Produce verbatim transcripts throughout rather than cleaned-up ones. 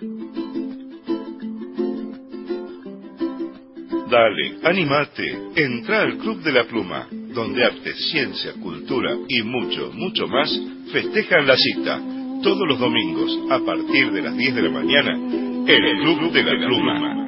Dale, animate, entra al Club de la Pluma, donde arte, ciencia, cultura y mucho, mucho más festejan la cita, todos los domingos, a partir de las diez de la mañana, en el Club de la Pluma.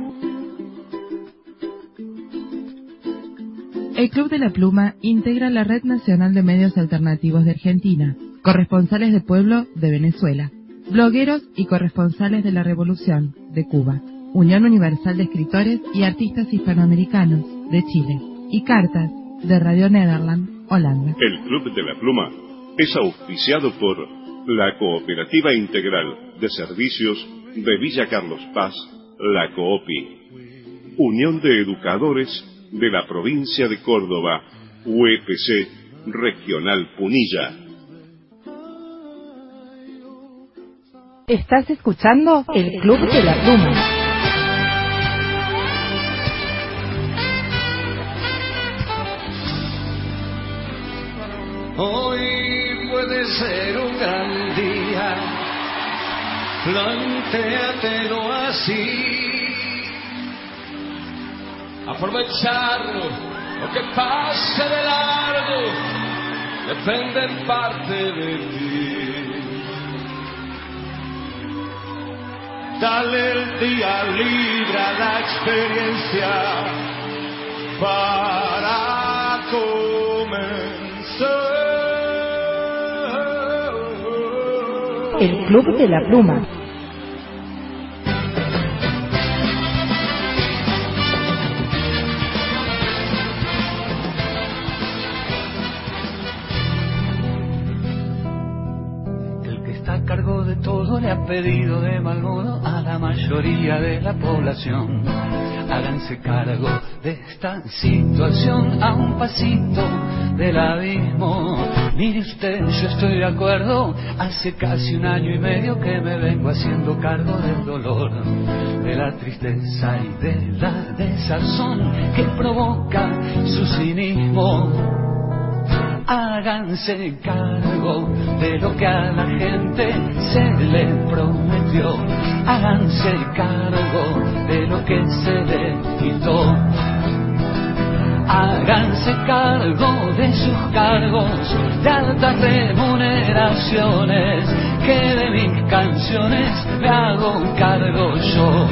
El Club de la Pluma integra la Red Nacional de Medios Alternativos de Argentina, corresponsales de pueblo de Venezuela, blogueros y corresponsales de la Revolución de Cuba, Unión Universal de Escritores y Artistas Hispanoamericanos de Chile y Cartas de Radio Nederland, Holanda. El Club de la Pluma es auspiciado por la Cooperativa Integral de Servicios de Villa Carlos Paz, la COOPI, Unión de Educadores de la Provincia de Córdoba, U E P C Regional Punilla. Estás escuchando el Club de la Pluma. Hoy puede ser un gran día, plantéatelo así. Aprovechar lo que pase de largo depende en parte de ti. Dale el día libre a la experiencia para comenzar. El Club de la Pluma. A cargo de todo le ha pedido de mal modo a la mayoría de la población. Háganse cargo de esta situación a un pasito del abismo. Mire usted, yo estoy de acuerdo, hace casi un año y medio que me vengo haciendo cargo del dolor, de la tristeza y de la desazón que provoca su cinismo. Háganse cargo de lo que a la gente se le prometió. Háganse cargo de lo que se le quitó. Háganse cargo de sus cargos de altas remuneraciones, que de mis canciones me hago cargo yo.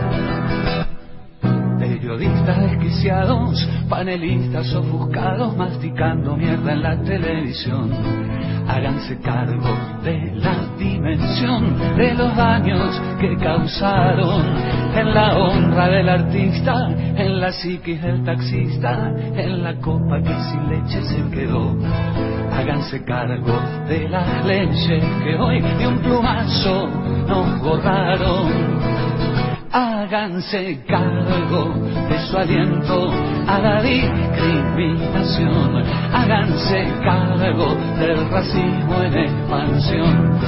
Periodistas desquiciados, panelistas ofuscados, masticando mierda en la televisión. Háganse cargo de la dimensión de los daños que causaron en la honra del artista, en la psiquis del taxista, en la copa que sin leche se quedó. Háganse cargo de las leyes que hoy de un plumazo nos borraron. Háganse cargo de su aliento a la discriminación. Háganse cargo del racismo en expansión.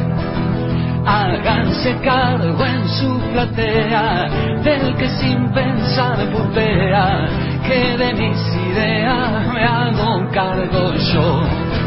Háganse cargo en su platea del que sin pensar putea, que de mis ideas me hago cargo yo.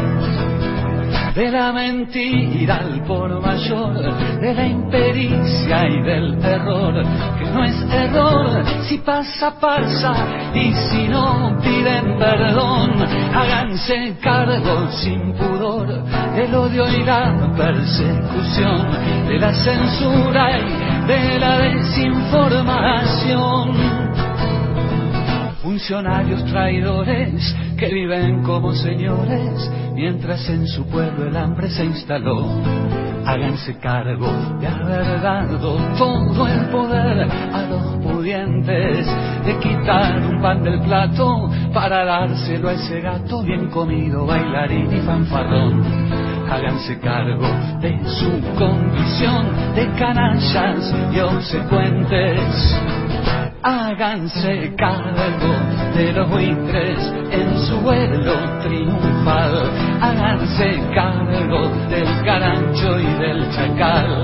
De la mentira al por mayor, de la impericia y del terror, que no es error, si pasa, pasa, y si no piden perdón. Háganse cargo sin pudor del odio y la persecución, de la censura y de la desinformación. Funcionarios traidores que viven como señores, mientras en su pueblo el hambre se instaló. Háganse cargo de haber dado todo el poder a los pudientes, de quitar un pan del plato para dárselo a ese gato bien comido, bailarín y fanfarrón. Háganse cargo de su condición de canallas y obsecuentes. Háganse cargo de los buitres en su vuelo triunfal. Háganse cargo del carancho y del chacal.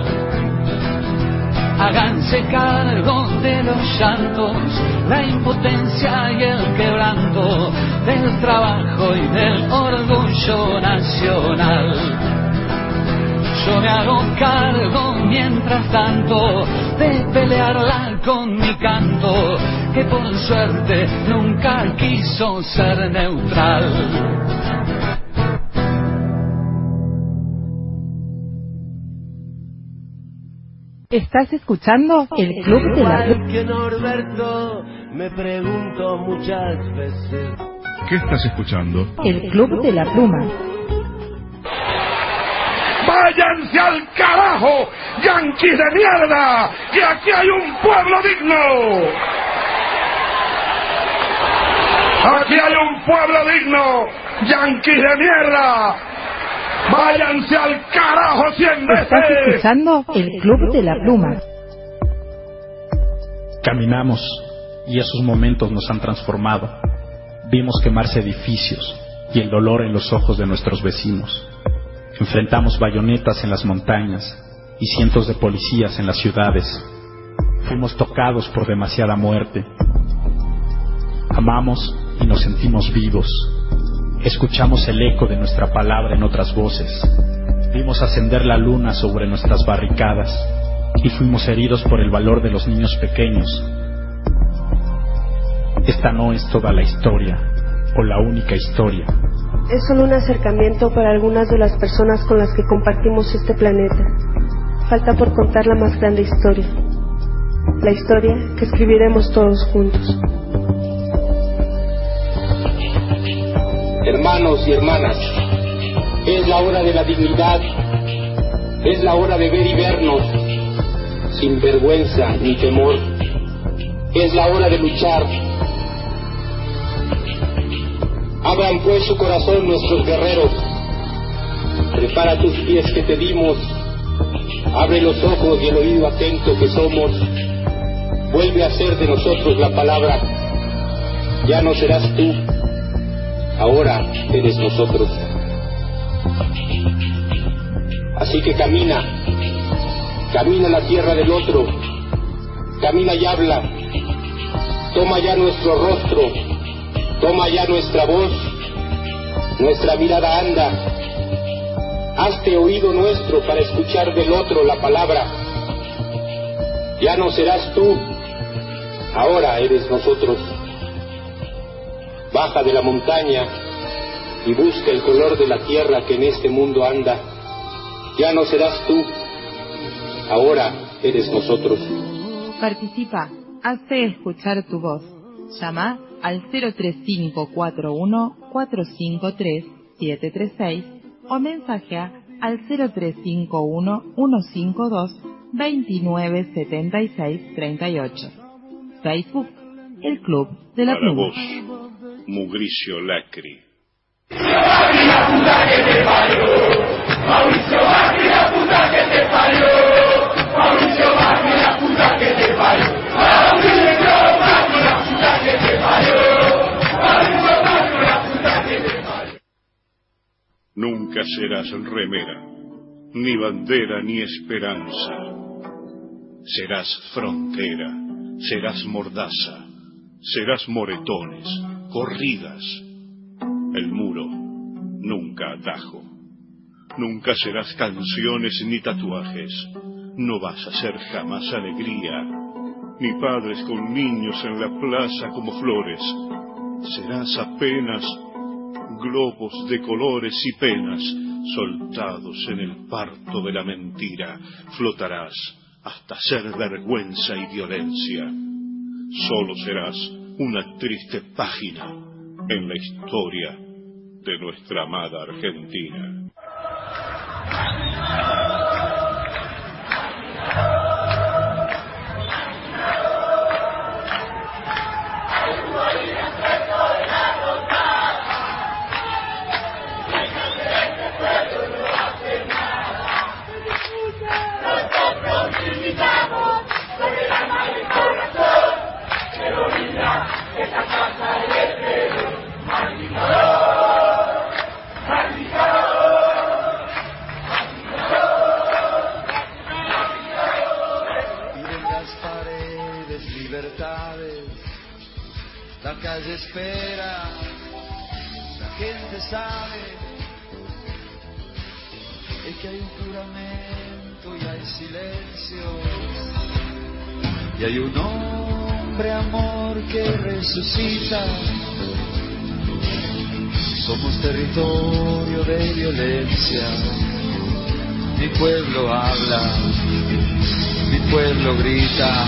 Háganse cargo de los llantos, la impotencia y el quebranto, del trabajo y del orgullo nacional. yo me hago cargo mientras tanto de pelearla con mi canto, que por suerte nunca quiso ser neutral. Estás escuchando el Club de la Pluma. Que Norberto, me pregunto muchas veces. ¿Qué estás escuchando? El Club de la Pluma. ¡Váyanse al carajo, yanquis de mierda! ¡Que aquí hay un pueblo digno! ¡Aquí hay un pueblo digno, yanquis de mierda! ¡Váyanse al carajo cien veces! Estás escuchando el Club de la Pluma. Caminamos y esos momentos nos han transformado. Vimos quemarse edificios y el dolor en los ojos de nuestros vecinos. Enfrentamos bayonetas en las montañas y cientos de policías en las ciudades. Fuimos tocados por demasiada muerte. Amamos y nos sentimos vivos. Escuchamos el eco de nuestra palabra en otras voces. Vimos ascender la luna sobre nuestras barricadas y fuimos heridos por el valor de los niños pequeños. Esta no es toda la historia o la única historia. Es solo un acercamiento para algunas de las personas con las que compartimos este planeta. Falta por contar la más grande historia. La historia que escribiremos todos juntos. Hermanos y hermanas, es la hora de la dignidad, es la hora de ver y vernos, sin vergüenza ni temor, es la hora de luchar. Abran pues su corazón nuestros guerreros, prepara tus pies que te dimos, abre los ojos y el oído atento que somos, vuelve a ser de nosotros la palabra, ya no serás tú, ahora eres nosotros. Así que camina, camina la tierra del otro, camina y habla, toma ya nuestro rostro, toma ya nuestra voz, nuestra mirada anda, hazte oído nuestro para escuchar del otro la palabra. Ya no serás tú, ahora eres nosotros. Baja de la montaña y busca el color de la tierra que en este mundo anda. Ya no serás tú, ahora eres nosotros. Participa, hazte escuchar tu voz. Llama al cero tres cinco cuatro uno cuatro cinco tres siete tres seis o mensajea al cero tres cinco uno uno cinco dos dos nueve siete seis tres ocho. Facebook, el Club de la Para Pluma. vos, Mugricio Lacri. ¡Macri, la puta que te parió! ¡Mauricio Macri, la puta que te parió! ¡Mauricio Macri, la puta que te parió! ¡Mauricio Macri, la puta que te parió! ¡Mauricio Macri, la puta que te parió! Nunca serás remera, ni bandera ni esperanza. Serás frontera, serás mordaza, serás moretones, corridas. El muro, nunca atajo. Nunca serás canciones ni tatuajes. No vas a ser jamás alegría, ni padres con niños en la plaza como flores. Serás apenas globos de colores y penas soltados en el parto de la mentira. Flotarás hasta ser vergüenza y violencia. Solo serás una triste página en la historia de nuestra amada Argentina. La calle espera, la gente sabe, es que hay un juramento y hay silencio, y hay un hombre amor que resucita. Somos territorio de violencia. Mi pueblo habla, mi pueblo grita.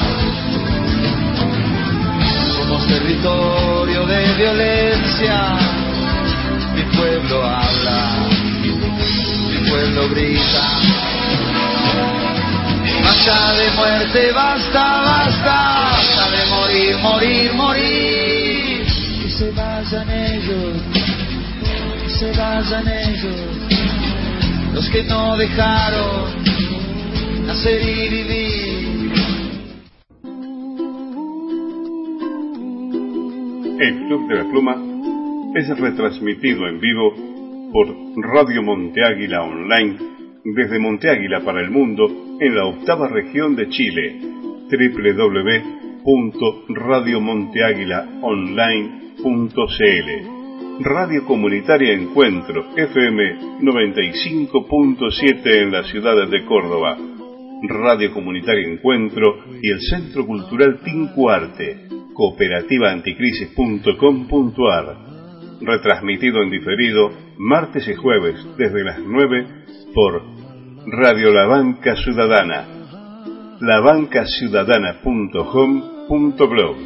Somos territorio de violencia. Mi pueblo habla, mi pueblo grita. Basta de muerte, basta, basta, basta de morir, morir, morir. Que se vayan ellos, que se vayan ellos, los que no dejaron nacer y vivir. El Club de la Pluma es retransmitido en vivo por Radio Monte Águila Online desde Monte Águila para el mundo en la octava región de Chile, doble u doble u doble u punto radio monte águila online punto c l. Radio Comunitaria Encuentro F M noventa y cinco punto siete en la ciudad de Córdoba, Radio Comunitaria Encuentro y el Centro Cultural Tincuarte, cooperativa anticrisis punto com punto a r. Retransmitido en diferido martes y jueves desde las nueve por Radio La Banca Ciudadana, la banca ciudadana punto com punto blog.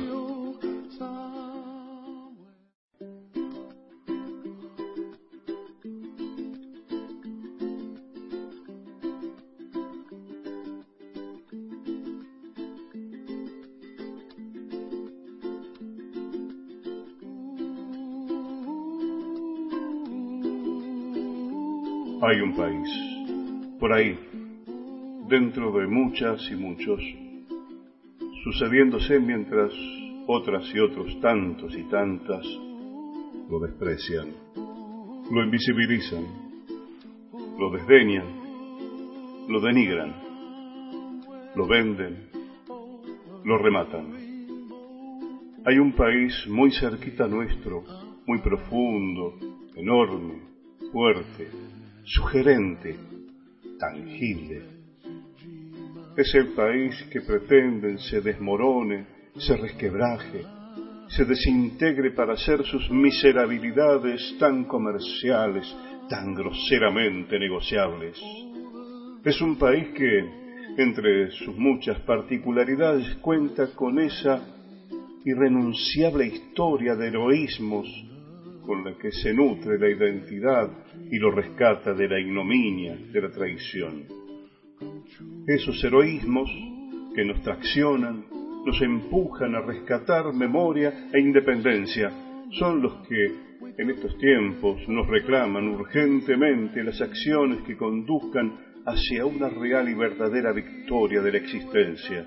Hay un país, por ahí, dentro de muchas y muchos, sucediéndose mientras otras y otros tantos y tantas lo desprecian, lo invisibilizan, lo desdeñan, lo denigran, lo venden, lo rematan. Hay un país muy cerquita nuestro, muy profundo, enorme, fuerte, sugerente, tangible. Es el país que pretenden se desmorone, se resquebraje, se desintegre para hacer sus miserabilidades tan comerciales, tan groseramente negociables. Es un país que, entre sus muchas particularidades, cuenta con esa irrenunciable historia de heroísmos con la que se nutre la identidad y lo rescata de la ignominia, de la traición. Esos heroísmos que nos traccionan, nos empujan a rescatar memoria e independencia, son los que en estos tiempos nos reclaman urgentemente las acciones que conduzcan hacia una real y verdadera victoria de la existencia.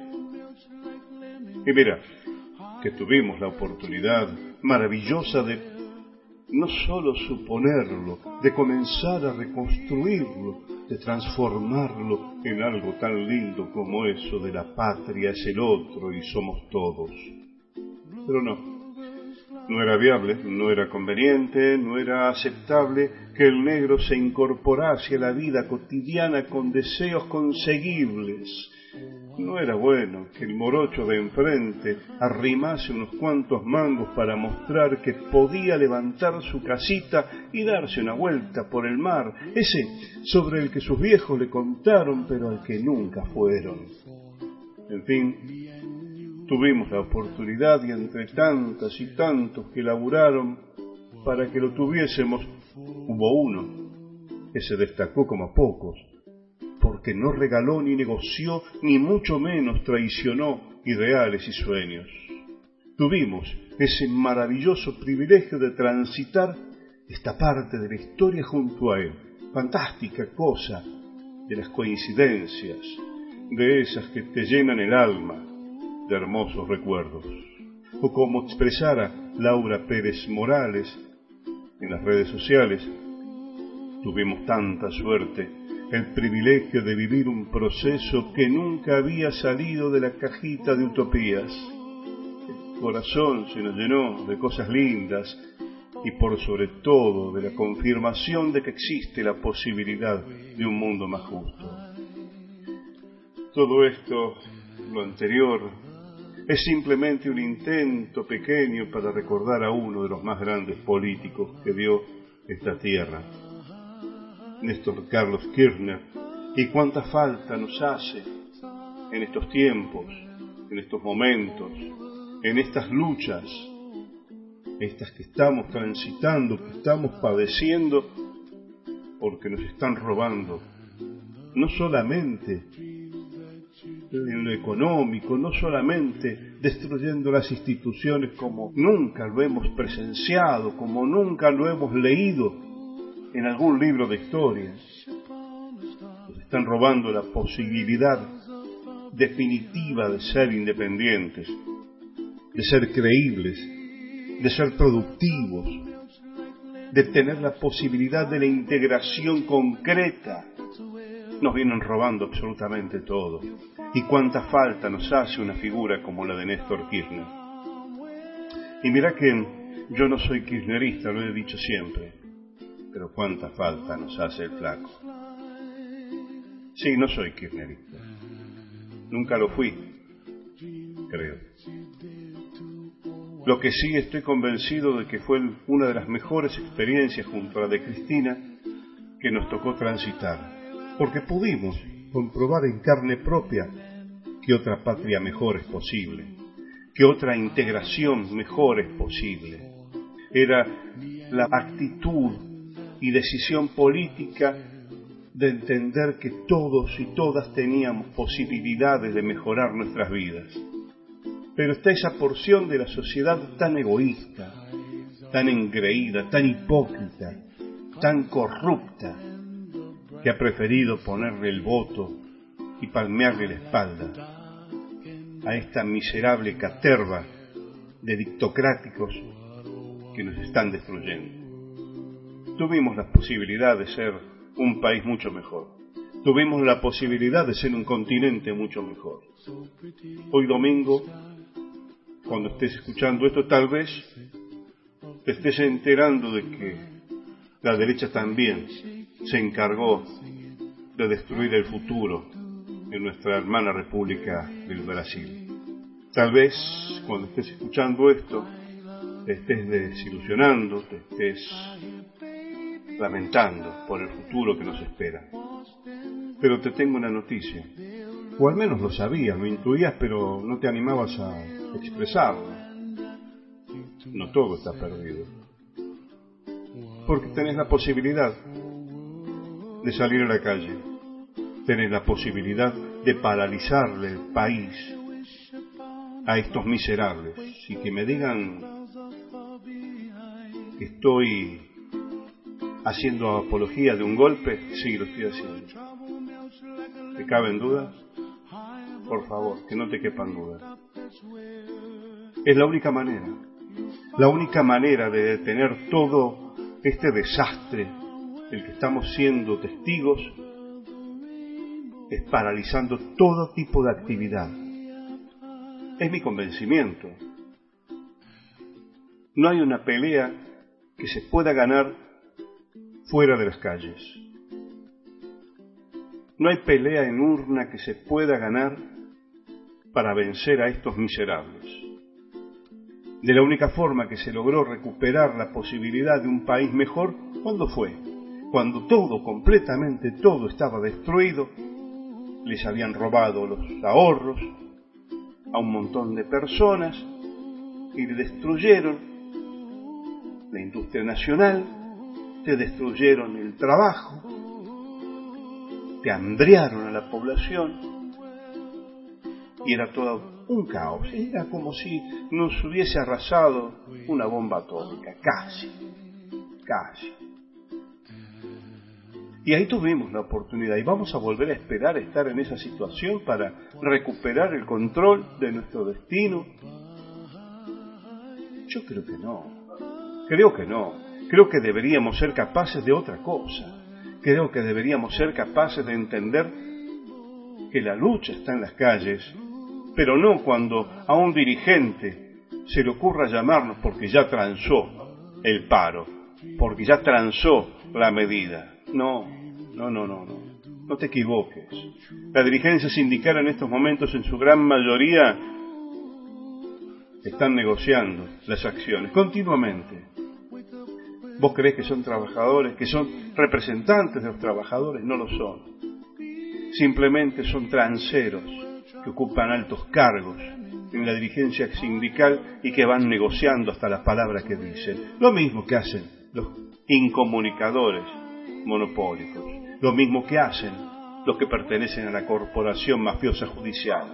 Y mira, que tuvimos la oportunidad maravillosa de no solo suponerlo, de comenzar a reconstruirlo, de transformarlo en algo tan lindo como eso de la patria es el otro y somos todos. Pero no, no era viable, no era conveniente, no era aceptable que el negro se incorporase a la vida cotidiana con deseos conseguibles. No era bueno que el morocho de enfrente arrimase unos cuantos mangos para mostrar que podía levantar su casita y darse una vuelta por el mar, ese sobre el que sus viejos le contaron pero al que nunca fueron. En fin, tuvimos la oportunidad y entre tantas y tantos que laburaron para que lo tuviésemos, hubo uno que se destacó como pocos, porque no regaló ni negoció, ni mucho menos traicionó ideales y sueños. Tuvimos ese maravilloso privilegio de transitar esta parte de la historia junto a él, fantástica cosa de las coincidencias, de esas que te llenan el alma de hermosos recuerdos. O como expresara Laura Pérez Morales en las redes sociales, tuvimos tanta suerte, el privilegio de vivir un proceso que nunca había salido de la cajita de utopías. El corazón se nos llenó de cosas lindas y por sobre todo de la confirmación de que existe la posibilidad de un mundo más justo. Todo esto, lo anterior, es simplemente un intento pequeño para recordar a uno de los más grandes políticos que dio esta tierra, Néstor Carlos Kirchner, y cuánta falta nos hace en estos tiempos, en estos momentos, en estas luchas, estas que estamos transitando, que estamos padeciendo, porque nos están robando, no solamente en lo económico, no solamente destruyendo las instituciones como nunca lo hemos presenciado, como nunca lo hemos leído en algún libro de historia. Nos están robando la posibilidad definitiva de ser independientes, de ser creíbles, de ser productivos, de tener la posibilidad de la integración concreta. Nos vienen robando absolutamente todo. Y cuánta falta nos hace una figura como la de Néstor Kirchner. Y mirá que yo no soy kirchnerista, lo he dicho siempre, pero cuánta falta nos hace el flaco. Sí, no soy kirchnerista. Nunca lo fui, creo. Lo que sí estoy convencido de que fue una de las mejores experiencias junto a la de Cristina que nos tocó transitar, porque pudimos comprobar en carne propia que otra patria mejor es posible, que otra integración mejor es posible. Era la actitud y decisión política de entender que todos y todas teníamos posibilidades de mejorar nuestras vidas. Pero está esa porción de la sociedad tan egoísta, tan engreída, tan hipócrita, tan corrupta, que ha preferido ponerle el voto y palmearle la espalda a esta miserable caterva de dictocráticos que nos están destruyendo. Tuvimos la posibilidad de ser un país mucho mejor. Tuvimos la posibilidad de ser un continente mucho mejor. Hoy domingo, cuando estés escuchando esto, tal vez te estés enterando de que la derecha también se encargó de destruir el futuro de nuestra hermana República del Brasil. Tal vez cuando estés escuchando esto te estés desilusionando, te estés lamentando por el futuro que nos espera. Pero te tengo una noticia, o al menos lo sabías, lo intuías, pero no te animabas a expresarlo. No todo está perdido, porque tenés la posibilidad de salir a la calle, tenés la posibilidad de paralizarle el país a estos miserables. Y que me digan que estoy haciendo apología de un golpe, sí, lo estoy haciendo. ¿Te caben dudas? Por favor, que no te quepan dudas. Es la única manera, la única manera de detener todo este desastre del que estamos siendo testigos, es paralizando todo tipo de actividad. Es mi convencimiento. No hay una pelea que se pueda ganar fuera de las calles. No hay pelea en urna que se pueda ganar para vencer a estos miserables. De la única forma que se logró recuperar la posibilidad de un país mejor, ¿cuándo fue? Cuando todo, completamente todo estaba destruido, les habían robado los ahorros a un montón de personas y le destruyeron la industria nacional, te destruyeron el trabajo, te hambriaron a la población y era todo un caos. Era como si nos hubiese arrasado una bomba atómica, casi, casi. Y ahí tuvimos la oportunidad y vamos a volver a esperar estar en esa situación para recuperar el control de nuestro destino. Yo creo que no, creo que no, creo que deberíamos ser capaces de otra cosa. Creo que deberíamos ser capaces de entender que la lucha está en las calles, pero no cuando a un dirigente se le ocurra llamarnos porque ya transó el paro, porque ya transó la medida. No, no, no, no, no. No te equivoques. La dirigencia sindical en estos momentos, en su gran mayoría, están negociando las acciones continuamente. ¿Vos creés que son trabajadores, que son representantes de los trabajadores? No lo son. Simplemente son transeros que ocupan altos cargos en la dirigencia sindical y que van negociando hasta las palabras que dicen. Lo mismo que hacen los incomunicadores monopólicos. Lo mismo que hacen los que pertenecen a la corporación mafiosa judicial.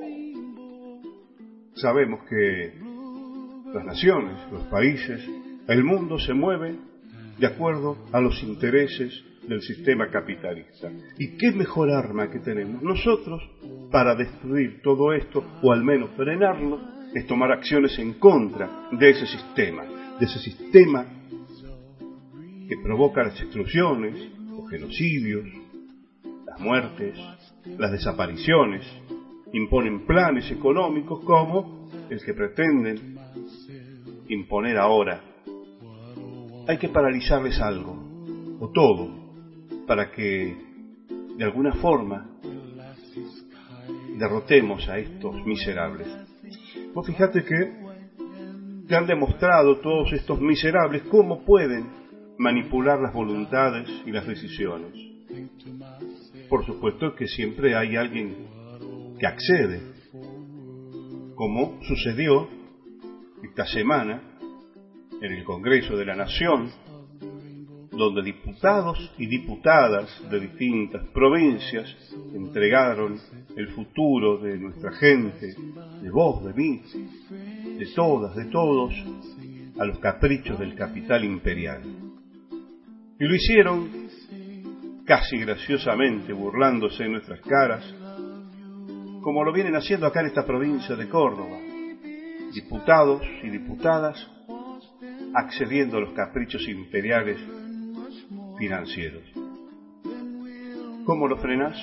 Sabemos que las naciones, los países, el mundo se mueve de acuerdo a los intereses del sistema capitalista. ¿Y qué mejor arma que tenemos nosotros para destruir todo esto, o al menos frenarlo, es tomar acciones en contra de ese sistema, de ese sistema que provoca las exclusiones, los genocidios, las muertes, las desapariciones, imponen planes económicos como el que pretenden imponer ahora. Hay que paralizarles algo, o todo, para que de alguna forma derrotemos a estos miserables. Vos fíjate que te han demostrado todos estos miserables cómo pueden manipular las voluntades y las decisiones. Por supuesto que siempre hay alguien que accede, como sucedió esta semana en el Congreso de la Nación, donde diputados y diputadas de distintas provincias entregaron el futuro de nuestra gente, de vos, de mí, de todas, de todos, a los caprichos del capital imperial. Y lo hicieron casi graciosamente, burlándose en nuestras caras, como lo vienen haciendo acá en esta provincia de Córdoba, diputados y diputadas accediendo a los caprichos imperiales financieros. ¿Cómo lo frenás?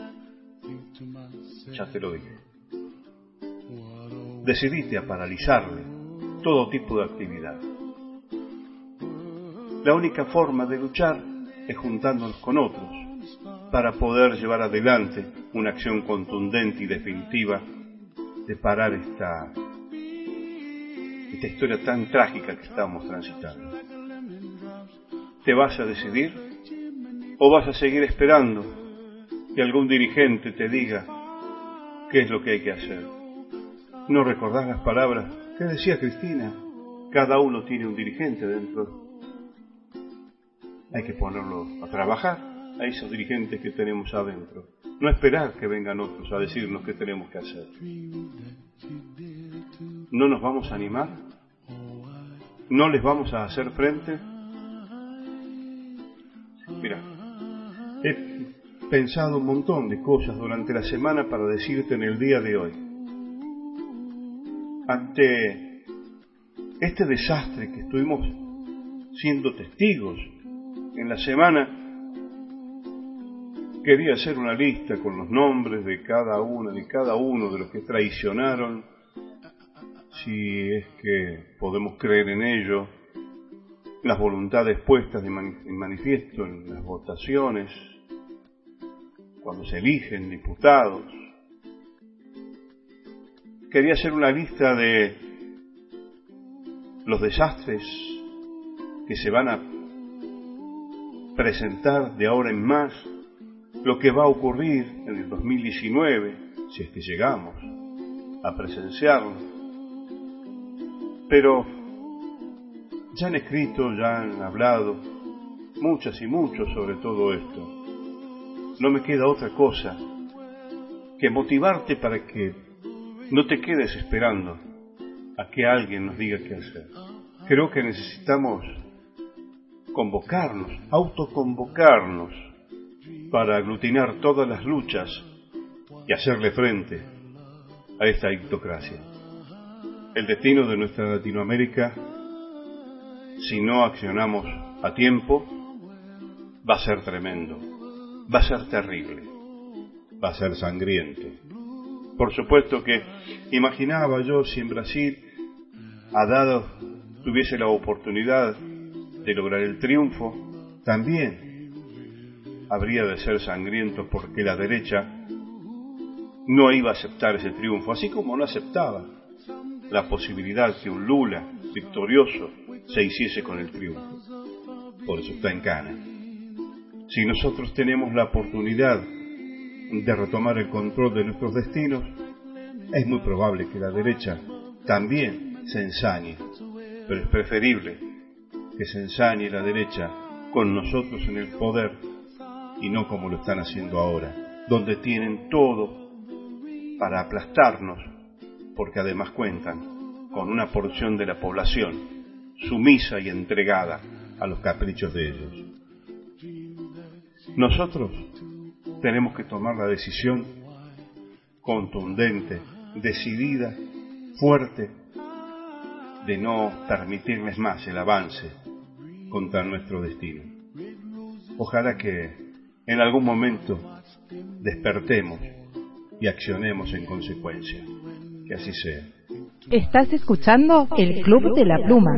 Ya te lo dije. Decidiste a paralizarle todo tipo de actividad. La única forma de luchar es juntándonos con otros para poder llevar adelante una acción contundente y definitiva de parar esta, esta historia tan trágica que estamos transitando. ¿Te vas a decidir o vas a seguir esperando que algún dirigente te diga qué es lo que hay que hacer? ¿No recordás las palabras que decía Cristina? Cada uno tiene un dirigente dentro. Hay que ponerlo a trabajar a esos dirigentes que tenemos adentro. No esperar que vengan otros a decirnos qué tenemos que hacer. ¿No nos vamos a animar? ¿No les vamos a hacer frente? Mira, he pensado un montón de cosas durante la semana para decirte en el día de hoy. Ante este desastre que estuvimos siendo testigos en la semana, quería hacer una lista con los nombres de cada una, de cada uno de los que traicionaron, si es que podemos creer en ello, las voluntades puestas en manifiesto en las votaciones, cuando se eligen diputados. Quería hacer una lista de los desastres que se van a presentar de ahora en más, lo que va a ocurrir en el dos mil diecinueve, si es que llegamos a presenciarlo. Pero ya han escrito, ya han hablado muchas y muchos sobre todo esto. No me queda otra cosa que motivarte para que no te quedes esperando a que alguien nos diga qué hacer. Creo que necesitamos convocarnos, autoconvocarnos para aglutinar todas las luchas y hacerle frente a esta dictocracia. El destino de nuestra Latinoamérica, si no accionamos a tiempo, va a ser tremendo, va a ser terrible, va a ser sangriento. Por supuesto que imaginaba yo si en Brasil ha dado tuviese la oportunidad de lograr el triunfo, también habría de ser sangriento, porque la derecha no iba a aceptar ese triunfo, así como no aceptaba la posibilidad que un Lula victorioso se hiciese con el triunfo. Por eso está en cana. Si nosotros tenemos la oportunidad de retomar el control de nuestros destinos, es muy probable que la derecha también se ensañe, pero es preferible que se ensañe la derecha con nosotros en el poder y no como lo están haciendo ahora, donde tienen todo para aplastarnos, porque además cuentan con una porción de la población sumisa y entregada a los caprichos de ellos. Nosotros tenemos que tomar la decisión contundente, decidida, fuerte, de no permitirles más el avance contra nuestro destino. Ojalá que en algún momento despertemos y accionemos en consecuencia. Que así sea. Estás escuchando el Club de la Pluma.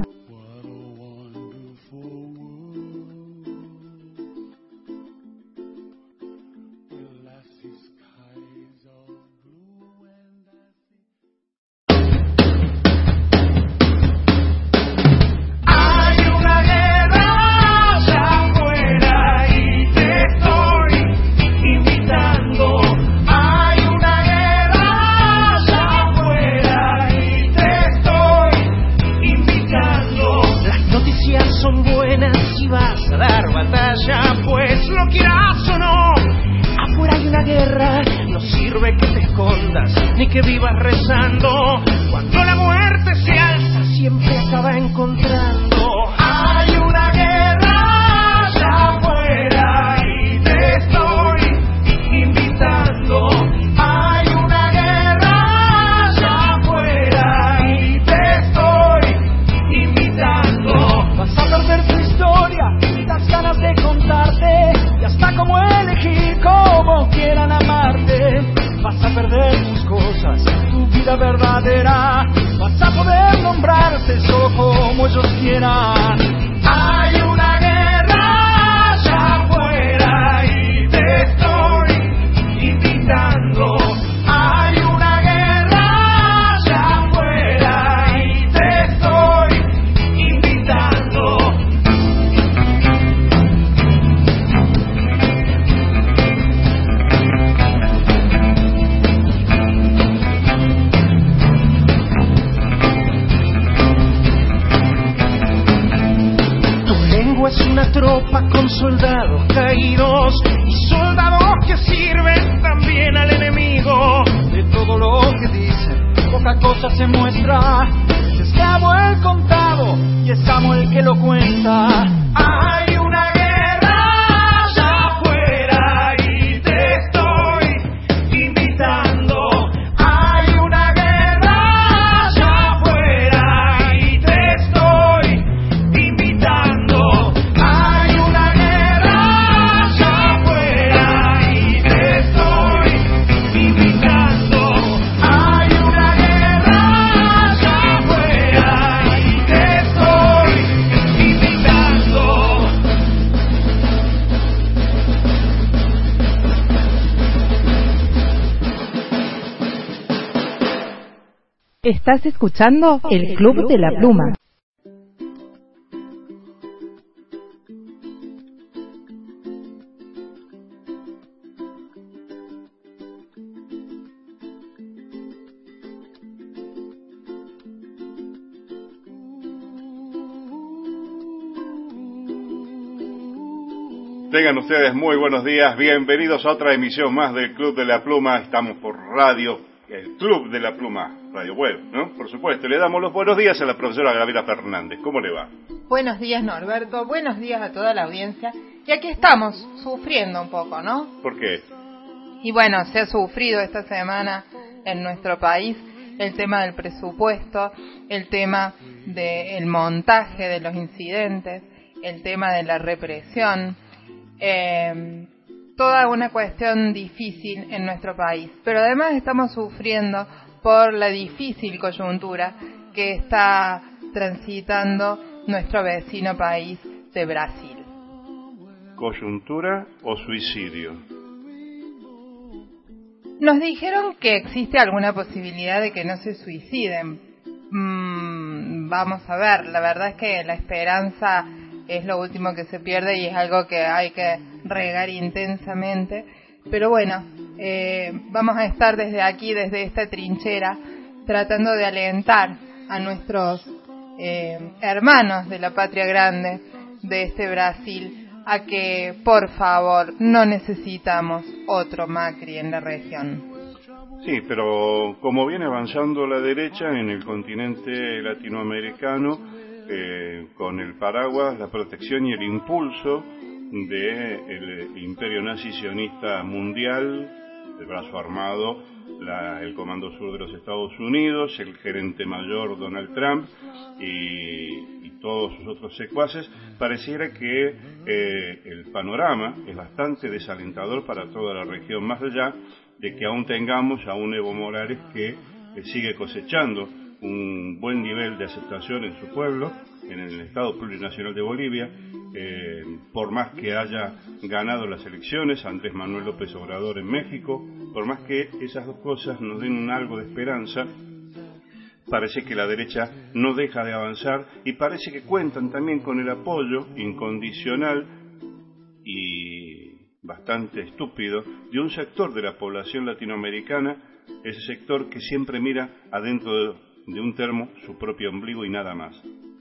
Estás escuchando el Club de la Pluma. Tengan ustedes muy buenos días, bienvenidos a otra emisión más del Club de la Pluma. Estamos por radio, el Club de la Pluma, radio web, ¿no? Por supuesto, le damos los buenos días a la profesora Gabriela Fernández. ¿Cómo le va? Buenos días, Norberto, buenos días a toda la audiencia. Y aquí estamos, sufriendo un poco, ¿no? ¿Por qué? Y bueno, se ha sufrido esta semana en nuestro país el tema del presupuesto, el tema del montaje de los incidentes, el tema de la represión. Eh, toda una cuestión difícil en nuestro país, pero además estamos sufriendo por la difícil coyuntura que está transitando nuestro vecino país de Brasil. ¿Coyuntura o suicidio? Nos dijeron que existe alguna posibilidad de que no se suiciden. Mm, vamos a ver, la verdad es que la esperanza es lo último que se pierde y es algo que hay que regar intensamente. Pero bueno, eh, vamos a estar desde aquí, desde esta trinchera, tratando de alentar a nuestros eh, hermanos de la patria grande de este Brasil a que, por favor, no necesitamos otro Macri en la región. Sí, pero como viene avanzando la derecha en el continente latinoamericano, eh, con el paraguas, la protección y el impulso del imperio nazi sionista mundial, el brazo armado, la, el Comando Sur de los Estados Unidos, el gerente mayor Donald Trump y, y todos sus otros secuaces, pareciera que eh, el panorama es bastante desalentador para toda la región, más allá de que aún tengamos a un Evo Morales que eh, sigue cosechando un buen nivel de aceptación en su pueblo, en el Estado Plurinacional de Bolivia, eh, por más que haya ganado las elecciones, Andrés Manuel López Obrador en México, por más que esas dos cosas nos den un algo de esperanza, parece que la derecha no deja de avanzar y parece que cuentan también con el apoyo incondicional y bastante estúpido de un sector de la población latinoamericana, ese sector que siempre mira adentro de, de un termo su propio ombligo y nada más.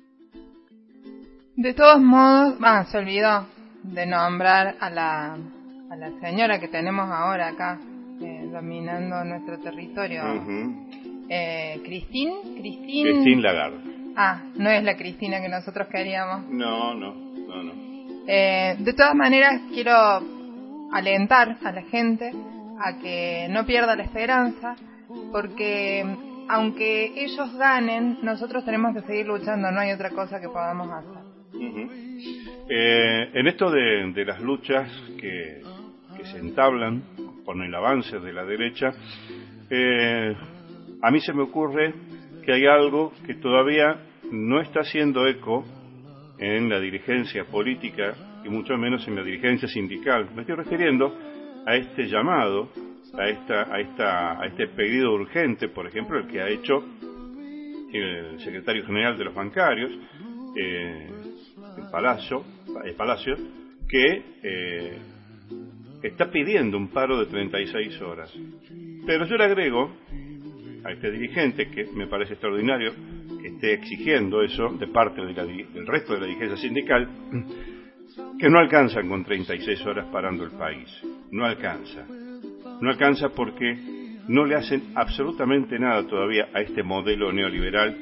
De todos modos, ah, se olvidó de nombrar a la a la señora que tenemos ahora acá eh, dominando nuestro territorio. Uh-huh. eh, Christine, Christine Christine Lagarde. Ah, no es la Cristina que nosotros queríamos. No, no, no, no. Eh, de todas maneras, quiero alentar a la gente a que no pierda la esperanza, porque aunque ellos ganen, nosotros tenemos que seguir luchando, no hay otra cosa que podamos hacer. Uh-huh. Eh, en esto de, de las luchas que, que se entablan con el avance de la derecha, eh, a mí se me ocurre que hay algo que todavía no está haciendo eco en la dirigencia política y mucho menos en la dirigencia sindical. Me estoy refiriendo a este llamado, a esta, a esta, a este pedido urgente, por ejemplo, el que ha hecho el secretario general de los bancarios, eh, el Palacio, el Palacio, que eh, está pidiendo un paro de treinta y seis horas. Pero yo le agrego a este dirigente, que me parece extraordinario que esté exigiendo eso de parte de la, del resto de la dirigencia sindical, que no alcanzan con treinta y seis horas parando el país. No alcanza. No alcanza porque no le hacen absolutamente nada todavía a este modelo neoliberal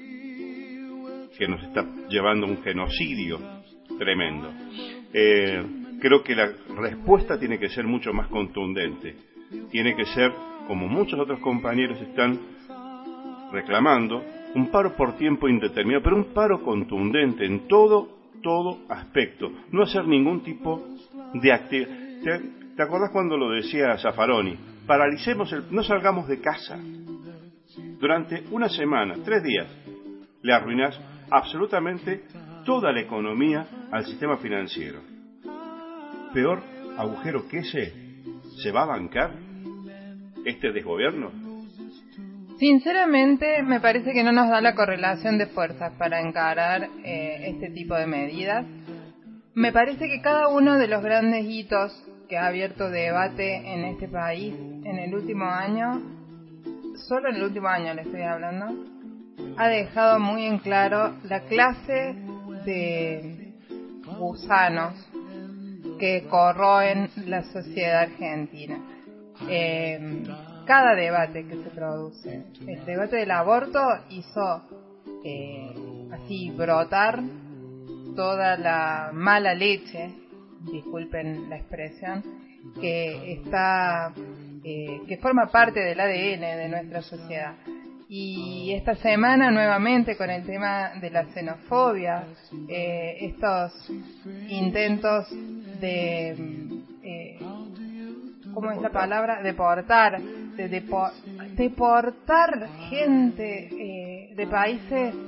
que nos está llevando a un genocidio tremendo. Eh, creo que la respuesta tiene que ser mucho más contundente. Tiene que ser, como muchos otros compañeros están reclamando, un paro por tiempo indeterminado, pero un paro contundente en todo, todo aspecto. No hacer ningún tipo de actividad. ¿Te, ¿Te acordás cuando lo decía Zaffaroni? Paralicemos, el, no salgamos de casa. Durante una semana, tres días, le arruinás absolutamente toda la economía al sistema financiero. Peor agujero que ese, ¿se va a bancar este desgobierno? Sinceramente, me parece que no nos da la correlación de fuerzas para encarar eh, este tipo de medidas. Me parece que cada uno de los grandes hitos que ha abierto debate en este país en el último año, solo en el último año le estoy hablando, ha dejado muy en claro la clase de gusanos que corroen la sociedad argentina. Eh, cada debate que se produce, el debate del aborto hizo eh, así brotar toda la mala leche, disculpen la expresión, que está eh, que forma parte del A D N de nuestra sociedad. Y esta semana nuevamente con el tema de la xenofobia, eh, estos intentos de eh, ¿cómo es la palabra? Deportar, de depo- deportar gente eh, de países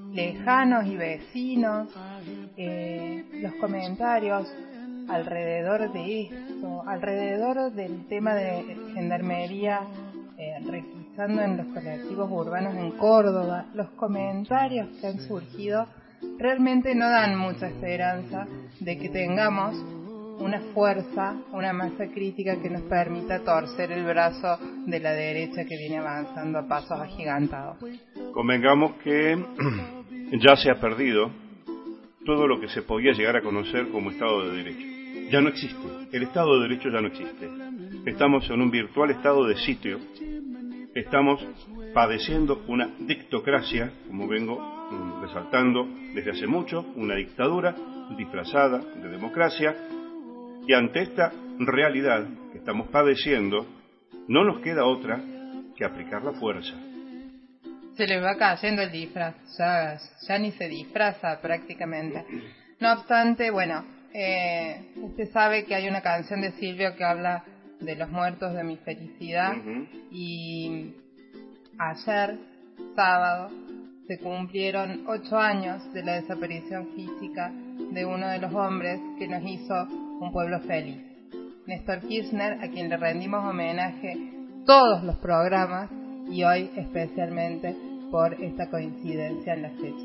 lejanos y vecinos, eh, los comentarios alrededor de esto, alrededor del tema de gendarmería eh, requisando en los colectivos urbanos en Córdoba, los comentarios que han surgido realmente no dan mucha esperanza de que tengamos una fuerza, una masa crítica que nos permita torcer el brazo de la derecha que viene avanzando a pasos agigantados. Convengamos que ya se ha perdido todo lo que se podía llegar a conocer como Estado de Derecho. Ya no existe, el Estado de Derecho ya no existe. Estamos en un virtual estado de sitio, estamos padeciendo una dictocracia, como vengo resaltando desde hace mucho, una dictadura disfrazada de democracia, y ante esta realidad que estamos padeciendo, no nos queda otra que aplicar la fuerza. Se les va cayendo el disfraz, ya, ya ni se disfraza prácticamente. No obstante, bueno, eh, usted sabe que hay una canción de Silvio que habla de los muertos de mi felicidad, uh-huh. Y ayer, sábado, se cumplieron ocho años de la desaparición física de uno de los hombres que nos hizo un pueblo feliz, Néstor Kirchner, a quien le rendimos homenaje todos los programas y hoy especialmente por esta coincidencia en la fecha.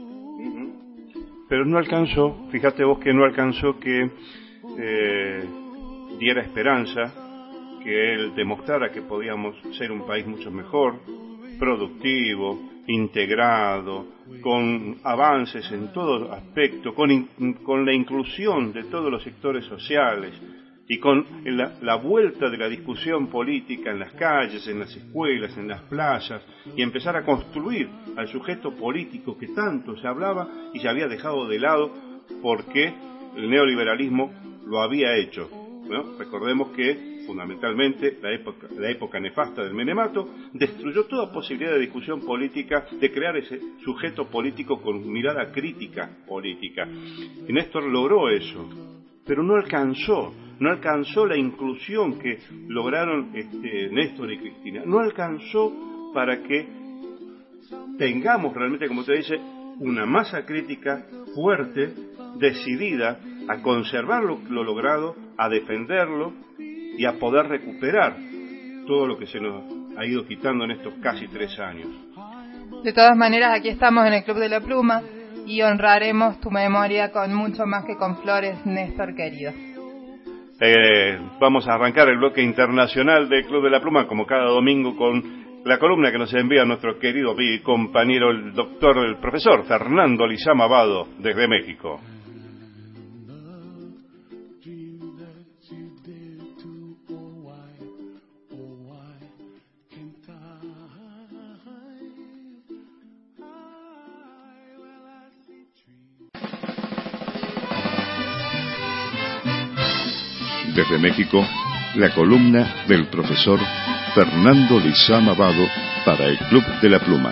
Pero no alcanzó, fíjate vos que no alcanzó que eh, diera esperanza, que él demostrara que podíamos ser un país mucho mejor, productivo, integrado, con avances en todo aspecto, con, in, con la inclusión de todos los sectores sociales y con la, la vuelta de la discusión política en las calles, en las escuelas, en las playas, y empezar a construir al sujeto político que tanto se hablaba y se había dejado de lado porque el neoliberalismo lo había hecho, ¿no? Recordemos que fundamentalmente la época, la época nefasta del menemato destruyó toda posibilidad de discusión política, de crear ese sujeto político con mirada crítica política. Y Néstor logró eso, pero no alcanzó, no alcanzó la inclusión que lograron este, Néstor y Cristina, no alcanzó para que tengamos realmente, como usted dice, una masa crítica fuerte, decidida a conservar lo, lo logrado, a defenderlo y a poder recuperar todo lo que se nos ha ido quitando en estos casi tres años. De todas maneras, aquí estamos en el Club de la Pluma y honraremos tu memoria con mucho más que con flores, Néstor querido. Eh, vamos a arrancar el bloque internacional del Club de la Pluma, como cada domingo, con la columna que nos envía nuestro querido compañero, el doctor, el profesor Fernando Lizama Vado, desde México. Desde México, la columna del profesor Fernando Lizama Vado para el Club de la Pluma.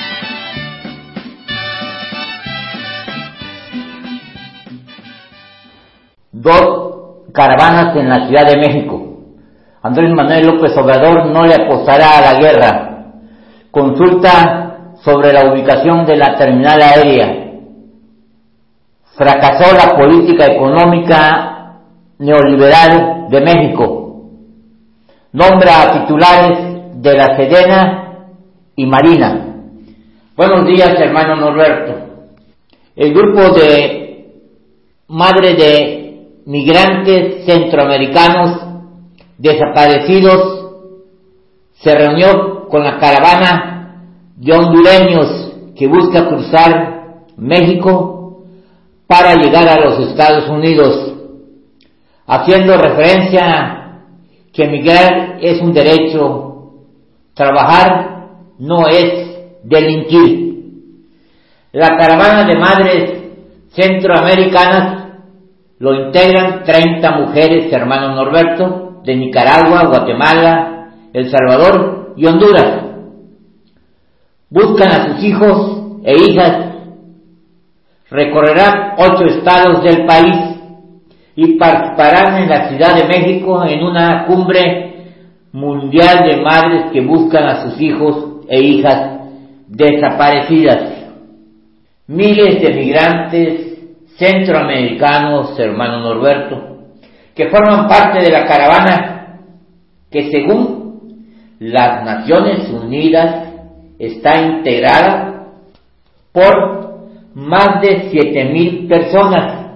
Dos caravanas en la Ciudad de México. Andrés Manuel López Obrador no le apostará a la guerra. Consulta sobre la ubicación de la terminal aérea. Fracasó la política económica neoliberal de México. Nombra a titulares de la Sedena y Marina. Buenos días, hermano Norberto. El grupo de Madre de Migrantes Centroamericanos Desaparecidos se reunió con la caravana de hondureños que busca cruzar México para llegar a los Estados Unidos, haciendo referencia que emigrar es un derecho, trabajar no es delinquir. La caravana de madres centroamericanas lo integran treinta mujeres, hermano Norberto, de Nicaragua, Guatemala, El Salvador y Honduras. Buscan a sus hijos e hijas, recorrerán ocho estados del país y participarán en la Ciudad de México en una cumbre mundial de madres que buscan a sus hijos e hijas desaparecidas. miles de migrantes centroamericanos, hermano Norberto, que forman parte de la caravana que, según las Naciones Unidas, está integrada por más de siete mil personas.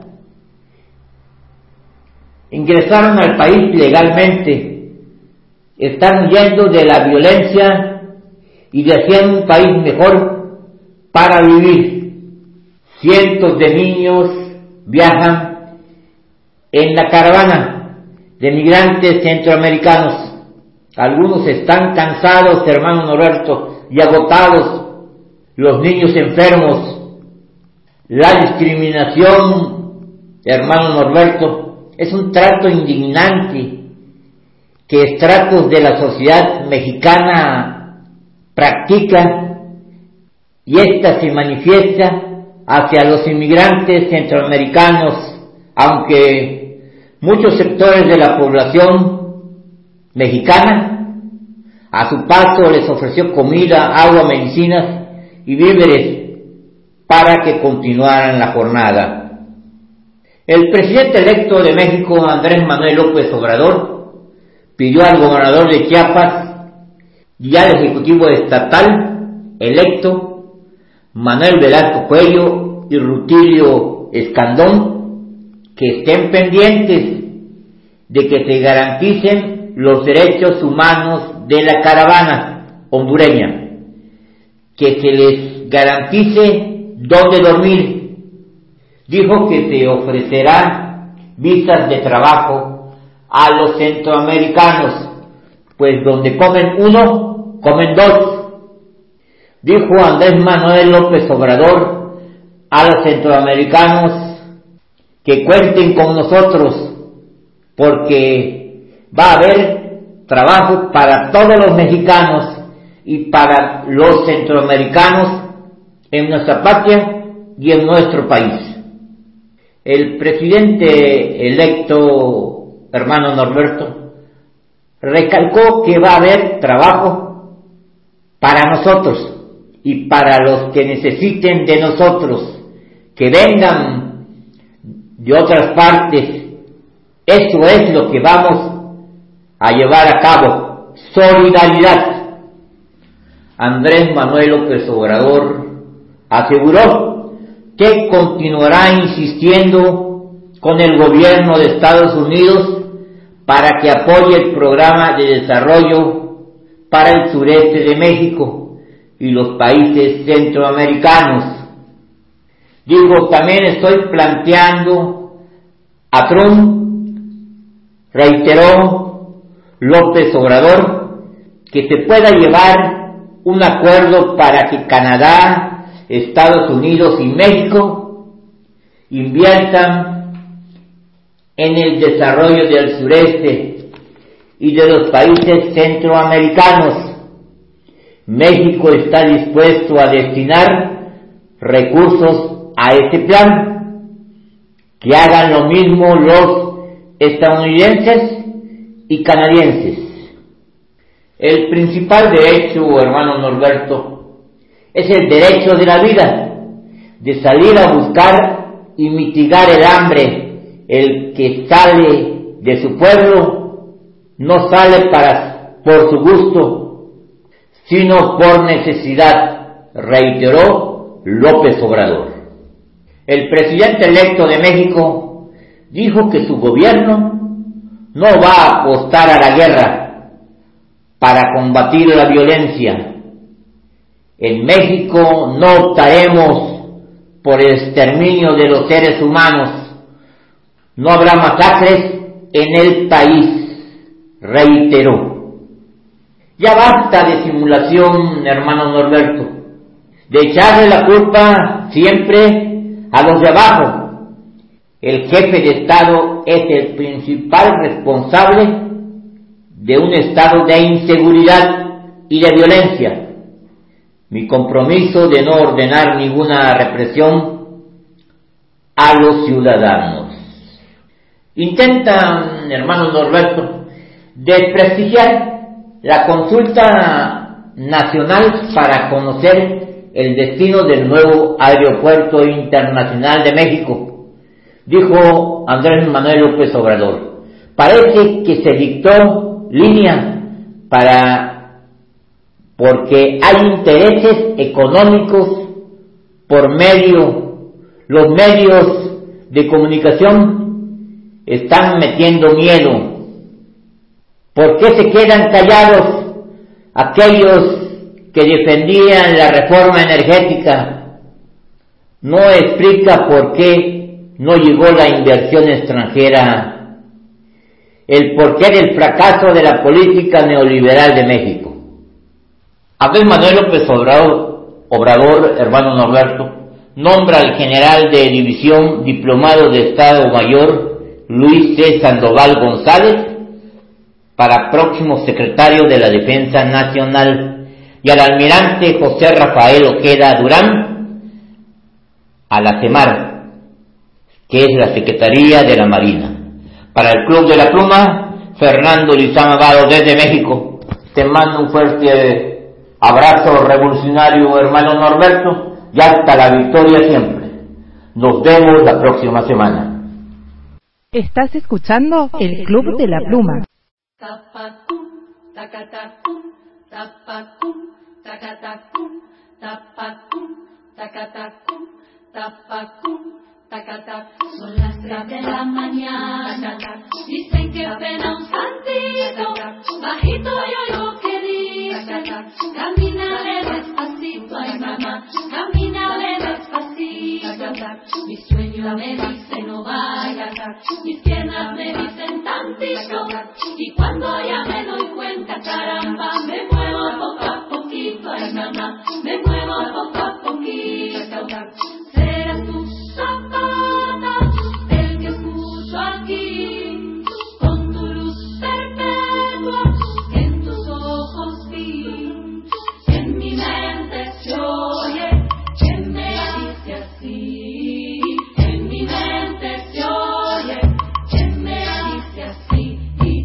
Ingresaron al país legalmente, están huyendo de la violencia y desean un país mejor para vivir. Cientos de niños viajan en la caravana de migrantes centroamericanos. Algunos están cansados, hermano Norberto, y agotados. Los niños enfermos. La discriminación, hermano Norberto, es un trato indignante que estratos de la sociedad mexicana practican, y esta se manifiesta hacia los inmigrantes centroamericanos, aunque muchos sectores de la población mexicana a su paso les ofreció comida, agua, medicinas y víveres para que continuaran la jornada. El presidente electo de México, Andrés Manuel López Obrador, pidió al gobernador de Chiapas y al ejecutivo estatal electo, Manuel Velasco Cuello y Rutilio Escandón, que estén pendientes de que se garanticen los derechos humanos de la caravana hondureña, que se les garantice dónde dormir. Dijo que se ofrecerán visas de trabajo a los centroamericanos, pues donde comen uno, comen dos. Dijo Andrés Manuel López Obrador a los centroamericanos que cuenten con nosotros, porque va a haber trabajo para todos los mexicanos y para los centroamericanos en nuestra patria y en nuestro país. El presidente electo, hermano Norberto, recalcó que va a haber trabajo para nosotros y para los que necesiten de nosotros, que vengan de otras partes. Eso es lo que vamos a llevar a cabo, solidaridad. Andrés Manuel López Obrador aseguró que continuará insistiendo con el gobierno de Estados Unidos para que apoye el programa de desarrollo para el sureste de México y los países centroamericanos. Digo, también estoy planteando a Trump, reiteró López Obrador, que se pueda llevar un acuerdo para que Canadá, Estados Unidos y México inviertan en el desarrollo del sureste y de los países centroamericanos. México está dispuesto a destinar recursos a este plan. Que hagan lo mismo los estadounidenses y canadienses. El principal derecho, hermano Norberto, es el derecho de la vida, de salir a buscar y mitigar el hambre. El que sale de su pueblo no sale para por su gusto, sino por necesidad, reiteró López Obrador. El presidente electo de México dijo que su gobierno no va a apostar a la guerra para combatir la violencia. En México no optaremos por el exterminio de los seres humanos. No habrá masacres en el país, reiteró. Ya basta de simulación, hermano Norberto, de echarle la culpa siempre a los de abajo. El jefe de Estado es el principal responsable de un estado de inseguridad y de violencia. Mi compromiso de no ordenar ninguna represión a los ciudadanos. Intentan, hermano Norberto, desprestigiar la consulta nacional para conocer el destino del nuevo Aeropuerto Internacional de México, dijo Andrés Manuel López Obrador. Parece que se dictó línea para porque hay intereses económicos por medio, los medios de comunicación están metiendo miedo. ¿Por qué se quedan callados aquellos que defendían la reforma energética? No explica por qué no llegó la inversión extranjera, el porqué del fracaso de la política neoliberal de México. Andrés Manuel López Obrador, Obrador, hermano Norberto, nombra al general de división diplomado de Estado Mayor Luis C. Sandoval González para próximo secretario de la Defensa Nacional y al almirante José Rafael Ojeda Durán a la CEMAR, que es la Secretaría de la Marina. Para el Club de la Pluma, Fernando Lizama Varo desde México. Te mando un fuerte abrazo revolucionario, hermano Norberto, y hasta la victoria siempre. Nos vemos la próxima semana. Estás escuchando el Club de la Pluma. Tapacum, tacatacum, tapacum, tacatacum, tapacum, tacatacum, tapacum, tacatacum. Son las tres de la mañana, dicen que pena un santito, bajito yo oigo que dice, camínale despacito, ay mamá, camínale despacito. Mi sueño me dice no vayas, mis piernas me dicen tantito, y cuando ya me doy cuenta, caramba, me muevo poco a poquito, ay mamá, me muevo poco a poquito. Serás tu zapata, el que escucho aquí, con tu luz perpetua, en tus ojos vi, en mi mente se oye, quien me dice así, en mi mente se oye, quien me dice así,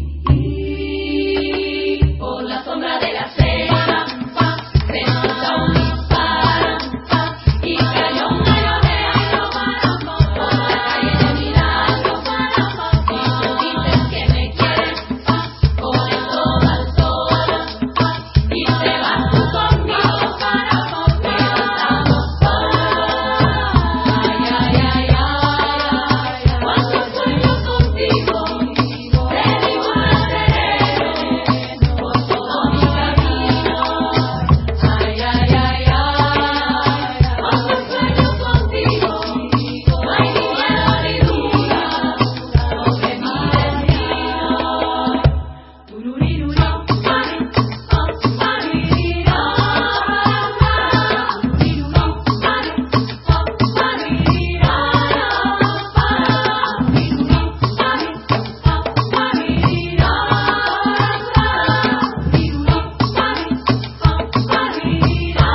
por la sombra de la cera, se escucha un disparo, y cayó un gallo de año por la calle de Milagro, y tú dices que me quieres, por eso vas sola, y te vas tú conmigo, pero estamos solos. Ay, ay, ay, ay, cuando sueño contigo, te digo sereno, por todo mi camino. Ay, ay, ay, ay, cuando sueño contigo, no hay ni miedo ni duda sobre mi destino. Tururirurá, mari, oh, marirá, tururirurá, mari, oh, marirá, tururirurá, mari, oh, marirá, tururirurá, mari, oh, marirá.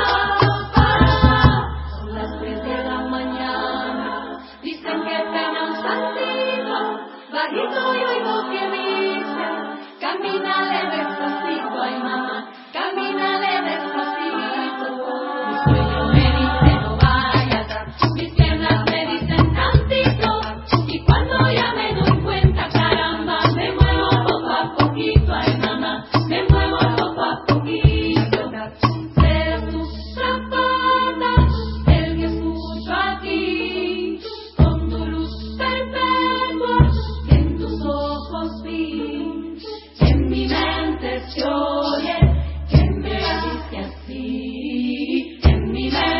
Son las tres de la mañana, dicen que pena un santito, bajito y oigo que dice, camínale despacito, ay mamá, camínale despacito. Mi sueño me dice no vayas, mis piernas me dicen tantito, y cuando ya me doy cuenta, caramba, me muevo poco a poquito, ay mamá, me muevo poco a poquito. Serás tu zapata, el que escucho aquí, con tu luz perpetua, en tus ojos vi, en mi mente se oye, quien me dice así, en mi mente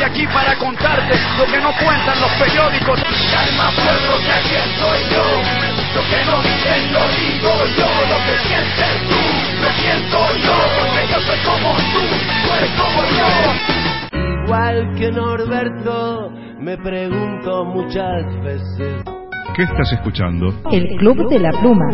aquí para contarte lo que no cuentan los periódicos. Calma pueblo, que aquí estoy yo. Lo que no dicen lo digo yo. Lo que sientes tú, lo siento yo. Porque yo soy como tú, tú eres como yo. Igual que Norberto, me pregunto muchas veces. ¿Qué estás escuchando? El Club de la Pluma.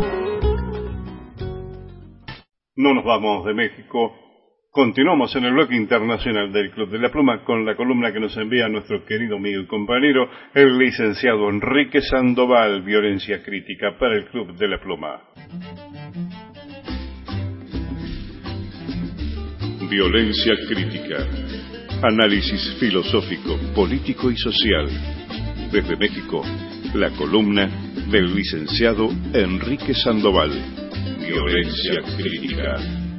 No nos vamos de México. Continuamos en el bloque internacional del Club de la Pluma con la columna que nos envía nuestro querido amigo y compañero, el licenciado Enrique Sandoval, Violencia Crítica para el Club de la Pluma. Violencia Crítica. Análisis filosófico, político y social. Desde México, la columna del licenciado Enrique Sandoval. Violencia Crítica.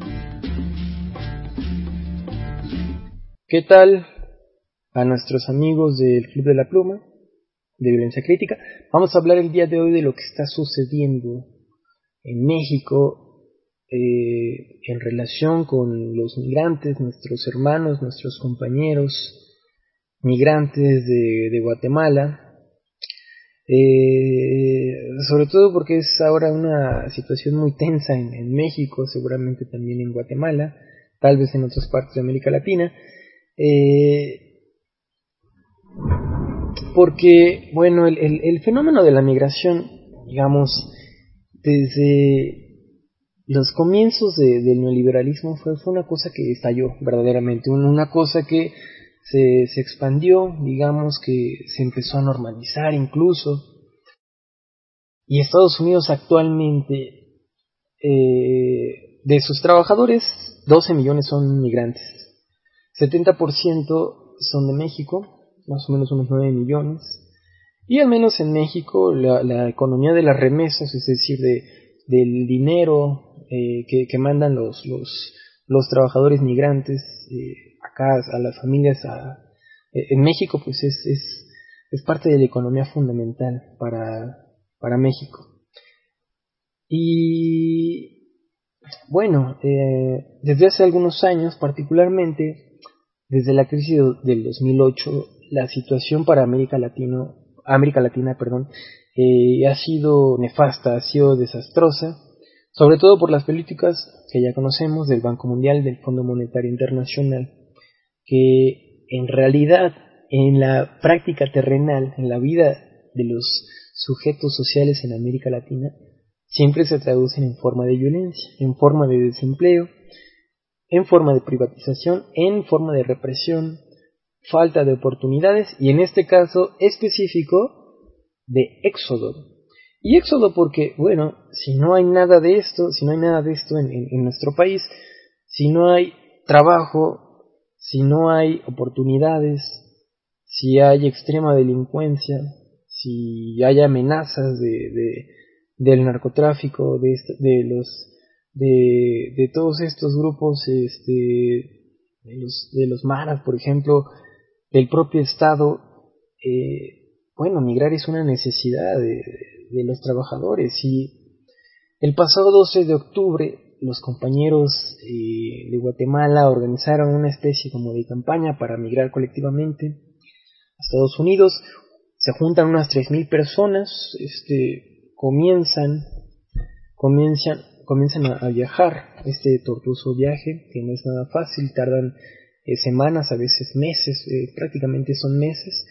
¿Qué tal a nuestros amigos del Club de la Pluma, de Violencia Crítica? Vamos a hablar el día de hoy de lo que está sucediendo en México eh, en relación con los migrantes, nuestros hermanos, nuestros compañeros migrantes de, de Guatemala. Eh, sobre todo porque es ahora una situación muy tensa en, en México, seguramente también en Guatemala, tal vez en otras partes de América Latina. Eh, porque, bueno, el, el, el fenómeno de la migración, digamos, desde los comienzos de, del neoliberalismo fue, fue una cosa que estalló verdaderamente, una cosa que se, se expandió, digamos, que se empezó a normalizar incluso. Y Estados Unidos actualmente, eh, de sus trabajadores, doce millones son migrantes. setenta por ciento son de México, más o menos unos nueve millones, y al menos en México la, la economía de las remesas, es decir, de, del dinero eh, que, que mandan los, los, los trabajadores migrantes eh, acá a las familias, a, eh, en México pues es, es, es parte de la economía fundamental para, para México. Y bueno, eh, desde hace algunos años, particularmente desde la crisis del dos mil ocho, la situación para América Latina, América Latina, perdón, eh, ha sido nefasta, ha sido desastrosa, sobre todo por las políticas que ya conocemos del Banco Mundial, del Fondo Monetario Internacional, que en realidad, en la práctica terrenal, en la vida de los sujetos sociales en América Latina, siempre se traducen en forma de violencia, en forma de desempleo, en forma de privatización, en forma de represión, falta de oportunidades y en este caso específico de éxodo. Y éxodo porque, bueno, si no hay nada de esto, si no hay nada de esto en, en, en nuestro país, si no hay trabajo, si no hay oportunidades, si hay extrema delincuencia, si hay amenazas de, de, del narcotráfico, de, de los De, de todos estos grupos, este, de los, de los maras, por ejemplo, del propio Estado, eh, bueno, migrar es una necesidad de, de los trabajadores. Y el pasado doce de octubre, los compañeros eh, de Guatemala organizaron una especie como de campaña para migrar colectivamente a Estados Unidos. Se juntan unas tres mil personas, este, comienzan, comienzan comienzan a, a viajar, este tortuoso viaje, que no es nada fácil, tardan eh, semanas, a veces meses, eh, prácticamente son meses,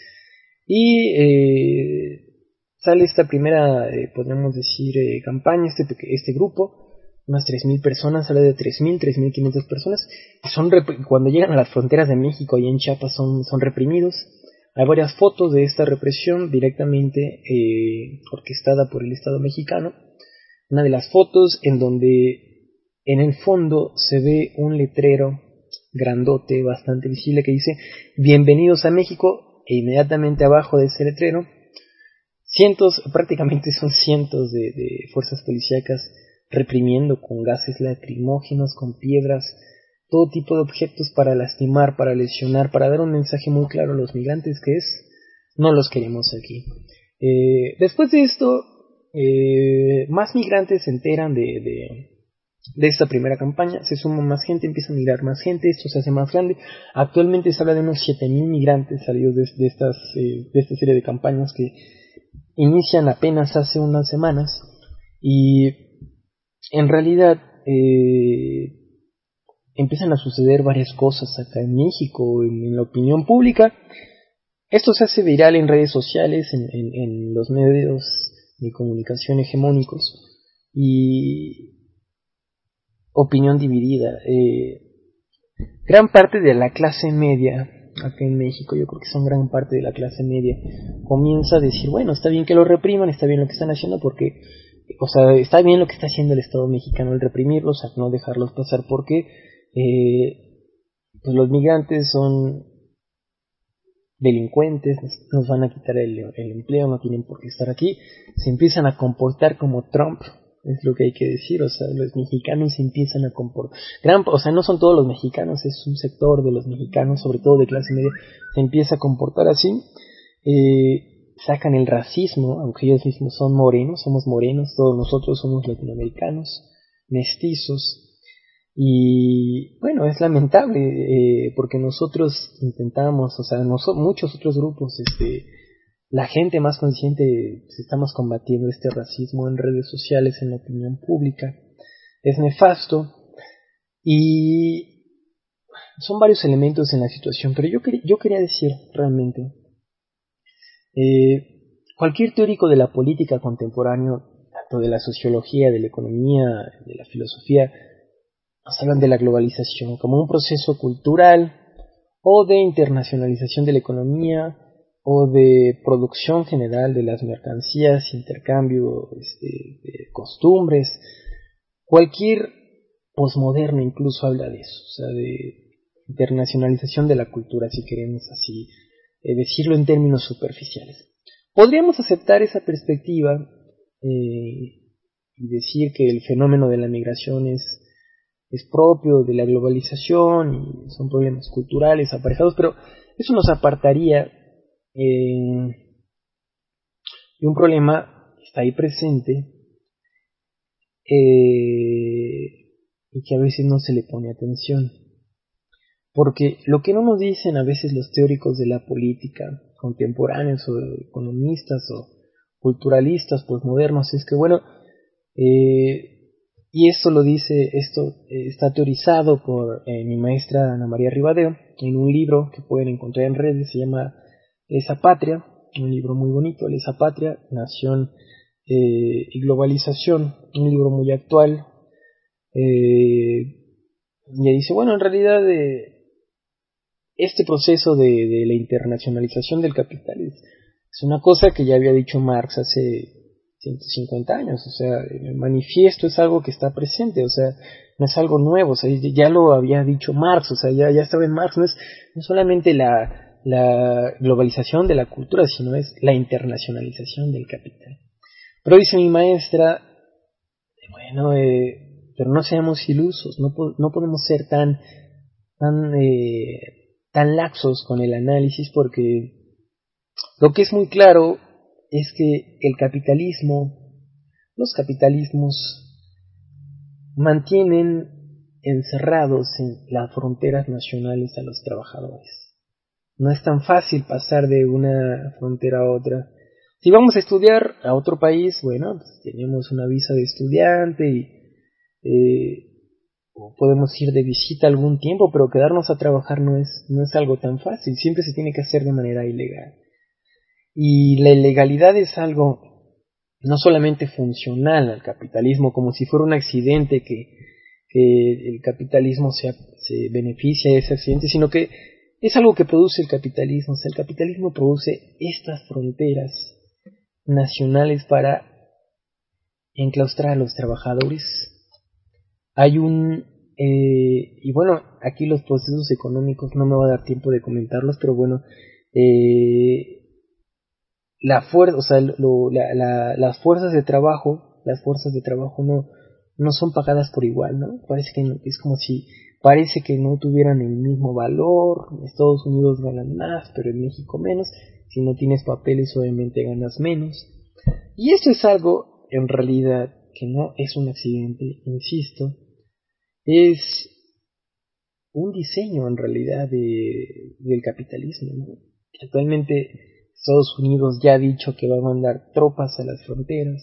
y eh, sale esta primera, eh, podemos decir, eh, campaña, este, este grupo, unas tres mil personas, sale de tres mil, tres mil quinientas personas, y son rep- cuando llegan a las fronteras de México y en Chiapas son, son reprimidos. Hay varias fotos de esta represión directamente eh, orquestada por el Estado mexicano. Una de las fotos en donde en el fondo se ve un letrero grandote, bastante visible, que dice "Bienvenidos a México", e inmediatamente abajo de ese letrero cientos, prácticamente son cientos de, de fuerzas policíacas reprimiendo con gases lacrimógenos, con piedras, todo tipo de objetos para lastimar, para lesionar, para dar un mensaje muy claro a los migrantes que es: no los queremos aquí. Eh, después de esto, Eh, más migrantes se enteran de, de, de esta primera campaña, se suma más gente, empieza a migrar más gente, esto se hace más grande. Actualmente se habla de unos siete mil migrantes salidos de, de, estas, eh, de esta serie de campañas que inician apenas hace unas semanas, y en realidad eh, empiezan a suceder varias cosas acá en México, en, en la opinión pública. Esto se hace viral en redes sociales, en, en, en los medios de comunicación hegemónicos, y opinión dividida. Eh, gran parte de la clase media acá en México, yo creo que son gran parte de la clase media, comienza a decir, bueno, está bien que lo repriman, está bien lo que están haciendo, porque, o sea, está bien lo que está haciendo el Estado mexicano, el reprimirlos, a no dejarlos pasar, porque eh, pues los migrantes son delincuentes, nos van a quitar el, el empleo, no tienen por qué estar aquí, se empiezan a comportar como Trump, es lo que hay que decir, o sea, los mexicanos se empiezan a comportar, gran, o sea, no son todos los mexicanos, es un sector de los mexicanos, sobre todo de clase media, se empieza a comportar así, eh, sacan el racismo, aunque ellos mismos son morenos, somos morenos, todos nosotros somos latinoamericanos, mestizos, y bueno, es lamentable, eh, porque nosotros intentamos, o sea, noso- muchos otros grupos, este, la gente más consciente, pues, estamos combatiendo este racismo en redes sociales, en la opinión pública, es nefasto, y son varios elementos en la situación, pero yo, quer- yo quería decir realmente, eh, cualquier teórico de la política contemporáneo, tanto de la sociología, de la economía, de la filosofía, nos hablan de la globalización como un proceso cultural o de internacionalización de la economía o de producción general de las mercancías, intercambio este, de costumbres. Cualquier posmoderno incluso habla de eso, o sea, de internacionalización de la cultura, si queremos así eh, decirlo en términos superficiales. Podríamos aceptar esa perspectiva eh, y decir que el fenómeno de la migración es es propio de la globalización y son problemas culturales aparejados, pero eso nos apartaría eh, de un problema que está ahí presente eh, y que a veces no se le pone atención, porque lo que no nos dicen a veces los teóricos de la política contemporáneos o economistas o culturalistas posmodernos es que bueno, eh, y esto lo dice, esto eh, está teorizado por eh, mi maestra Ana María Ribadeo en un libro que pueden encontrar en redes, se llama Lesa Patria, un libro muy bonito, Lesa Patria, Nación eh, y Globalización, un libro muy actual, eh, y dice, bueno, en realidad eh, este proceso de, de la internacionalización del capital es, es una cosa que ya había dicho Marx hace ciento cincuenta años, o sea, el manifiesto es algo que está presente, o sea, no es algo nuevo, o sea, ya lo había dicho Marx, o sea, ya, ya estaba en Marx, no es, no solamente la, la globalización de la cultura, sino es la internacionalización del capital. Pero dice mi maestra, bueno, eh, pero no seamos ilusos, no, po- no podemos ser tan, tan, eh, tan laxos con el análisis, porque lo que es muy claro es que el capitalismo, los capitalismos mantienen encerrados en las fronteras nacionales a los trabajadores. No es tan fácil pasar de una frontera a otra. Si vamos a estudiar a otro país, bueno, pues tenemos una visa de estudiante y eh, podemos ir de visita algún tiempo, pero quedarnos a trabajar no es, no es algo tan fácil, siempre se tiene que hacer de manera ilegal. Y la ilegalidad es algo no solamente funcional al capitalismo, como si fuera un accidente que, que el capitalismo se, se beneficia de ese accidente, sino que es algo que produce el capitalismo. O sea, el capitalismo produce estas fronteras nacionales para enclaustrar a los trabajadores. Hay un... Eh, y bueno, aquí los procesos económicos no me va a dar tiempo de comentarlos, pero bueno... Eh, la fuerza, o sea, lo, la, la, las fuerzas de trabajo, las fuerzas de trabajo no, no son pagadas por igual, ¿no? Parece que es como si, parece que no tuvieran el mismo valor. En Estados Unidos ganan más, pero en México menos. Si no tienes papeles, obviamente ganas menos. Y esto es algo, en realidad, que no es un accidente, insisto, es un diseño en realidad de, del capitalismo, ¿no? Actualmente Estados Unidos ya ha dicho que va a mandar tropas a las fronteras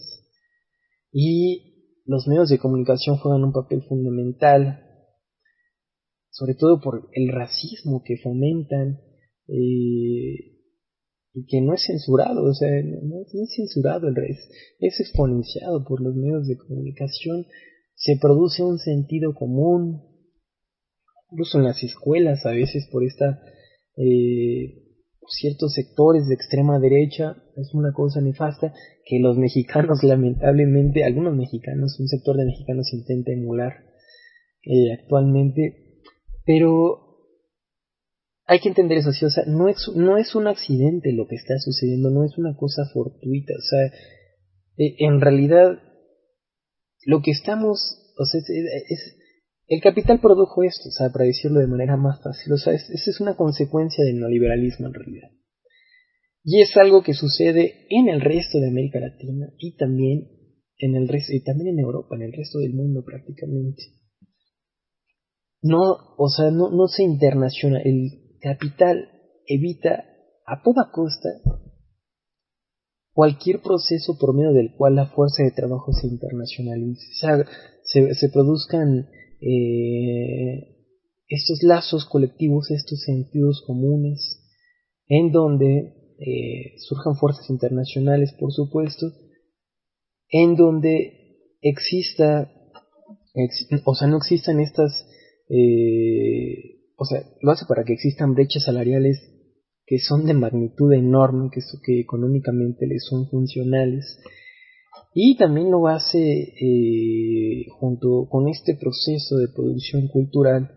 y los medios de comunicación juegan un papel fundamental, sobre todo por el racismo que fomentan eh, y que no es censurado, o sea, no, no es censurado, es, es exponenciado por los medios de comunicación. Se produce un sentido común, incluso en las escuelas a veces por esta eh, ciertos sectores de extrema derecha. Es una cosa nefasta que los mexicanos, lamentablemente, algunos mexicanos, un sector de mexicanos intenta emular eh, actualmente, pero hay que entender eso, ¿sí? O sea, no es, no es un accidente lo que está sucediendo, no es una cosa fortuita, o sea, eh, en realidad lo que estamos, o sea, es, es, el capital produjo esto, o sea, para decirlo de manera más fácil, o sea, es, es, es una consecuencia del neoliberalismo en realidad. Y es algo que sucede en el resto de América Latina y también en el resto, y también en Europa, en el resto del mundo prácticamente. No, o sea, no, no se internaciona, el capital evita a toda costa cualquier proceso por medio del cual la fuerza de trabajo se internacionalice, o sea, se, se produzcan eh, estos lazos colectivos, estos sentidos comunes, en donde eh, surjan fuerzas internacionales, por supuesto, en donde exista, ex, o sea, no existan estas, eh, o sea, lo hace para que existan brechas salariales que son de magnitud enorme, que, que económicamente les son funcionales, y también lo hace eh, junto con este proceso de producción cultural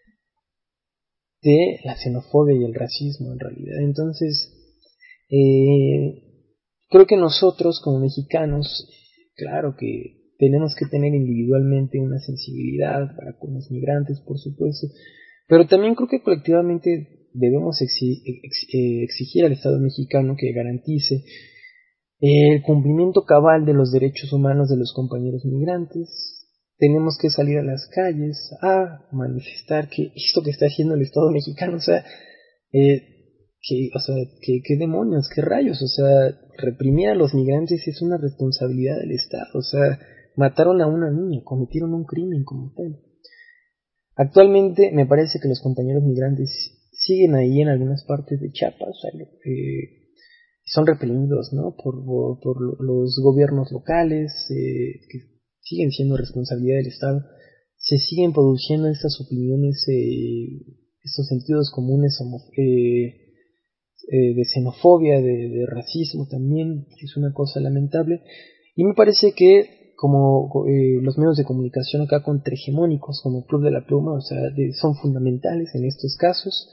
de la xenofobia y el racismo en realidad. Entonces, eh, creo que nosotros como mexicanos, claro que tenemos que tener individualmente una sensibilidad para con los migrantes, por supuesto, pero también creo que colectivamente debemos exigir al Estado mexicano que garantice el cumplimiento cabal de los derechos humanos de los compañeros migrantes. Tenemos que salir a las calles a manifestar que esto que está haciendo el Estado mexicano, o sea, eh, que, o sea, que, que demonios, qué rayos, o sea, reprimir a los migrantes es una responsabilidad del Estado, o sea, mataron a una niña, cometieron un crimen como tal. Actualmente me parece que los compañeros migrantes siguen ahí en algunas partes de Chiapas, o sea, eh, son reprimidos, ¿no? por, por, por los gobiernos locales, eh, que siguen siendo responsabilidad del Estado. Se siguen produciendo estas opiniones, eh, estos sentidos comunes eh, eh, de xenofobia, de, de racismo también, es una cosa lamentable. Y me parece que como eh, los medios de comunicación acá contrahegemónicos, como el Club de la Pluma, o sea, de, son fundamentales en estos casos.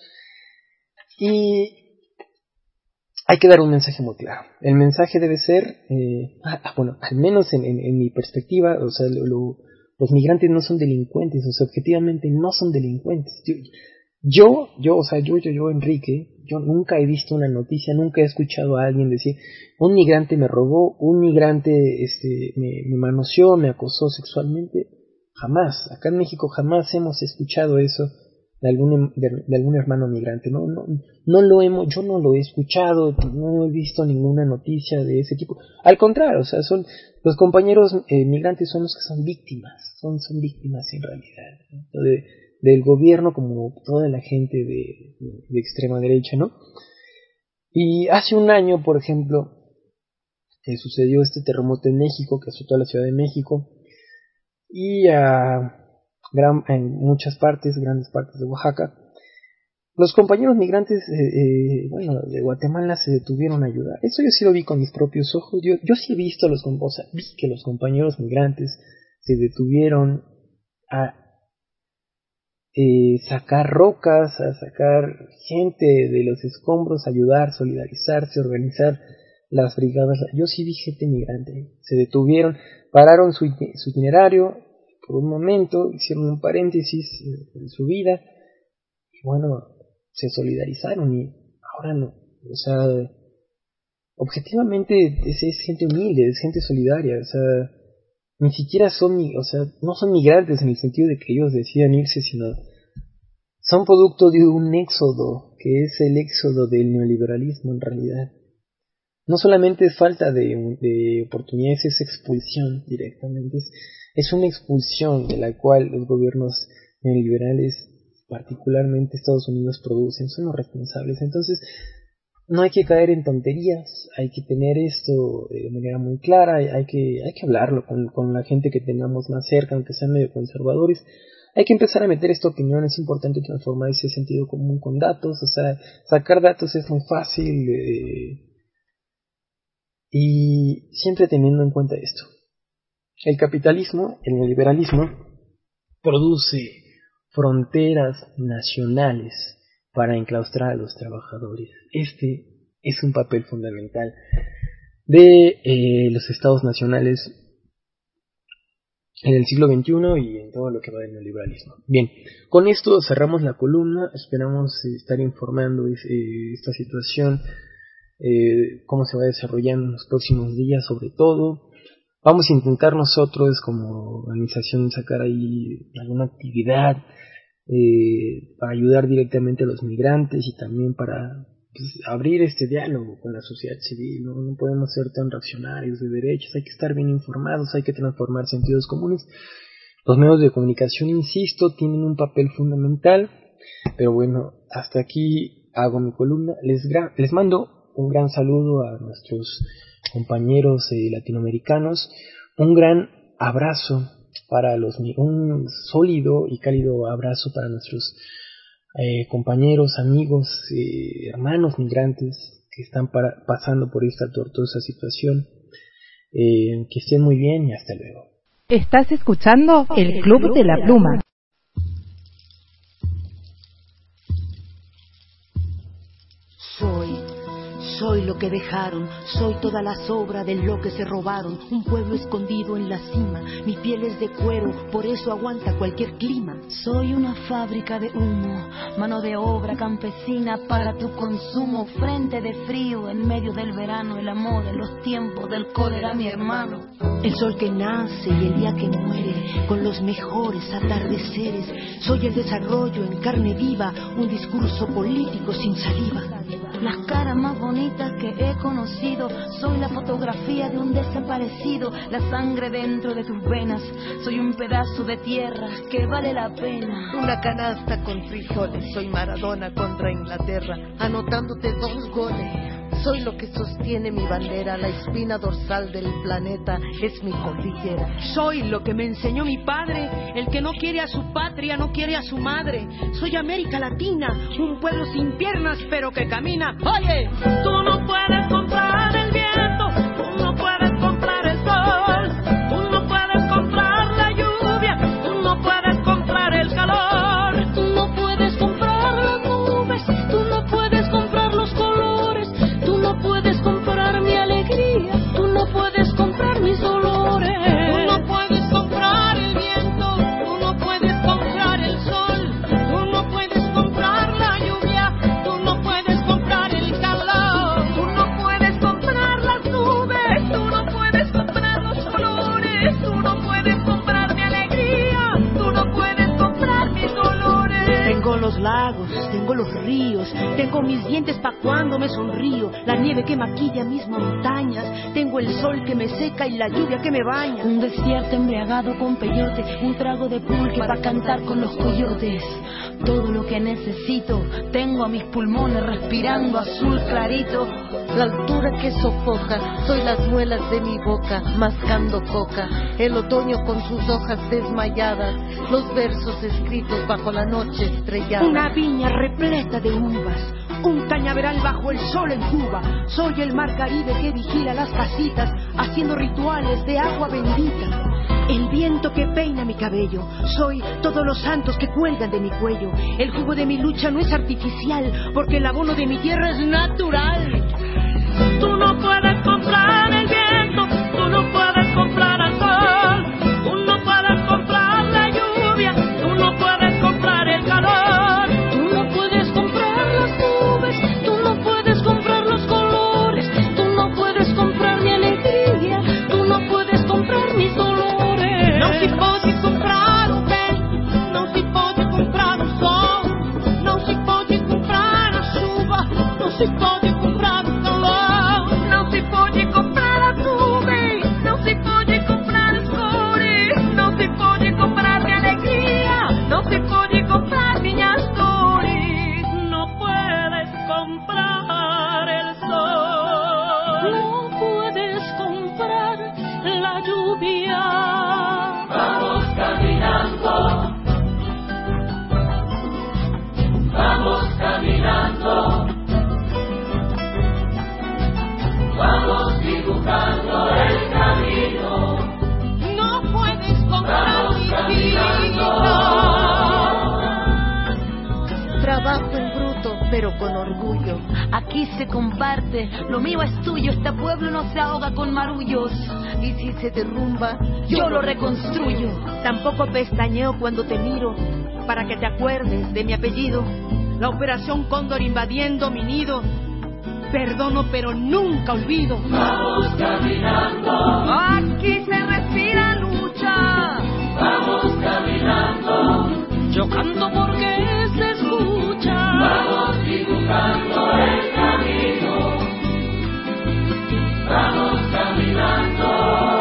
Y hay que dar un mensaje muy claro. El mensaje debe ser, eh, ah, bueno, al menos en, en, en mi perspectiva, o sea, lo, lo, los migrantes no son delincuentes, o sea, objetivamente no son delincuentes. Yo, yo, yo, o sea, yo, yo, yo, Enrique, yo nunca he visto una noticia, nunca he escuchado a alguien decir, un migrante me robó, un migrante este, me, me manoseó, me acosó sexualmente. Jamás, acá en México jamás hemos escuchado eso de algún, de, de algún hermano migrante, no, no, no lo hemos, yo no lo he escuchado, no he visto ninguna noticia de ese tipo. Al contrario, o sea, son los compañeros eh, migrantes son los que son víctimas, son, son víctimas en realidad, ¿no? de, del gobierno como toda la gente de, de, de extrema derecha, ¿no? Y hace un año, por ejemplo, que sucedió este terremoto en México, que azotó a la Ciudad de México, y a Gran, en muchas partes, grandes partes de Oaxaca, los compañeros migrantes eh, eh, bueno, de Guatemala se detuvieron a ayudar. Eso yo sí lo vi con mis propios ojos. Yo, yo sí he visto a los, o sea, vi que los compañeros migrantes se detuvieron a eh, sacar rocas, a sacar gente de los escombros, ayudar, solidarizarse, organizar las brigadas. Yo sí vi gente migrante, se detuvieron, pararon su, su itinerario por un momento, hicieron un paréntesis en su vida y bueno, se solidarizaron y ahora no, o sea, objetivamente es, es gente humilde, es gente solidaria, o sea, ni siquiera son, o sea, no son migrantes en el sentido de que ellos decidan irse, sino son producto de un éxodo, que es el éxodo del neoliberalismo en realidad. No solamente es falta de, de oportunidades, es expulsión directamente, es, es una expulsión de la cual los gobiernos neoliberales, particularmente Estados Unidos, producen, son los responsables. Entonces, no hay que caer en tonterías, hay que tener esto de manera muy clara, hay que, hay que hablarlo con, con la gente que tengamos más cerca, aunque sean medio conservadores. Hay que empezar a meter esta opinión, es importante transformar ese sentido común con datos, o sea, sacar datos es muy fácil, eh, y siempre teniendo en cuenta esto. El capitalismo, el neoliberalismo, produce fronteras nacionales para enclaustrar a los trabajadores. Este es un papel fundamental de eh, los estados nacionales en el siglo veintiuno y en todo lo que va del neoliberalismo. Bien, con esto cerramos la columna, esperamos estar informando eh, esta situación, eh, cómo se va desarrollando en los próximos días sobre todo. Vamos a intentar nosotros como organización sacar ahí alguna actividad eh, para ayudar directamente a los migrantes y también para pues, abrir este diálogo con la sociedad civil. ¿no? no podemos ser tan reaccionarios de derechos, hay que estar bien informados, hay que transformar sentidos comunes. Los medios de comunicación, insisto, tienen un papel fundamental, pero bueno, hasta aquí hago mi columna. Les, gra- les mando un gran saludo a nuestros compañeros eh, latinoamericanos, un gran abrazo para los, un sólido y cálido abrazo para nuestros eh, compañeros, amigos, eh, hermanos migrantes que están para, pasando por esta tortuosa situación. Eh, que estén muy bien y hasta luego. Estás escuchando el Club de la Pluma. Soy Soy lo que dejaron, soy toda la sobra de lo que se robaron. Un pueblo escondido en la cima, mi piel es de cuero, por eso aguanta cualquier clima. Soy una fábrica de humo, mano de obra campesina para tu consumo. Frente de frío en medio del verano, el amor en los tiempos del cólera, mi hermano. El sol que nace y el día que muere, con los mejores atardeceres. Soy el desarrollo en carne viva, un discurso político sin saliva. Las caras más bonitas que he conocido, soy la fotografía de un desaparecido, la sangre dentro de tus venas, soy un pedazo de tierra que vale la pena. Una canasta con frijoles, soy Maradona contra Inglaterra, anotándote dos goles. Soy lo que sostiene mi bandera, la espina dorsal del planeta es mi cordillera. Soy lo que me enseñó mi padre, el que no quiere a su patria, no quiere a su madre. Soy América Latina, un pueblo sin piernas pero que camina. Oye, tú no puedes comprar el viento, tú no puedes comprar el sol, tú no puedes comprar la lluvia, tú no puedes comprar el calor, tú no puedes comprar las nubes, tú no puedes comprar los colores. Tú no puedes comprar mi alegría, tú no puedes comprar mis dolores. Tú no puedes comprar el viento, tú no puedes comprar el sol, tú no puedes comprar la lluvia, tú no puedes comprar el calor, tú no puedes comprar las nubes, tú no puedes comprar los colores, tú no puedes comprar mi alegría, tú no puedes comprar mis dolores. Tengo los lagos, tengo los ríos, tengo mis dientes pa' cuando me sonrío, la nieve que maquilla mis montañas, tengo el sol que me seca y la lluvia que me baña, un desierto embriagado con peyote, un trago de pulque para cantar con los coyotes. Todo lo que necesito, tengo a mis pulmones respirando azul clarito. La altura que sofoca, soy las muelas de mi boca, mascando coca. El otoño con sus hojas desmayadas, los versos escritos bajo la noche estrellada. Una viña repleta de uvas, un cañaveral bajo el sol en Cuba. Soy el mar Caribe que vigila las casitas, haciendo rituales de agua bendita. El viento que peina mi cabello, soy todos los santos que cuelgan de mi cuello. El jugo de mi lucha no es artificial, porque el abono de mi tierra es natural. Tú no puedes comprar el viento, tú no puedes comprar el sol, tú no puedes comprar la lluvia, tú no puedes comprar el calor, tú no puedes comprar las nubes, tú no puedes comprar los colores, tú no puedes comprar mi alegría, tú no puedes comprar mis dolores. si pode comprar o calor, não se pode comprar a nuvem, não se pode comprar as cores, não se pode comprar minha alegria, não se pode comprar minhas dores. Não puedes comprar el sol, no puedes comprar la lluvia. Vamos caminando, vamos caminando, vamos dibujando el camino. No puedes comprar mi vida. Trabajo en bruto, pero con orgullo. Aquí se comparte, lo mío es tuyo. Este pueblo no se ahoga con marullos. Y si se derrumba, yo, yo lo reconstruyo. Tampoco pestañeo cuando te miro, para que te acuerdes de mi apellido. La operación Cóndor invadiendo mi nido. Perdono, pero nunca olvido. Vamos caminando, aquí se respira lucha. Vamos caminando, yo canto porque se escucha. Vamos dibujando el camino. Vamos caminando.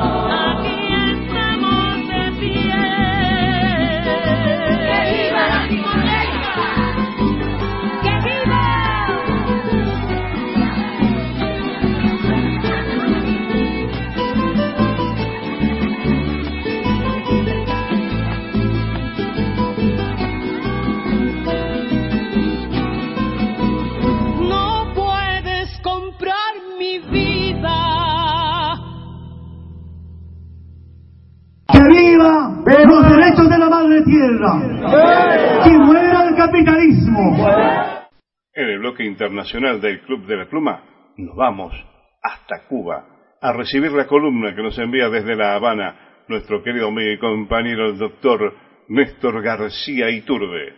Los derechos de la madre tierra, que muera el capitalismo. En el bloque internacional del Club de la Pluma nos vamos hasta Cuba a recibir la columna que nos envía desde La Habana nuestro querido amigo y compañero el doctor Néstor García Iturbe.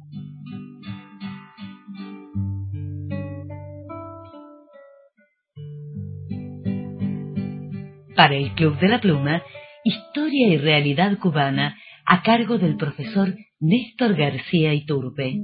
Para el Club de la Pluma, Historia y Realidad Cubana, a cargo del profesor Néstor García Iturbe.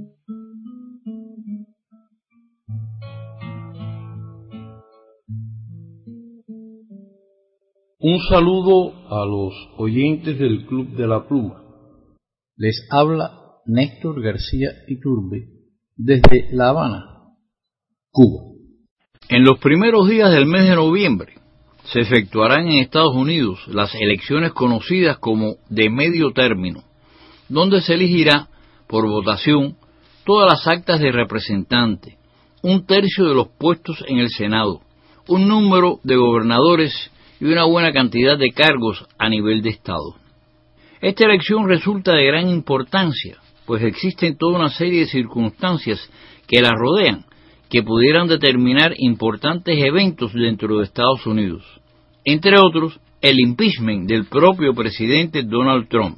Un saludo a los oyentes del Club de la Pluma. Les habla Néstor García Iturbe desde La Habana, Cuba. En los primeros días del mes de noviembre se efectuarán en Estados Unidos las elecciones conocidas como de medio término, donde se elegirá por votación todas las actas de representante, un tercio de los puestos en el Senado, un número de gobernadores y una buena cantidad de cargos a nivel de Estado. Esta elección resulta de gran importancia, pues existen toda una serie de circunstancias que la rodean, que pudieran determinar importantes eventos dentro de Estados Unidos. Entre otros, el impeachment del propio presidente Donald Trump.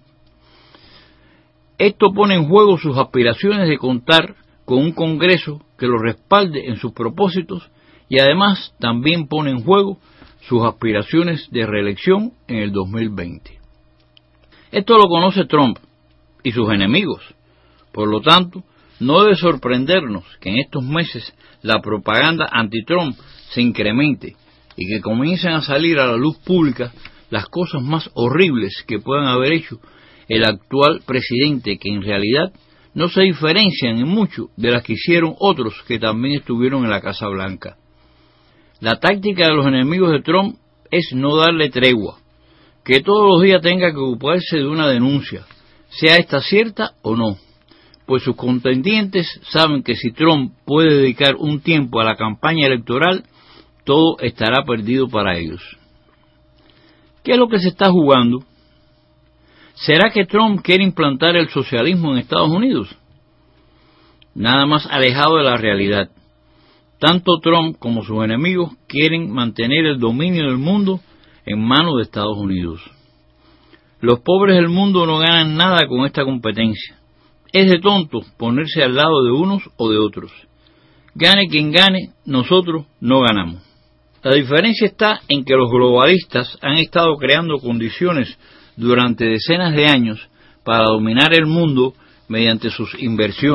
Esto pone en juego sus aspiraciones de contar con un Congreso que lo respalde en sus propósitos y además también pone en juego sus aspiraciones de reelección en el dos mil veinte. Esto lo conoce Trump y sus enemigos. Por lo tanto, no debe sorprendernos que en estos meses la propaganda anti-Trump se incremente y que comiencen a salir a la luz pública las cosas más horribles que puedan haber hecho el actual presidente, que en realidad no se diferencian en mucho de las que hicieron otros que también estuvieron en la Casa Blanca. La táctica de los enemigos de Trump es no darle tregua, que todos los días tenga que ocuparse de una denuncia, sea esta cierta o no, pues sus contendientes saben que si Trump puede dedicar un tiempo a la campaña electoral, todo estará perdido para ellos. ¿Qué es lo que se está jugando? ¿Será que Trump quiere implantar el socialismo en Estados Unidos? Nada más alejado de la realidad. Tanto Trump como sus enemigos quieren mantener el dominio del mundo en manos de Estados Unidos. Los pobres del mundo no ganan nada con esta competencia. Es de tontos ponerse al lado de unos o de otros. Gane quien gane, nosotros no ganamos. La diferencia está en que los globalistas han estado creando condiciones durante decenas de años para dominar el mundo mediante sus inversiones,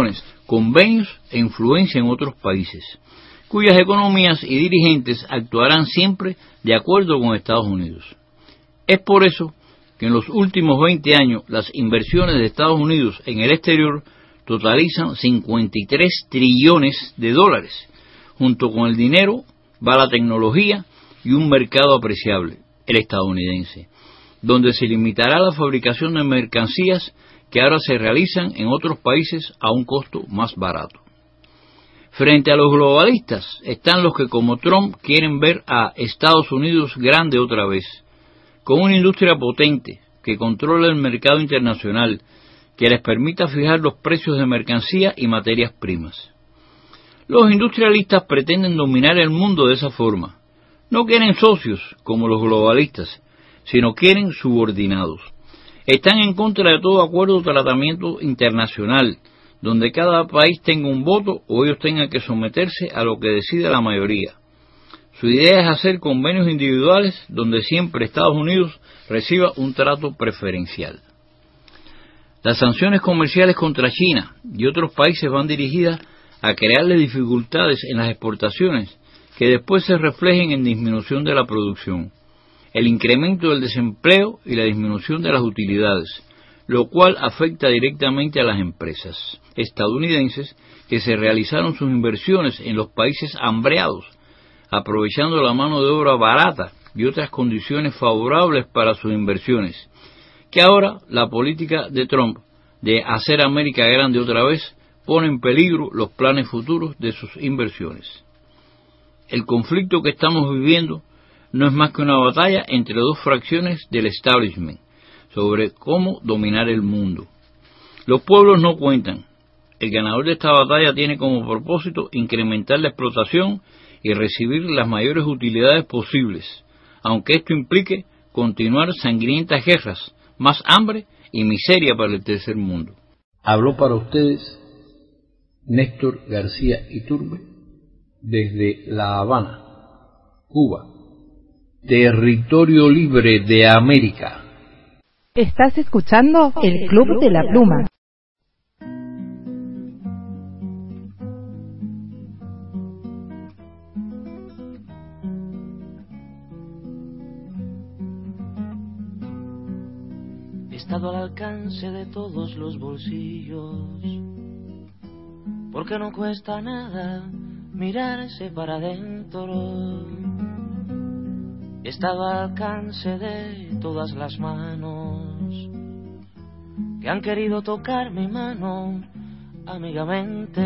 convenios e influencia en otros países, cuyas economías y dirigentes actuarán siempre de acuerdo con Estados Unidos. Es por eso que en los últimos veinte años las inversiones de Estados Unidos en el exterior totalizan cincuenta y tres trillones de dólares. Junto con el dinero va la tecnología y un mercado apreciable, el estadounidense, donde se limitará la fabricación de mercancías que ahora se realizan en otros países a un costo más barato. Frente a los globalistas están los que, como Trump, quieren ver a Estados Unidos grande otra vez, con una industria potente que controla el mercado internacional, que les permita fijar los precios de mercancía y materias primas. Los industrialistas pretenden dominar el mundo de esa forma. No quieren socios como los globalistas, sino quieren subordinados. Están en contra de todo acuerdo o tratamiento internacional, donde cada país tenga un voto o ellos tengan que someterse a lo que decida la mayoría. Su idea es hacer convenios individuales donde siempre Estados Unidos reciba un trato preferencial. Las sanciones comerciales contra China y otros países van dirigidas a crearle dificultades en las exportaciones que después se reflejen en disminución de la producción, el incremento del desempleo y la disminución de las utilidades, lo cual afecta directamente a las empresas estadounidenses que se realizaron sus inversiones en los países hambreados, aprovechando la mano de obra barata y otras condiciones favorables para sus inversiones, que ahora la política de Trump de hacer América grande otra vez pone en peligro los planes futuros de sus inversiones. El conflicto que estamos viviendo no es más que una batalla entre dos fracciones del establishment sobre cómo dominar el mundo. Los pueblos no cuentan. El ganador de esta batalla tiene como propósito incrementar la explotación y recibir las mayores utilidades posibles, aunque esto implique continuar sangrientas guerras, más hambre y miseria para el tercer mundo. Habló para ustedes Néstor García Iturbe desde La Habana, Cuba, territorio libre de América. Estás escuchando el Club de la Pluma. He estado al alcance de todos los bolsillos, porque no cuesta nada mirarse para adentro. He estado al alcance de todas las manos que han querido tocar mi mano amigamente,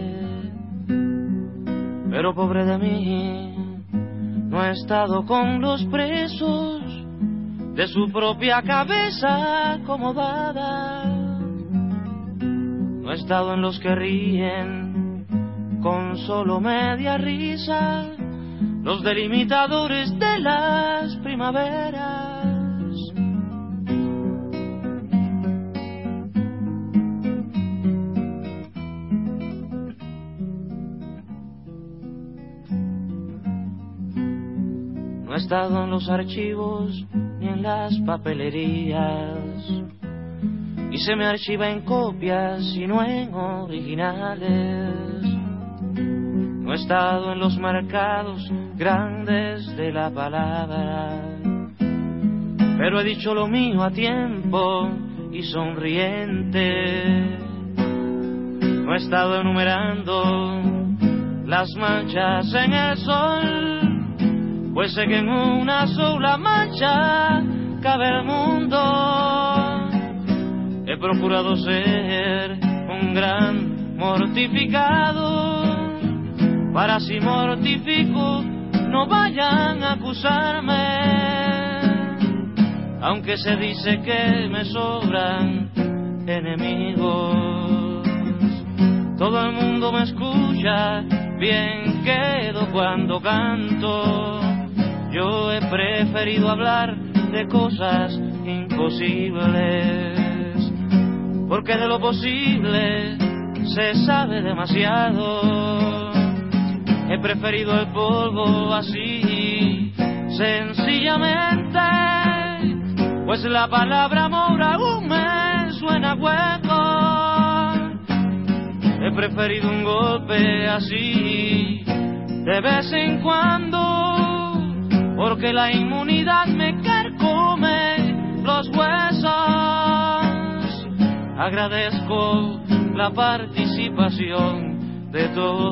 pero pobre de mí, no he estado con los presos de su propia cabeza acomodada. No he estado en los que ríen con solo media risa, los delimitadores de las primaveras. No he estado en los archivos ni en las papelerías, y se me archiva en copias y no en originales. No he estado en los mercados grandes de la palabra, pero he dicho lo mío a tiempo y sonriente. No he estado enumerando las manchas en el sol, pues sé que en una sola mancha cabe el mundo. He procurado ser un gran mortificado, para si mortifico no vayan a acusarme, aunque se dice que me sobran enemigos. Todo el mundo me escucha, bien quedo cuando canto. Yo he preferido hablar de cosas imposibles, porque de lo posible se sabe demasiado. He preferido el polvo así, sencillamente, pues la palabra amor aún me suena hueco. He preferido un golpe así de vez en cuando, porque la inmunidad me carcome los huesos. Agradezco la participación de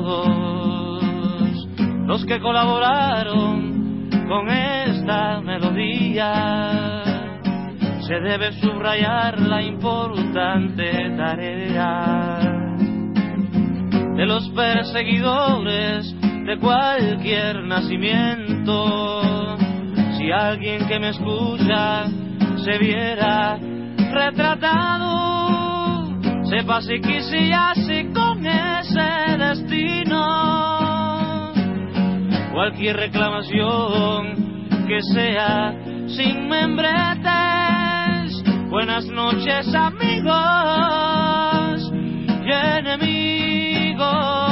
todos los que colaboraron con esta melodía. Se debe subrayar la importante tarea de los perseguidores de cualquier nacimiento. Si alguien que me escucha se viera retratado, sepa si quisiese con ese destino. Cualquier reclamación que sea sin membretes. Buenas noches, amigos y enemigos.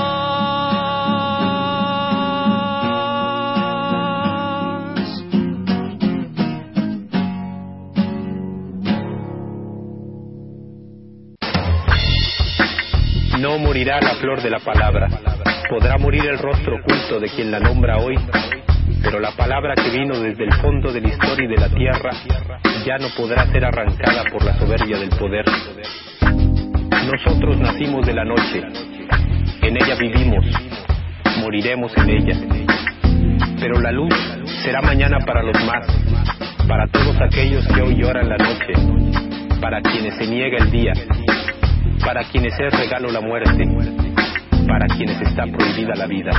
No morirá la flor de la palabra, podrá morir el rostro oculto de quien la nombra hoy, pero la palabra que vino desde el fondo de la historia y de la tierra ya no podrá ser arrancada por la soberbia del poder. Nosotros nacimos de la noche, en ella vivimos, moriremos en ella, pero la luz será mañana para los más, para todos aquellos que hoy lloran la noche, para quienes se niega el día, para quienes es regalo la muerte, para quienes está prohibida la vida.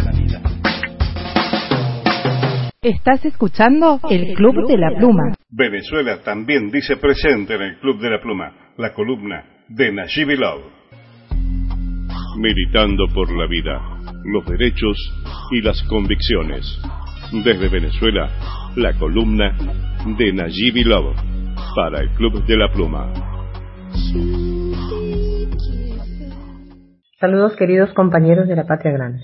Estás escuchando el Club de la Pluma. Venezuela también dice presente en el Club de la Pluma, la columna de Najib Love. Militando por la vida, los derechos y las convicciones. Desde Venezuela, la columna de Najib Love para el Club de la Pluma. Saludos, queridos compañeros de la Patria Grande.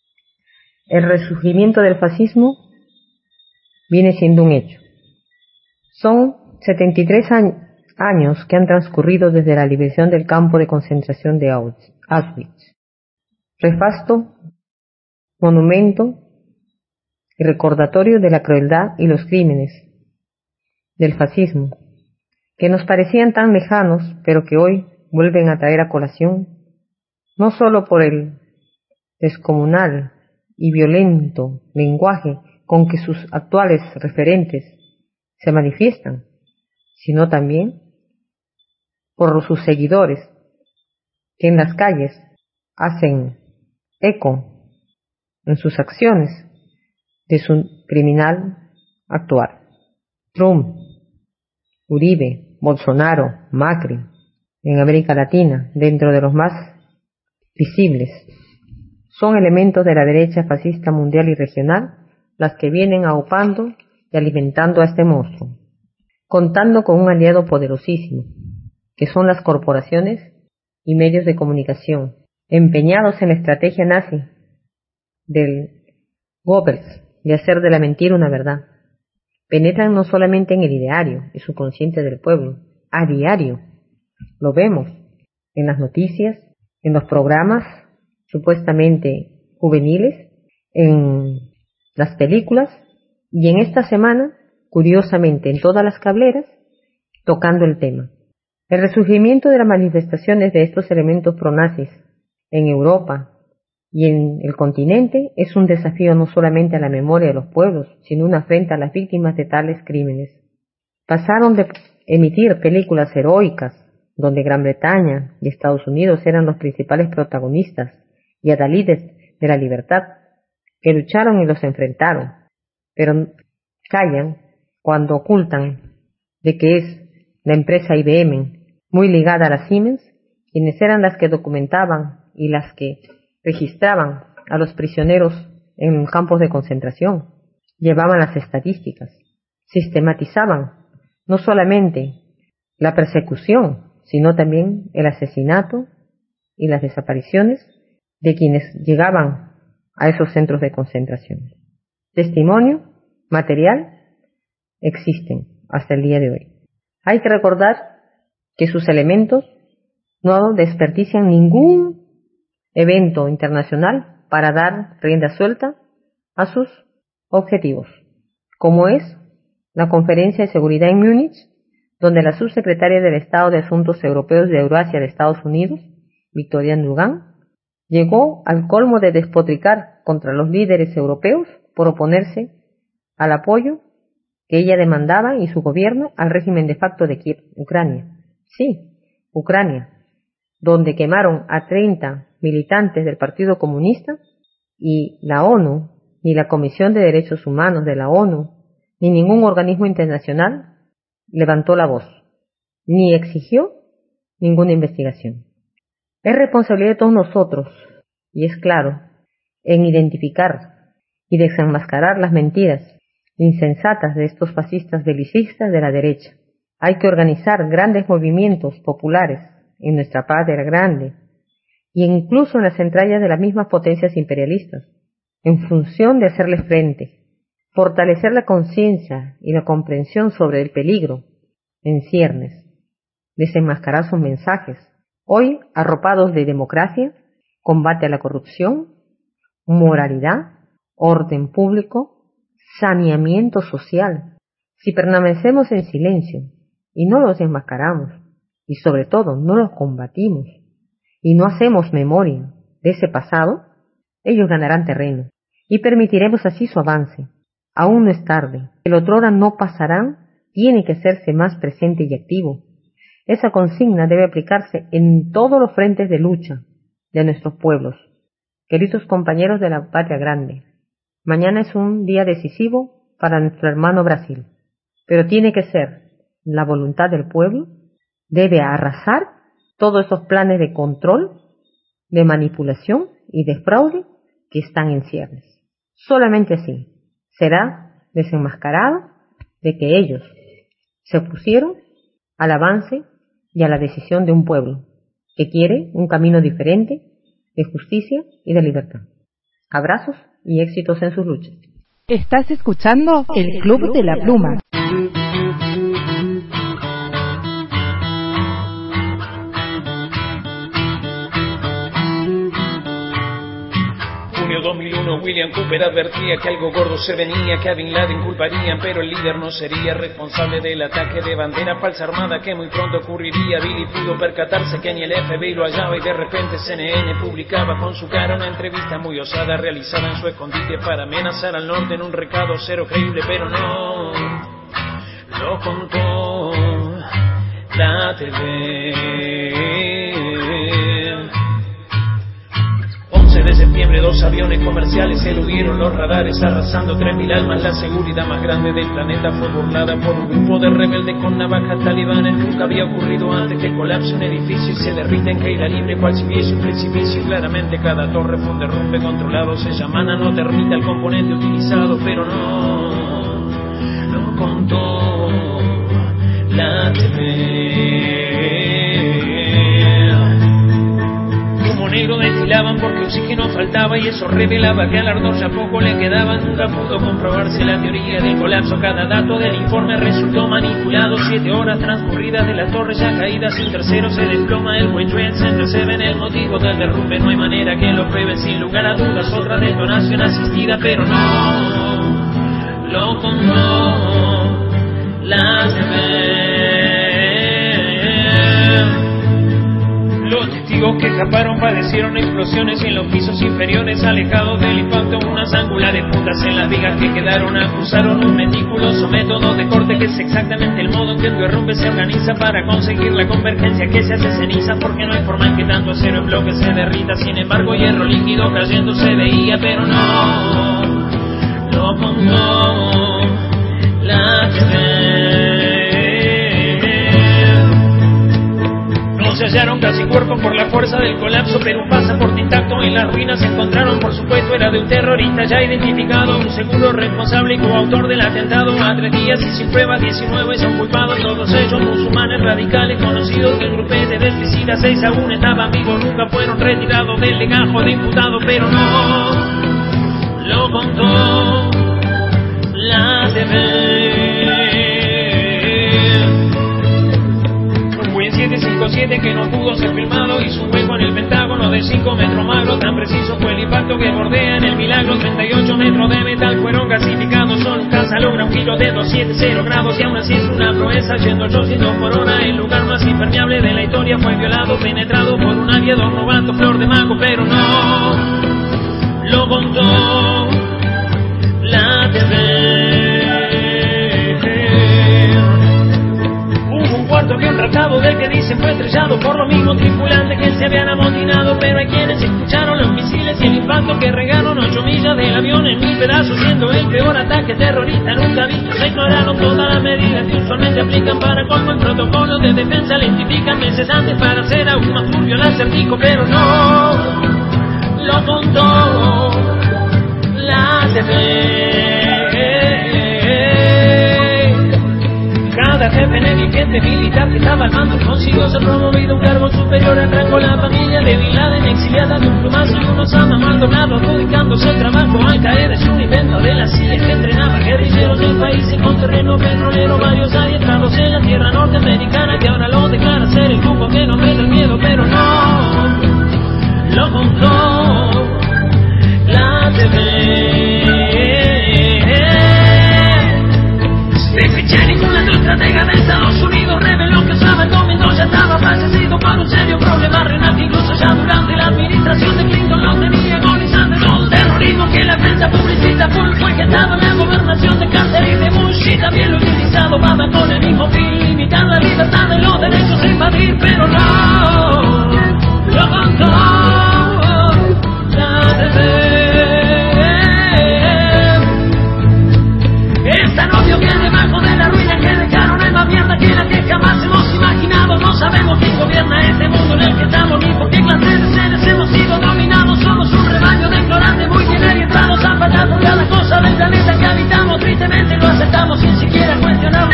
El resurgimiento del fascismo viene siendo un hecho. Son setenta y tres años que han transcurrido desde la liberación del campo de concentración de Auschwitz. Refasto, monumento y recordatorio de la crueldad y los crímenes del fascismo, que nos parecían tan lejanos, pero que hoy vuelven a traer a colación, no solo por el descomunal y violento lenguaje con que sus actuales referentes se manifiestan, sino también por sus seguidores, que en las calles hacen eco en sus acciones de su criminal actuar. Trump, Uribe, Bolsonaro, Macri, en América Latina, dentro de los más visibles, son elementos de la derecha fascista mundial y regional las que vienen aupando y alimentando a este monstruo, contando con un aliado poderosísimo, que son las corporaciones y medios de comunicación, empeñados en la estrategia nazi del Goebbels de hacer de la mentira una verdad. Penetran no solamente en el ideario y subconsciente del pueblo, a diario. Lo vemos en las noticias, en los programas supuestamente juveniles, en las películas y en esta semana, curiosamente, en todas las cableras, tocando el tema. El resurgimiento de las manifestaciones de estos elementos pronazis en Europa y en el continente es un desafío no solamente a la memoria de los pueblos, sino una afrenta a las víctimas de tales crímenes. Pasaron de emitir películas heroicas, donde Gran Bretaña y Estados Unidos eran los principales protagonistas y adalides de la libertad, que lucharon y los enfrentaron, pero callan cuando ocultan de que es la empresa I B M, muy ligada a la Siemens, quienes eran las que documentaban y las que registraban a los prisioneros en campos de concentración, llevaban las estadísticas, sistematizaban no solamente la persecución, sino también el asesinato y las desapariciones de quienes llegaban a esos centros de concentración. Testimonio material existen hasta el día de hoy. Hay que recordar que sus elementos no desperdician ningún evento internacional para dar rienda suelta a sus objetivos, como es la Conferencia de Seguridad en Múnich, donde la subsecretaria del Estado de Asuntos Europeos de Eurasia de Estados Unidos, Victoria Nuland, llegó al colmo de despotricar contra los líderes europeos por oponerse al apoyo que ella demandaba y su gobierno al régimen de facto de Kiev, Ucrania. Sí, Ucrania, donde quemaron a treinta militantes del Partido Comunista y la ONU, ni la Comisión de Derechos Humanos de la ONU, ni ningún organismo internacional levantó la voz, ni exigió ninguna investigación. Es responsabilidad de todos nosotros, y es claro, en identificar y desenmascarar las mentiras insensatas de estos fascistas belicistas de la derecha. Hay que organizar grandes movimientos populares en nuestra patria grande, y incluso en las entrañas de las mismas potencias imperialistas, en función de hacerles frente, fortalecer la conciencia y la comprensión sobre el peligro en ciernes, desenmascarar sus mensajes, hoy arropados de democracia, combate a la corrupción, moralidad, orden público, saneamiento social. Si permanecemos en silencio y no los enmascaramos, y sobre todo no los combatimos, y no hacemos memoria de ese pasado, ellos ganarán terreno, y permitiremos así su avance. Aún no es tarde, el otrora no pasarán, tiene que hacerse más presente y activo. Esa consigna debe aplicarse en todos los frentes de lucha de nuestros pueblos. Queridos compañeros de la patria grande, mañana es un día decisivo para nuestro hermano Brasil, pero tiene que ser la voluntad del pueblo, debe arrasar todos esos planes de control, de manipulación y de fraude que están en ciernes. Solamente así será desenmascarado de que ellos se opusieron al avance y a la decisión de un pueblo que quiere un camino diferente de justicia y de libertad. Abrazos y éxitos en sus luchas. Estás escuchando el Club de la Pluma. dos mil uno William Cooper advertía que algo gordo se venía, que a Bin Laden culparían, pero el líder no sería responsable del ataque de bandera falsa armada que muy pronto ocurriría. Billy pudo percatarse que ni el F B I lo hallaba y de repente C N N publicaba con su cara una entrevista muy osada realizada en su escondite para amenazar al norte en un recado cero creíble, pero no lo contó la T V. De septiembre, dos aviones comerciales eludieron los radares, arrasando tres mil almas. La seguridad más grande del planeta fue burlada por un grupo de rebeldes con navajas talibanes. Nunca había ocurrido antes que colapse un edificio y se derrita en caída libre, cual si hubiese un precipicio. Claramente cada torre fue un derrumbe controlado. Se llama no termita el componente utilizado, pero no lo contó la T V. Negro destilaban porque oxígeno faltaba y eso revelaba que al ardor ya poco le quedaba. Nunca pudo comprobarse la teoría del colapso. Cada dato del informe resultó manipulado. Siete horas transcurridas de la torre ya caída, sin tercero se desploma el World Trade Center seven. El motivo del derrumbe no hay manera que lo prueben, sin lugar a dudas otra detonación asistida, pero no lo contó la T V. Los testigos que escaparon padecieron explosiones en los pisos inferiores, alejados del impacto. Unas angulares puntas en las vigas que quedaron acusaron un meticuloso método de corte que es exactamente el modo en que el derrumbe se organiza para conseguir la convergencia que se hace ceniza, porque no hay forma en que tanto acero en bloque se derrita. Sin embargo, hierro líquido cayendo se veía, pero no lo contó la T V. Se hallaron casi cuerpos por la fuerza del colapso, pero un pasaporte intacto en las ruinas se encontraron. Por supuesto era de un terrorista ya identificado, un seguro responsable y coautor del atentado. A tres días y sin pruebas diecinueve son culpados, todos ellos musulmanes radicales conocidos del grupete de suicidas. Seis aún estaban vivos, nunca fueron retirados del legajo de imputado, pero no lo contó la T V. siete cinco siete que no pudo ser filmado y su hueco en el pentágono de cinco metros más milagro, tan preciso fue el impacto que bordea en el milagro. Treinta y ocho metros de metal fueron gasificados. Solo casa logra un giro de doscientos setenta grados y aún así es una proeza. Yendo ochocientos por hora, el lugar más impermeable de la historia fue violado, penetrado por un aviador robando flor de mago, pero no lo contó la T V. Hubo un cuarto avión tratado del que dicen fue estrellado por los mismos tripulantes que se habían amotinado, pero hay quienes escucharon los misiles y el impacto que regaron ocho millas del avión en mil pedazos, siendo el peor ataque terrorista nunca visto. Se ignoraron todas las medidas que usualmente aplican para colmo en protocolos de defensa, lentifican meses antes para hacer aún más turbio el acertijo, pero no lo contó la T V. Cada jefe negligente militar que estaba al mando consiguió ser promovido a un cargo superior al rango. La familia de Bin Laden exiliada de un plumazo y unos ama Maldonado adjudicándose el trabajo. Al caer es un invento de la C I A que entrenaba guerrilleros del país con terreno petrolero. Varios adiestrados en la tierra norteamericana que ahora lo declara ser el grupo que no me da miedo, pero no lo contó la T V. Stephen Jennings, un alto estratega de Estados Unidos, reveló que Osama el domingo ya estaba fallecido por un serio problema renal que incluso ya durante la administración de Clinton lo tenía agonizante. Todo el terrorismo que la prensa publicita full fue gestado en la gobernación de Carter y de Bush, y también lo utilizado Obama con el mismo fin, limitar la libertad de los derechos en Madrid, pero no lo contó la T V. Esta novio que debajo de la ruina que dejaron es más mierda que la que jamás hemos imaginado. No sabemos quién gobierna este mundo en el que estamos, ni por qué clase de seres hemos sido dominados. Somos un rebaño de ignorantes muy bien orientados a pagar por cada cosa del planeta que habitamos. Tristemente lo aceptamos sin siquiera cuestionarlo.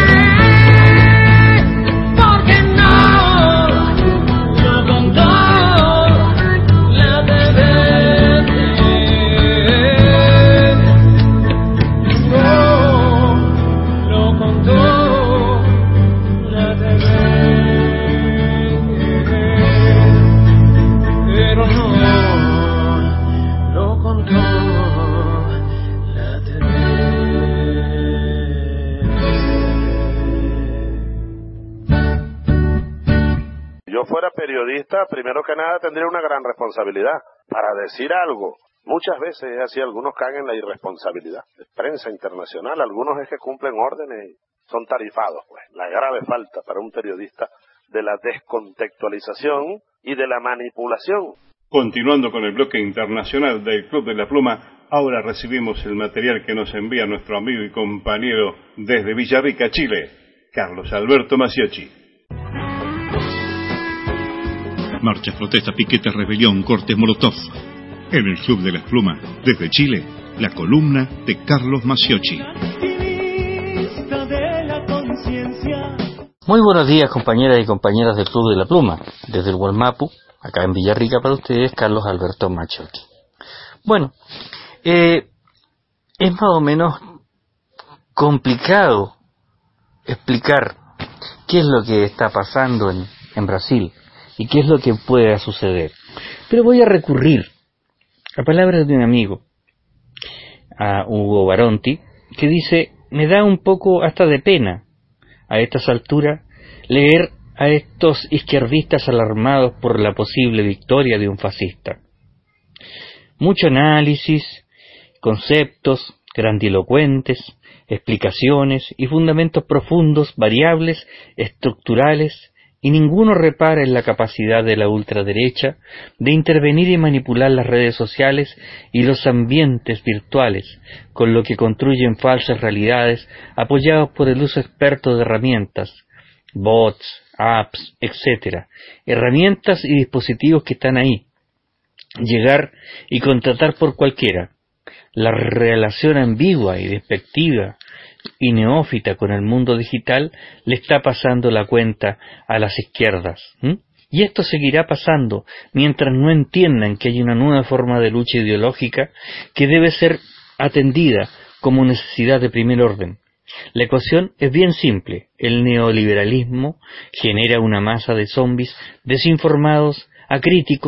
Porque no lo contó la T V. Pero no lo contó la T V. Yo fuera periodista, primero que nada tendría una gran responsabilidad para decir algo. Muchas veces es así, algunos caen en la irresponsabilidad. Prensa internacional, algunos es que cumplen órdenes y son tarifados, pues. La grave falta para un periodista de la descontextualización y de la manipulación. Continuando con el bloque internacional del Club de la Pluma, ahora recibimos el material que nos envía nuestro amigo y compañero desde Villarrica, Chile, Carlos Alberto Maciocchi. Marchas, protestas, piquetes, rebelión, cortes, molotov. En el Club de la Pluma, desde Chile, la columna de Carlos Maciocchi. Muy buenos días, compañeras y compañeras del Club de la Pluma. Desde el Gualmapu, acá en Villarrica para ustedes, Carlos Alberto Maciocchi. Bueno, eh, es más o menos complicado explicar qué es lo que está pasando en, en Brasil y qué es lo que pueda suceder. Pero voy a recurrir a palabras de un amigo, a Hugo Baronti, que dice: me da un poco hasta de pena a estas alturas leer a estos izquierdistas alarmados por la posible victoria de un fascista. Mucho análisis, conceptos grandilocuentes, explicaciones y fundamentos profundos, variables, estructurales, y ninguno repara en la capacidad de la ultraderecha de intervenir y manipular las redes sociales y los ambientes virtuales, con lo que construyen falsas realidades apoyados por el uso experto de herramientas, bots, apps, etcétera, herramientas y dispositivos que están ahí. Llegar y contratar por cualquiera. La relación ambigua y despectiva y neófita con el mundo digital le está pasando la cuenta a las izquierdas. ¿Mm? Y esto seguirá pasando mientras no entiendan que hay una nueva forma de lucha ideológica que debe ser atendida como necesidad de primer orden. La ecuación es bien simple. El neoliberalismo genera una masa de zombis desinformados, acríticos,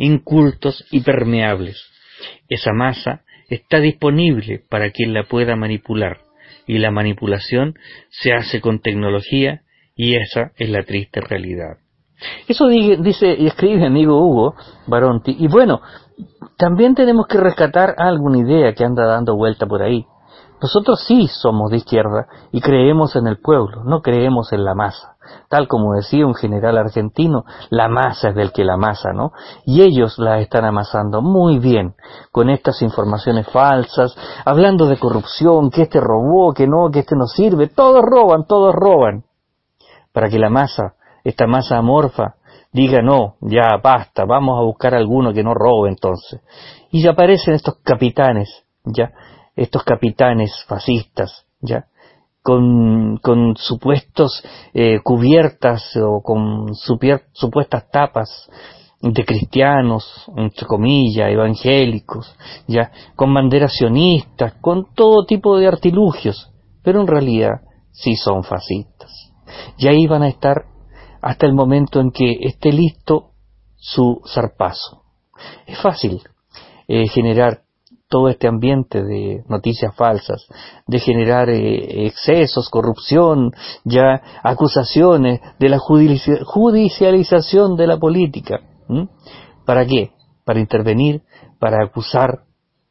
incultos y permeables. Esa masa está disponible para quien la pueda manipular, y la manipulación se hace con tecnología, y esa es la triste realidad. Eso dice y escribe mi amigo Hugo Baronti, y bueno, también tenemos que rescatar alguna idea que anda dando vuelta por ahí. Nosotros sí somos de izquierda y creemos en el pueblo, no creemos en la masa. Tal como decía un general argentino, la masa es del que la masa, ¿no? Y ellos la están amasando muy bien con estas informaciones falsas, hablando de corrupción, que este robó, que no, que este no sirve. Todos roban, todos roban. Para que la masa, esta masa amorfa, diga no, ya basta, vamos a buscar alguno que no robe entonces. Y aparecen estos capitanes, ya, estos capitanes fascistas, ya, con, con supuestos eh, cubiertas o con supier, supuestas tapas de cristianos, entre comillas, evangélicos, ya, con banderas sionistas, con todo tipo de artilugios, pero en realidad sí son fascistas. Y ahí van a estar hasta el momento en que esté listo su zarpazo. Es fácil eh, generar todo este ambiente de noticias falsas, de generar eh, excesos, corrupción, ya acusaciones de la judici- judicialización de la política. ¿Mm? ¿Para qué? Para intervenir, para acusar,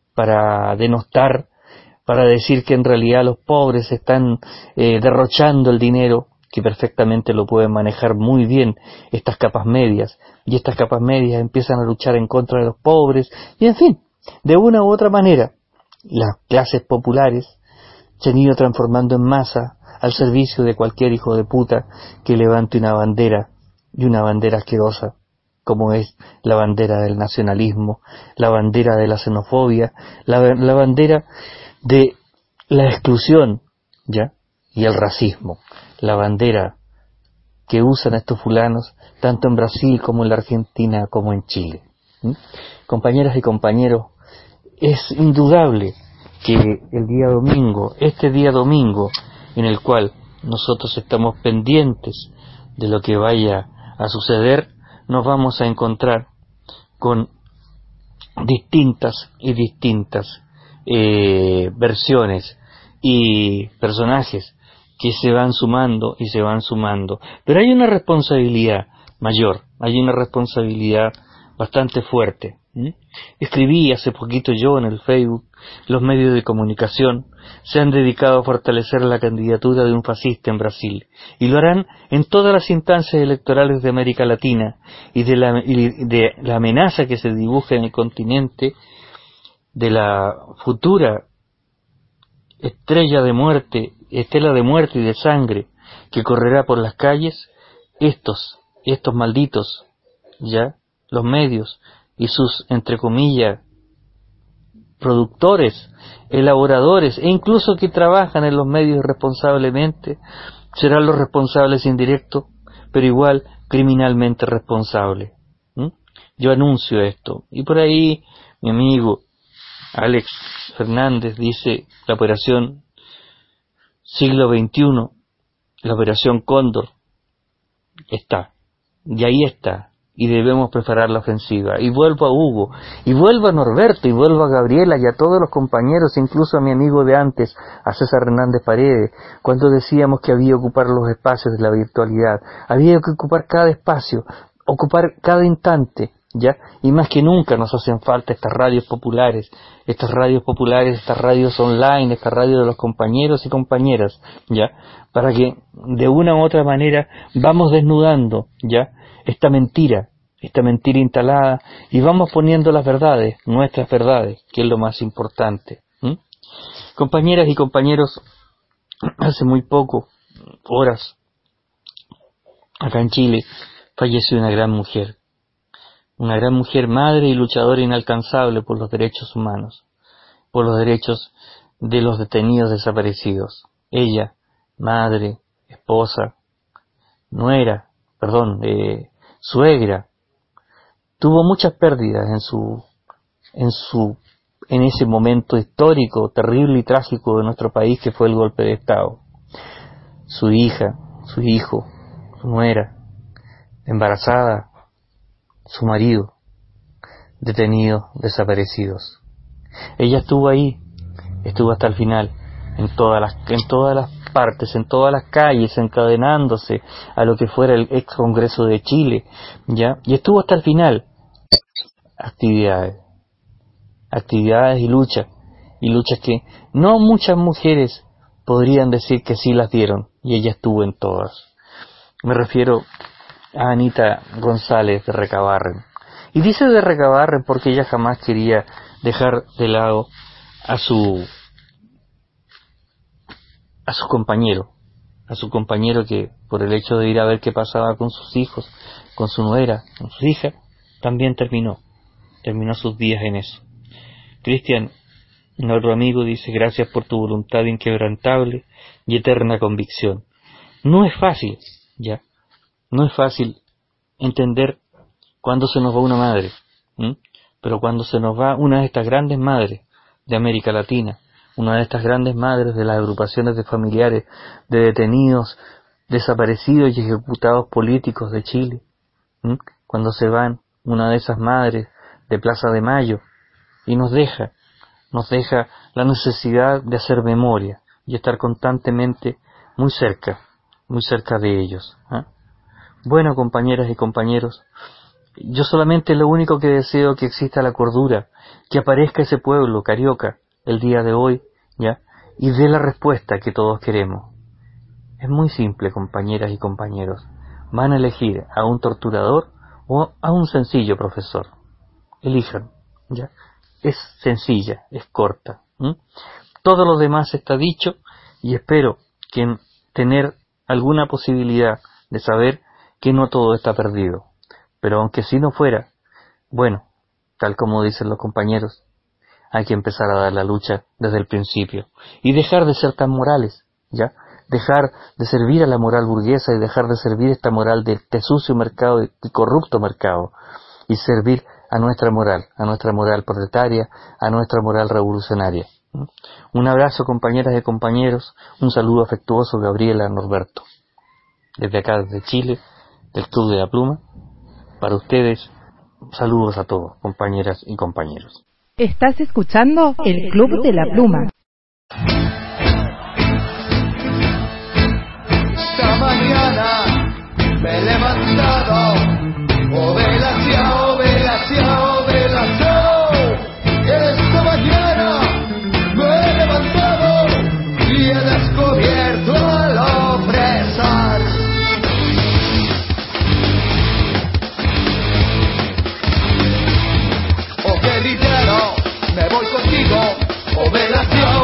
para denostar, para decir que en realidad los pobres están eh, derrochando el dinero, que perfectamente lo pueden manejar muy bien estas capas medias, y estas capas medias empiezan a luchar en contra de los pobres, y en fin, de una u otra manera, las clases populares se han ido transformando en masa al servicio de cualquier hijo de puta que levante una bandera, y una bandera asquerosa, como es la bandera del nacionalismo, la bandera de la xenofobia, la, la bandera de la exclusión, ¿ya? Y el racismo, la bandera que usan estos fulanos tanto en Brasil como en la Argentina como en Chile. ¿Mm? Compañeras y compañeros, es indudable que el día domingo, este día domingo, en el cual nosotros estamos pendientes de lo que vaya a suceder, nos vamos a encontrar con distintas y distintas eh, versiones y personajes que se van sumando y se van sumando. Pero hay una responsabilidad mayor, hay una responsabilidad bastante fuerte. ¿Mm? Escribí hace poquito yo en el Facebook, los medios de comunicación se han dedicado a fortalecer la candidatura de un fascista en Brasil, y lo harán en todas las instancias electorales de América Latina, y de la, y de la amenaza que se dibuja en el continente de la futura estrella de muerte, estela de muerte y de sangre que correrá por las calles. Estos, estos malditos, ya, los medios y sus, entre comillas, productores, elaboradores e incluso que trabajan en los medios responsablemente, serán los responsables indirectos, pero igual criminalmente responsables. ¿Mm? Yo anuncio esto, y por ahí mi amigo Alex Fernández dice: la operación siglo veintiuno, la operación Cóndor, está, y ahí está, y debemos preparar la ofensiva. Y vuelvo a Hugo, y vuelvo a Norberto, y vuelvo a Gabriela, y a todos los compañeros, incluso a mi amigo de antes, a César Hernández Paredes, cuando decíamos que había que ocupar los espacios de la virtualidad, había que ocupar cada espacio, ocupar cada instante, ¿ya? Y más que nunca nos hacen falta estas radios populares, estas radios populares, estas radios online, estas radios de los compañeros y compañeras, ¿ya? Para que de una u otra manera vamos desnudando, ¿ya? Esta mentira, esta mentira instalada, y vamos poniendo las verdades, nuestras verdades, que es lo más importante. ¿Mm? Compañeras y compañeros, hace muy poco, horas, acá en Chile, falleció una gran mujer. Una gran mujer, madre y luchadora inalcanzable por los derechos humanos, por los derechos de los detenidos desaparecidos. Ella, madre, esposa, nuera, perdón, eh, suegra, tuvo muchas pérdidas en su, en su, en ese momento histórico, terrible y trágico de nuestro país, que fue el golpe de Estado. Su hija, su hijo, su nuera, embarazada, su marido. detenidos, desaparecidos. Ella estuvo ahí, estuvo hasta el final, en todas las, en todas las partes, en todas las calles, encadenándose a lo que fuera el ex Congreso de Chile, ¿ya? Y estuvo hasta el final. Actividades, actividades y luchas, y luchas que no muchas mujeres podrían decir que sí las dieron, y ella estuvo en todas. Me refiero a Anita González de Recabarren. Y dice de Recabarren porque ella jamás quería dejar de lado a su a su compañero, a su compañero que por el hecho de ir a ver qué pasaba con sus hijos, con su nuera, con sus hijas, también terminó, terminó sus días en eso. Cristian, nuestro amigo, dice: gracias por tu voluntad inquebrantable y eterna convicción. No es fácil, ya, no es fácil entender cuando se nos va una madre, ¿m? Pero cuando se nos va una de estas grandes madres de América Latina, una de estas grandes madres de las agrupaciones de familiares de detenidos, desaparecidos y ejecutados políticos de Chile, ¿m? Cuando se van una de esas madres de Plaza de Mayo y nos deja, nos deja la necesidad de hacer memoria y estar constantemente muy cerca, muy cerca de ellos, ¿eh? Bueno, compañeras y compañeros, yo solamente lo único que deseo que exista la cordura, que aparezca ese pueblo carioca el día de hoy, ¿ya? Y dé la respuesta que todos queremos. Es muy simple, compañeras y compañeros. Van a elegir a un torturador o a un sencillo profesor. Elijan, ¿ya? Es sencilla, es corta. ¿m? Todo lo demás está dicho y espero que tener alguna posibilidad de saber que no todo está perdido. Pero aunque si no fuera, bueno, tal como dicen los compañeros, hay que empezar a dar la lucha desde el principio y dejar de ser tan morales, ¿ya? Dejar de servir a la moral burguesa y dejar de servir esta moral de este sucio mercado y corrupto mercado y servir a nuestra moral, a nuestra moral proletaria, a nuestra moral revolucionaria. Un abrazo, compañeras y compañeros, un saludo afectuoso, Gabriela Norberto. Desde acá, desde Chile, del Club de la Pluma, para ustedes, saludos a todos, compañeras y compañeros. Estás escuchando el Club de la Pluma. Esta mañana me he levantado, oh velacia, oh velacia, oh velacia. Esta mañana me he levantado y he descubierto al opresor. Oh guerrillero, me voy contigo, oh velacia.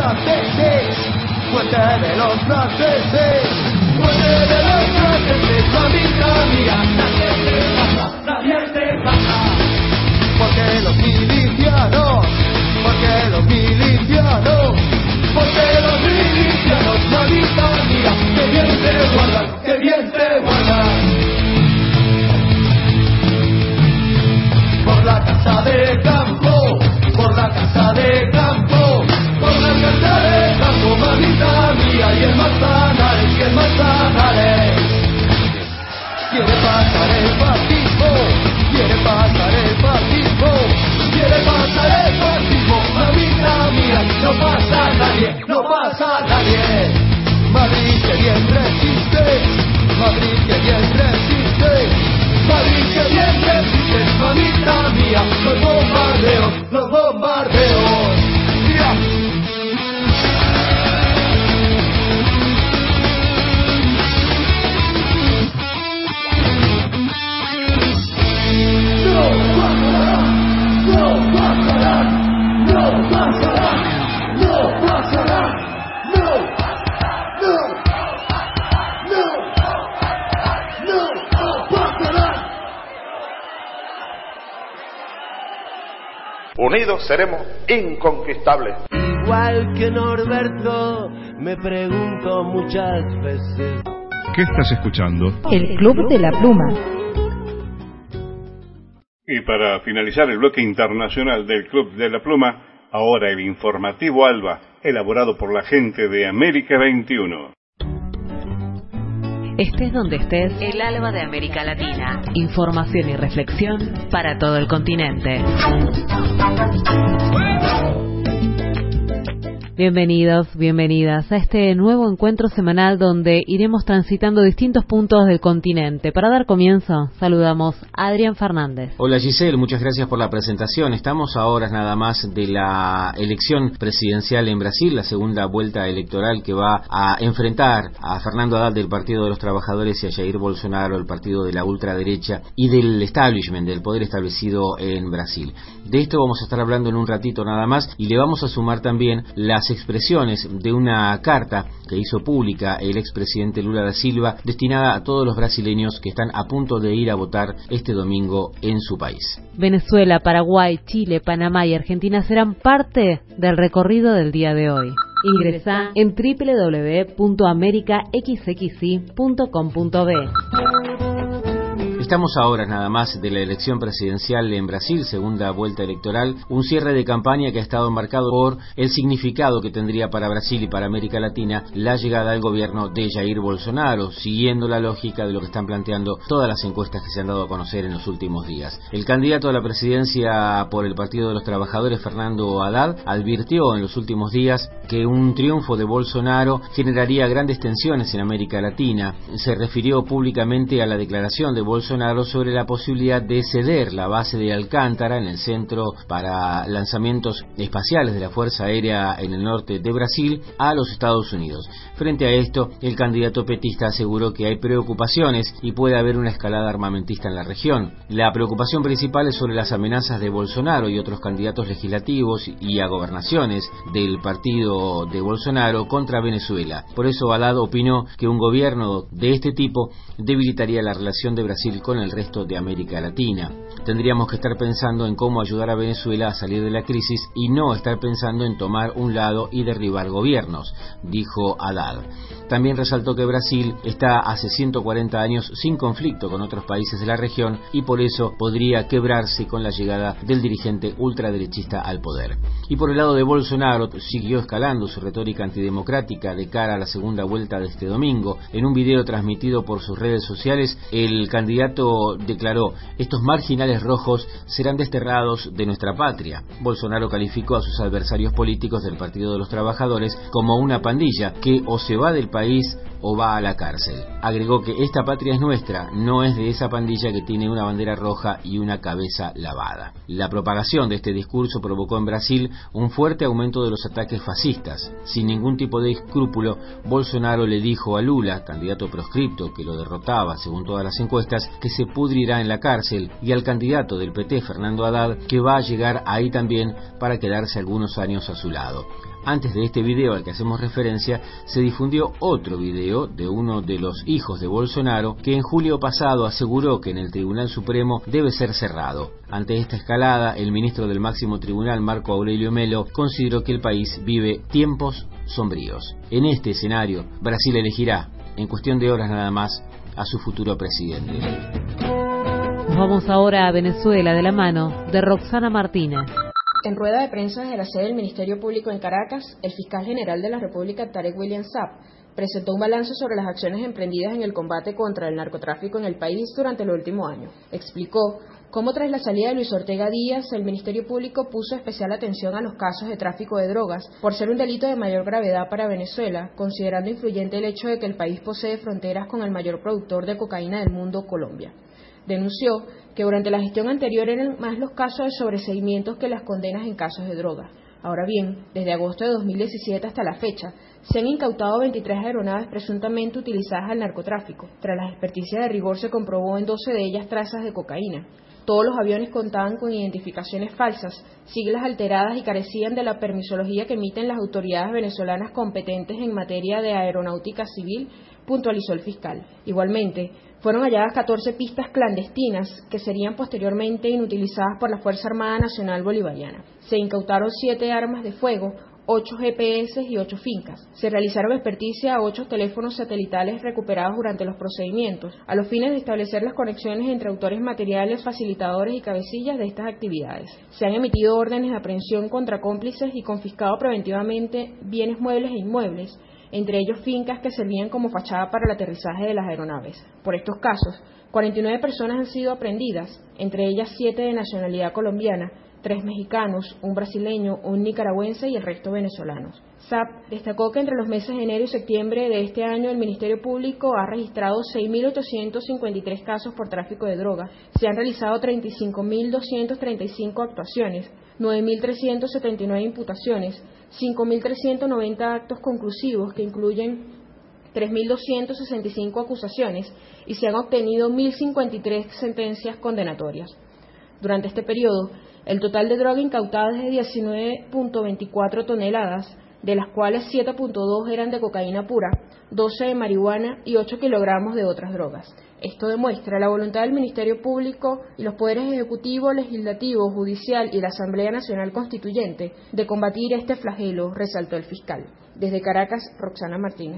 franceses, muerte de los franceses, muerte de los franceses, mamita mía, nadie te pasa, nadie te pasa. Porque los milicianos, porque los milicianos, porque los milicianos, mamita mía, que bien te guardan, que bien te guardan. Por la casa de campo, por la casa de campo, por la casa de campo, mamita mía, y el Manzanares, y el Manzanares. Quiere pasar el fascismo, quiere pasar el fascismo, quiere pasar el fascismo, mamita mía, no pasa nadie, no pasa nadie. Madrid que bien resiste, Madrid que bien resiste. Madrid que bien resiste, mamita mía, los bombardeos, los bombardeos. ¡Ya! No pasará, no pasará, no pasará, no pasará, no, no, no, no, no pasará. Unidos seremos inconquistables. Igual que Norberto, me pregunto muchas veces. ¿Qué estás escuchando? El Club de la Pluma. Y para finalizar el bloque internacional del Club de la Pluma, ahora el informativo ALBA, elaborado por la gente de América veintiuno. Estés donde estés, el ALBA de América Latina. Información y reflexión para todo el continente. Bienvenidos, bienvenidas a este nuevo encuentro semanal donde iremos transitando distintos puntos del continente. Para dar comienzo, saludamos a Adrián Fernández. Hola Giselle, muchas gracias por la presentación. Estamos a horas nada más de la elección presidencial en Brasil, la segunda vuelta electoral que va a enfrentar a Fernando Haddad del Partido de los Trabajadores y a Jair Bolsonaro, el partido de la ultraderecha y del establishment, del poder establecido en Brasil. De esto vamos a estar hablando en un ratito nada más y le vamos a sumar también las expresiones de una carta que hizo pública el expresidente Lula da Silva destinada a todos los brasileños que están a punto de ir a votar este domingo en su país. Venezuela, Paraguay, Chile, Panamá y Argentina serán parte del recorrido del día de hoy. Ingresá en doble u doble u doble u punto america x x i punto com punto b. Estamos ahora nada más de la elección presidencial en Brasil, segunda vuelta electoral, un cierre de campaña que ha estado marcado por el significado que tendría para Brasil y para América Latina la llegada al gobierno de Jair Bolsonaro, siguiendo la lógica de lo que están planteando todas las encuestas que se han dado a conocer en los últimos días. El candidato a la presidencia por el Partido de los Trabajadores, Fernando Haddad, advirtió en los últimos días que un triunfo de Bolsonaro generaría grandes tensiones en América Latina. Se refirió públicamente a la declaración de Bolsonaro sobre la posibilidad de ceder la base de Alcántara en el centro para lanzamientos espaciales de la Fuerza Aérea en el norte de Brasil a los Estados Unidos. Frente a esto, el candidato petista aseguró que hay preocupaciones y puede haber una escalada armamentista en la región. La preocupación principal es sobre las amenazas de Bolsonaro y otros candidatos legislativos y a gobernaciones del partido de Bolsonaro contra Venezuela. Por eso Haddad opinó que un gobierno de este tipo debilitaría la relación de Brasil con el resto de América Latina. Tendríamos que estar pensando en cómo ayudar a Venezuela a salir de la crisis y no estar pensando en tomar un lado y derribar gobiernos, dijo Haddad. También resaltó que Brasil está hace ciento cuarenta años sin conflicto con otros países de la región y por eso podría quebrarse con la llegada del dirigente ultraderechista al poder. Y por el lado de Bolsonaro, siguió escalando su retórica antidemocrática de cara a la segunda vuelta de este domingo. En un video transmitido por sus redes sociales, el candidato declaró: estos marginales rojos serán desterrados de nuestra patria. Bolsonaro calificó a sus adversarios políticos del Partido de los Trabajadores como una pandilla que o se va del país o va a la cárcel. Agregó que esta patria es nuestra, no es de esa pandilla que tiene una bandera roja y una cabeza lavada. La propagación de este discurso provocó en Brasil un fuerte aumento de los ataques fascistas. Sin ningún tipo de escrúpulo, Bolsonaro le dijo a Lula, candidato proscripto que lo derrotaba según todas las encuestas, que se pudrirá en la cárcel, y al candidato del P T, Fernando Haddad, que va a llegar ahí también para quedarse algunos años a su lado. Antes de este video al que hacemos referencia, se difundió otro video de uno de los hijos de Bolsonaro que en julio pasado aseguró que en el Tribunal Supremo debe ser cerrado. Ante esta escalada, el ministro del máximo tribunal, Marco Aurelio Melo, consideró que el país vive tiempos sombríos. En este escenario, Brasil elegirá, en cuestión de horas nada más, a su futuro presidente. Nos vamos ahora a Venezuela de la mano de Roxana Martínez. En rueda de prensa desde la sede del Ministerio Público en Caracas, el fiscal general de la República, Tarek William Saab, presentó un balance sobre las acciones emprendidas en el combate contra el narcotráfico en el país durante el último año. Explicó cómo tras la salida de Luis Ortega Díaz, el Ministerio Público puso especial atención a los casos de tráfico de drogas, por ser un delito de mayor gravedad para Venezuela, considerando influyente el hecho de que el país posee fronteras con el mayor productor de cocaína del mundo, Colombia. Denunció que durante la gestión anterior eran más los casos de sobreseimientos que las condenas en casos de droga. Ahora bien, desde agosto de dos mil diecisiete hasta la fecha, se han incautado veintitrés aeronaves presuntamente utilizadas al narcotráfico. Tras las experticias de rigor se comprobó en doce de ellas trazas de cocaína. Todos los aviones contaban con identificaciones falsas, siglas alteradas y carecían de la permisología que emiten las autoridades venezolanas competentes en materia de aeronáutica civil, puntualizó el fiscal. Igualmente, fueron halladas catorce pistas clandestinas que serían posteriormente inutilizadas por la Fuerza Armada Nacional Bolivariana. Se incautaron siete armas de fuego, ocho G P S y ocho fincas. Se realizaron experticia a ocho teléfonos satelitales recuperados durante los procedimientos, a los fines de establecer las conexiones entre autores materiales, facilitadores y cabecillas de estas actividades. Se han emitido órdenes de aprehensión contra cómplices y confiscado preventivamente bienes muebles e inmuebles, entre ellos fincas que servían como fachada para el aterrizaje de las aeronaves. Por estos casos, cuarenta y nueve personas han sido aprehendidas, entre ellas siete de nacionalidad colombiana, tres mexicanos, un brasileño, un nicaragüense y el resto venezolanos. Saab destacó que entre los meses de enero y septiembre de este año el Ministerio Público ha registrado seis mil ochocientos cincuenta y tres casos por tráfico de drogas, se han realizado treinta y cinco mil doscientas treinta y cinco actuaciones, nueve mil trescientas setenta y nueve imputaciones, cinco mil trescientos noventa actos conclusivos que incluyen tres mil doscientas sesenta y cinco acusaciones y se han obtenido mil cincuenta y tres sentencias condenatorias. Durante este periodo, el total de droga incautada es de diecinueve punto veinticuatro toneladas, de las cuales siete punto dos eran de cocaína pura, doce de marihuana y ocho kilogramos de otras drogas. Esto demuestra la voluntad del Ministerio Público y los poderes ejecutivo, legislativo, judicial y la Asamblea Nacional Constituyente de combatir este flagelo, resaltó el fiscal. Desde Caracas, Roxana Martínez.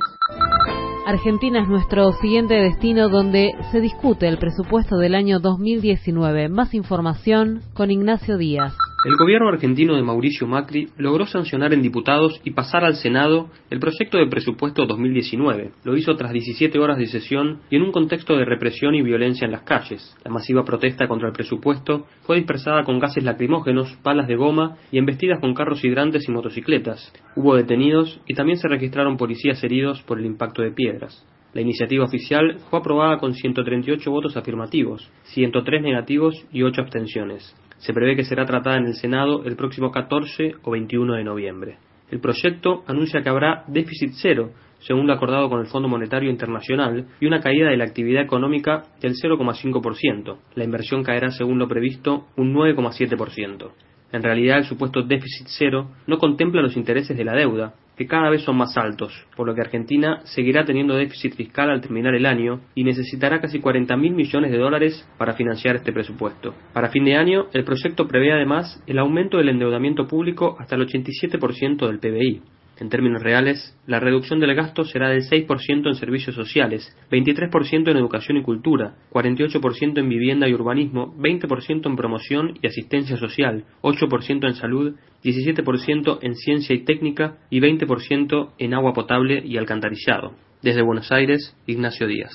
Argentina es nuestro siguiente destino, donde se discute el presupuesto del año dos mil diecinueve. Más información con Ignacio Díaz. El gobierno argentino de Mauricio Macri logró sancionar en diputados y pasar al Senado el proyecto de presupuesto dos mil diecinueve. Lo hizo tras diecisiete horas de sesión y en un contexto de represión y violencia en las calles. La masiva protesta contra el presupuesto fue dispersada con gases lacrimógenos, balas de goma y embestidas con carros hidrantes y motocicletas. Hubo detenidos y también se registraron policías heridos por el impacto de piedras. La iniciativa oficial fue aprobada con ciento treinta y ocho votos afirmativos, ciento tres negativos y ocho abstenciones. Se prevé que será tratada en el Senado el próximo catorce o veintiuno de noviembre. El proyecto anuncia que habrá déficit cero, según lo acordado con el Fondo Monetario Internacional, y una caída de la actividad económica del cero coma cinco por ciento. La inversión caerá, según lo previsto, un nueve coma siete por ciento. En realidad, el supuesto déficit cero no contempla los intereses de la deuda, que cada vez son más altos, por lo que Argentina seguirá teniendo déficit fiscal al terminar el año y necesitará casi cuarenta mil millones de dólares para financiar este presupuesto. Para fin de año, el proyecto prevé además el aumento del endeudamiento público hasta el ochenta y siete por ciento del P B I. En términos reales, la reducción del gasto será del seis por ciento en servicios sociales, veintitrés por ciento en educación y cultura, cuarenta y ocho por ciento en vivienda y urbanismo, veinte por ciento en promoción y asistencia social, ocho por ciento en salud, diecisiete por ciento en ciencia y técnica y veinte por ciento en agua potable y alcantarillado. Desde Buenos Aires, Ignacio Díaz.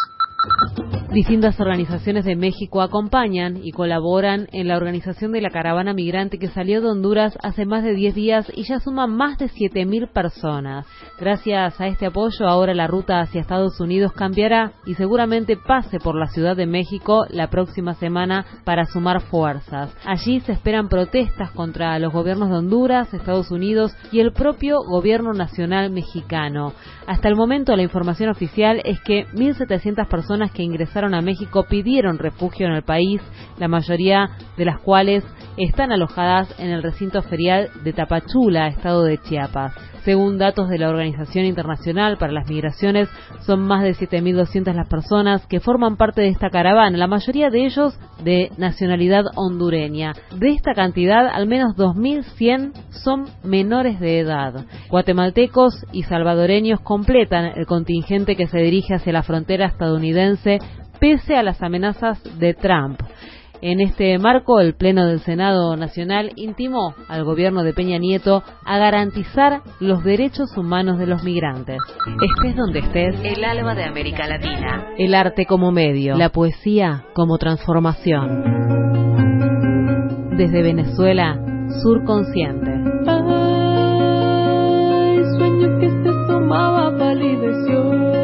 Distintas organizaciones de México acompañan y colaboran en la organización de la caravana migrante que salió de Honduras hace más de diez días y ya suma más de siete mil personas. Gracias a este apoyo, ahora la ruta hacia Estados Unidos cambiará y seguramente pase por la Ciudad de México la próxima semana para sumar fuerzas. Allí se esperan protestas contra los gobiernos de Honduras, Estados Unidos y el propio gobierno nacional mexicano. Hasta el momento, la información oficial es que mil setecientas personas que ingresaron a México pidieron refugio en el país, la mayoría de las cuales están alojadas en el recinto ferial de Tapachula, estado de Chiapas. Según datos de la Organización Internacional para las Migraciones, son más de siete mil doscientas las personas que forman parte de esta caravana, la mayoría de ellos de nacionalidad hondureña. De esta cantidad, al menos dos mil cien son menores de edad. Guatemaltecos y salvadoreños completan el contingente que se dirige hacia la frontera estadounidense pese a las amenazas de Trump. En este marco, el Pleno del Senado Nacional intimó al gobierno de Peña Nieto a garantizar los derechos humanos de los migrantes. Estés donde estés, El alma de América Latina. el arte como medio, la poesía como transformación. Desde Venezuela, Sur Consciente. Ay, sueño que se asomaba palideció.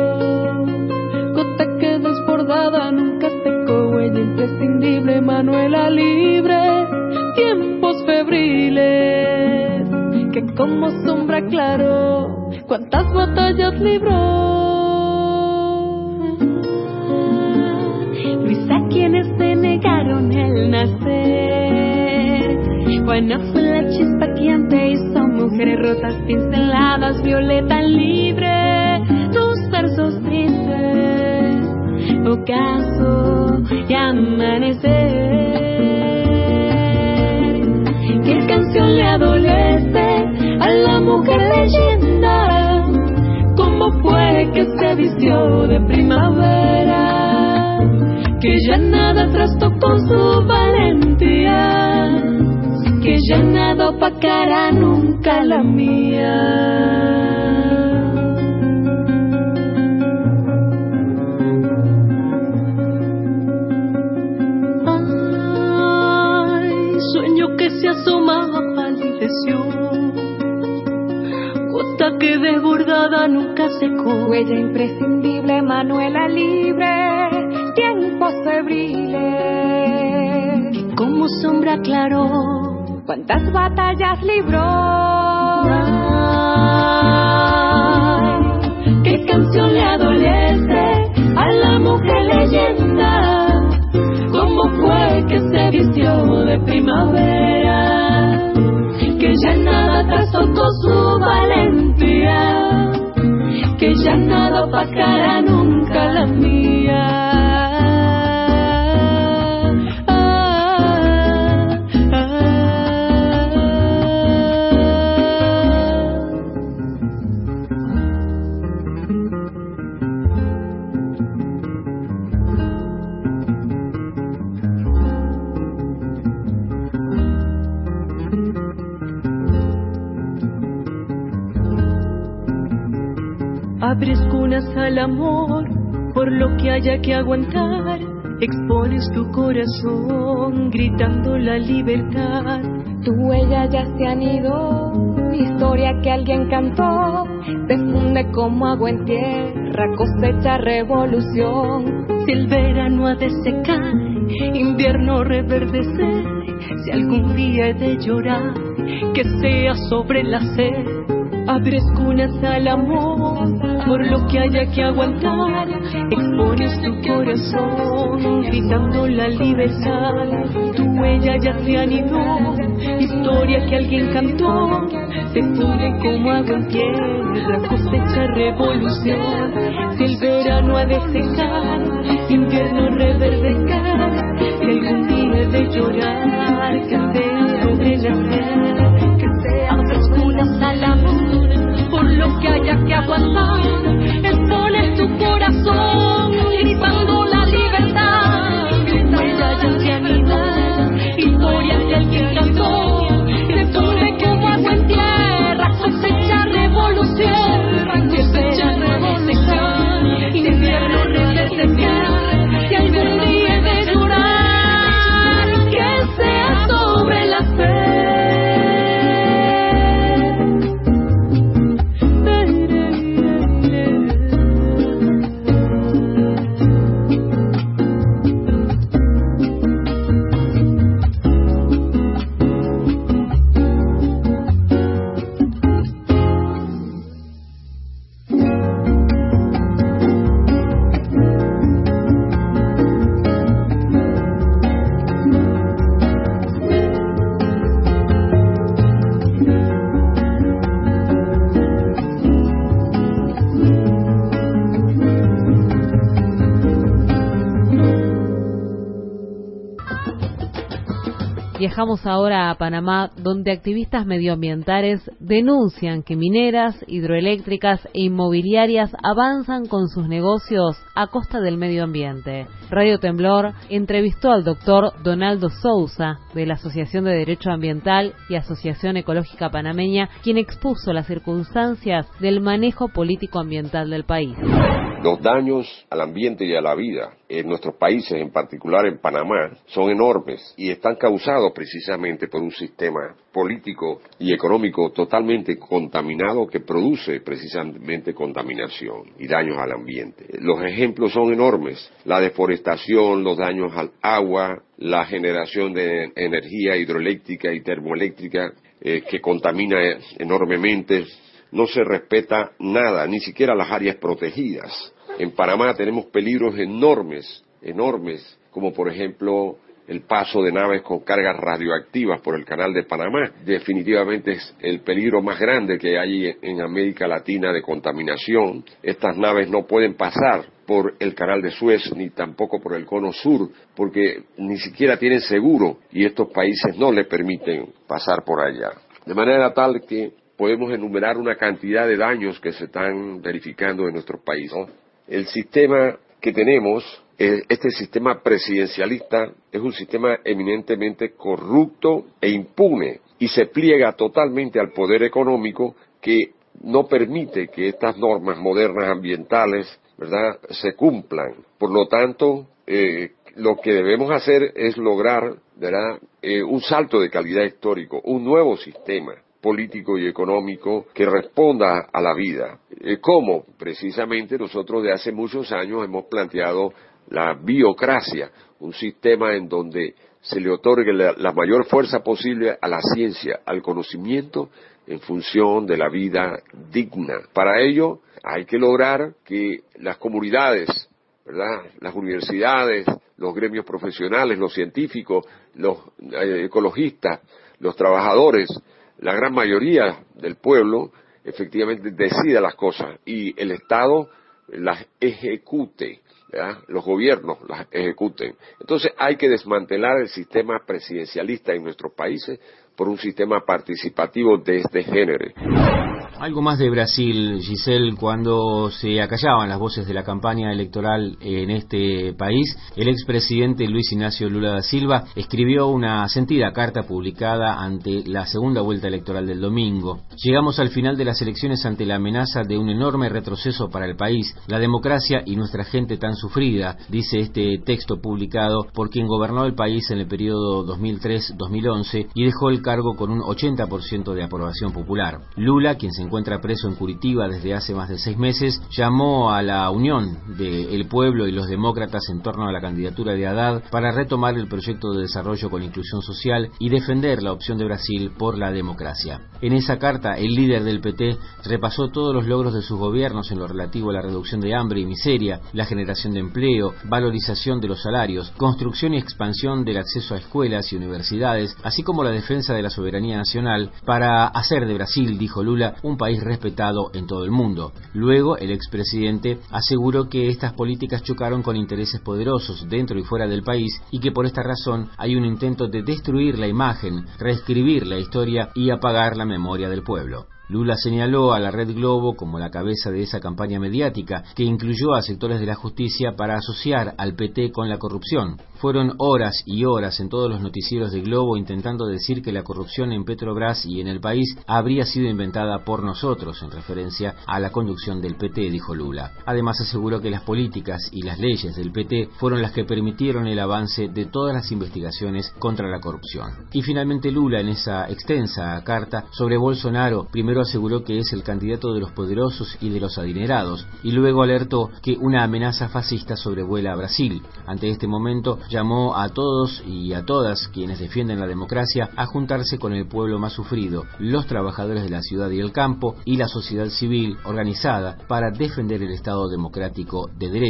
Gota que desbordada nunca secó, huella imprescindible, Manuela libre. Tiempos febriles que como sombra claro, cuántas batallas libró. Luisa, quienes se negaron el nacer. Juana fue la chispa que ante hizo mujeres rotas, pinceladas, Violeta libre. Tus versos tristes, ocaso y amanecer. ¿Qué canción le adolece a la mujer leyenda? ¿Cómo fue que se vistió de primavera? Que ya nada trastocó su valentía, que ya nada opacará nunca la mía. Se asomaba palideció, gota que desbordada nunca secó, huella imprescindible, Manuela libre. Tiempos febriles que como sombra aclaró, cuántas batallas libró. Ay, qué canción le adolece a la mujer leyenda. ¿Cómo fue que se vistió de primavera? Que ya nada trastocó su valentía, que ya nada opacará nunca la mía. Abres cunas al amor, por lo que haya que aguantar. Expones tu corazón, gritando la libertad. Tu huella ya se anidó, historia que alguien cantó. Se funde como agua en tierra, cosecha revolución. Si el verano ha de secar, invierno reverdecer. Si algún día he de llorar, que sea sobre la sed. Abres cunas al amor, por lo que haya que aguantar. Expones tu corazón, gritando la libertad. Tu huella ya se anidó, historia que alguien cantó. Se funde como agua en tierra, cosecha revolución. Si el verano ha de secar, invierno reverdecer. Si algún día he de llorar, que sea sobre la sed. Que sea abres cunas al amor, por lo que haya que aguantar. Expones tu corazón, gritando la libertad. Huella ya se anidó, historia que alguien cantó. Se funde como agua en tierra, cosecha revolución. Cosecha revolución, invierno reverdecer. Viajamos ahora a Panamá, donde activistas medioambientales denuncian que mineras, hidroeléctricas e inmobiliarias avanzan con sus negocios a costa del medio ambiente. Radio Temblor entrevistó al doctor Donaldo Sousa, de la Asociación de Derecho Ambiental y Asociación Ecológica Panameña, quien expuso las circunstancias del manejo político-ambiental del país. Los daños al ambiente y a la vida en nuestros países, en particular en Panamá, son enormes y están causados precisamente por un sistema político y económico totalmente contaminado que produce precisamente contaminación y daños al ambiente. Los ejemplos son enormes: la deforestación, los daños al agua, la generación de energía hidroeléctrica y termoeléctrica eh, que contamina enormemente. No se respeta nada, ni siquiera las áreas protegidas. En Panamá tenemos peligros enormes, enormes, como por ejemplo el paso de naves con cargas radioactivas por el canal de Panamá. Definitivamente es el peligro más grande que hay en América Latina de contaminación. Estas naves no pueden pasar por el canal de Suez ni tampoco por el cono sur, porque ni siquiera tienen seguro y estos países no le permiten pasar por allá. De manera tal que podemos enumerar una cantidad de daños que se están verificando en nuestro país, ¿no? El sistema que tenemos, este sistema presidencialista, es un sistema eminentemente corrupto e impune y se pliega totalmente al poder económico, que no permite que estas normas modernas ambientales, ¿verdad?, se cumplan. Por lo tanto, eh, lo que debemos hacer es lograr, ¿verdad?, eh, un salto de calidad histórico, un nuevo sistema político y económico que responda a la vida. Eh, ¿Cómo? Precisamente nosotros de hace muchos años hemos planteado la biocracia, un sistema en donde se le otorgue la, la mayor fuerza posible a la ciencia, al conocimiento, en función de la vida digna. Para ello hay que lograr que las comunidades, ¿verdad?, las universidades, los gremios profesionales, los científicos, los eh, ecologistas, los trabajadores, la gran mayoría del pueblo efectivamente decida las cosas y el Estado las ejecute, ¿verdad?, los gobiernos las ejecuten. Entonces hay que desmantelar el sistema presidencialista en nuestros países por un sistema participativo de este género. Algo más de Brasil, Giselle. Cuando se acallaban las voces de la campaña electoral en este país, el expresidente Luis Ignacio Lula da Silva escribió una sentida carta publicada ante la segunda vuelta electoral del domingo. Llegamos al final de las elecciones ante la amenaza de un enorme retroceso para el país, la democracia y nuestra gente tan sufrida, dice este texto publicado por quien gobernó el país en el periodo dos mil tres a dos mil once y dejó el cargo con un ochenta por ciento de aprobación popular. Lula, quien se encuentra preso en Curitiba desde hace más de seis meses, llamó a la unión del pueblo y los demócratas en torno a la candidatura de Haddad para retomar el proyecto de desarrollo con inclusión social y defender la opción de Brasil por la democracia. En esa carta, el líder del P T repasó todos los logros de sus gobiernos en lo relativo a la reducción de hambre y miseria, la generación de empleo, valorización de los salarios, construcción y expansión del acceso a escuelas y universidades, así como la defensa de la soberanía nacional, para hacer de Brasil, dijo Lula, un país respetado en todo el mundo. Luego, el expresidente aseguró que estas políticas chocaron con intereses poderosos dentro y fuera del país y que por esta razón hay un intento de destruir la imagen, reescribir la historia y apagar la memoria del pueblo. Lula señaló a la Red Globo como la cabeza de esa campaña mediática que incluyó a sectores de la justicia para asociar al P T con la corrupción. Fueron horas y horas en todos los noticieros de Globo intentando decir que la corrupción en Petrobras y en el país habría sido inventada por nosotros, en referencia a la conducción del P T, dijo Lula. Además aseguró que las políticas y las leyes del P T fueron las que permitieron el avance de todas las investigaciones contra la corrupción. Y finalmente Lula, en esa extensa carta sobre Bolsonaro, primero aseguró que es el candidato de los poderosos y de los adinerados, y luego alertó que una amenaza fascista sobrevuela a Brasil. Ante este momento, llamó a todos y a todas quienes defienden la democracia a juntarse con el pueblo más sufrido, los trabajadores de la ciudad y el campo y la sociedad civil organizada para defender el Estado democrático de derecho.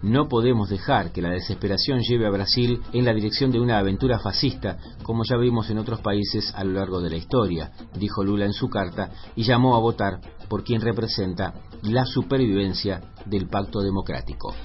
No podemos dejar que la desesperación lleve a Brasil en la dirección de una aventura fascista, como ya vimos en otros países a lo largo de la historia, dijo Lula en su carta, y llamó a votar por quien representa la supervivencia del pacto democrático.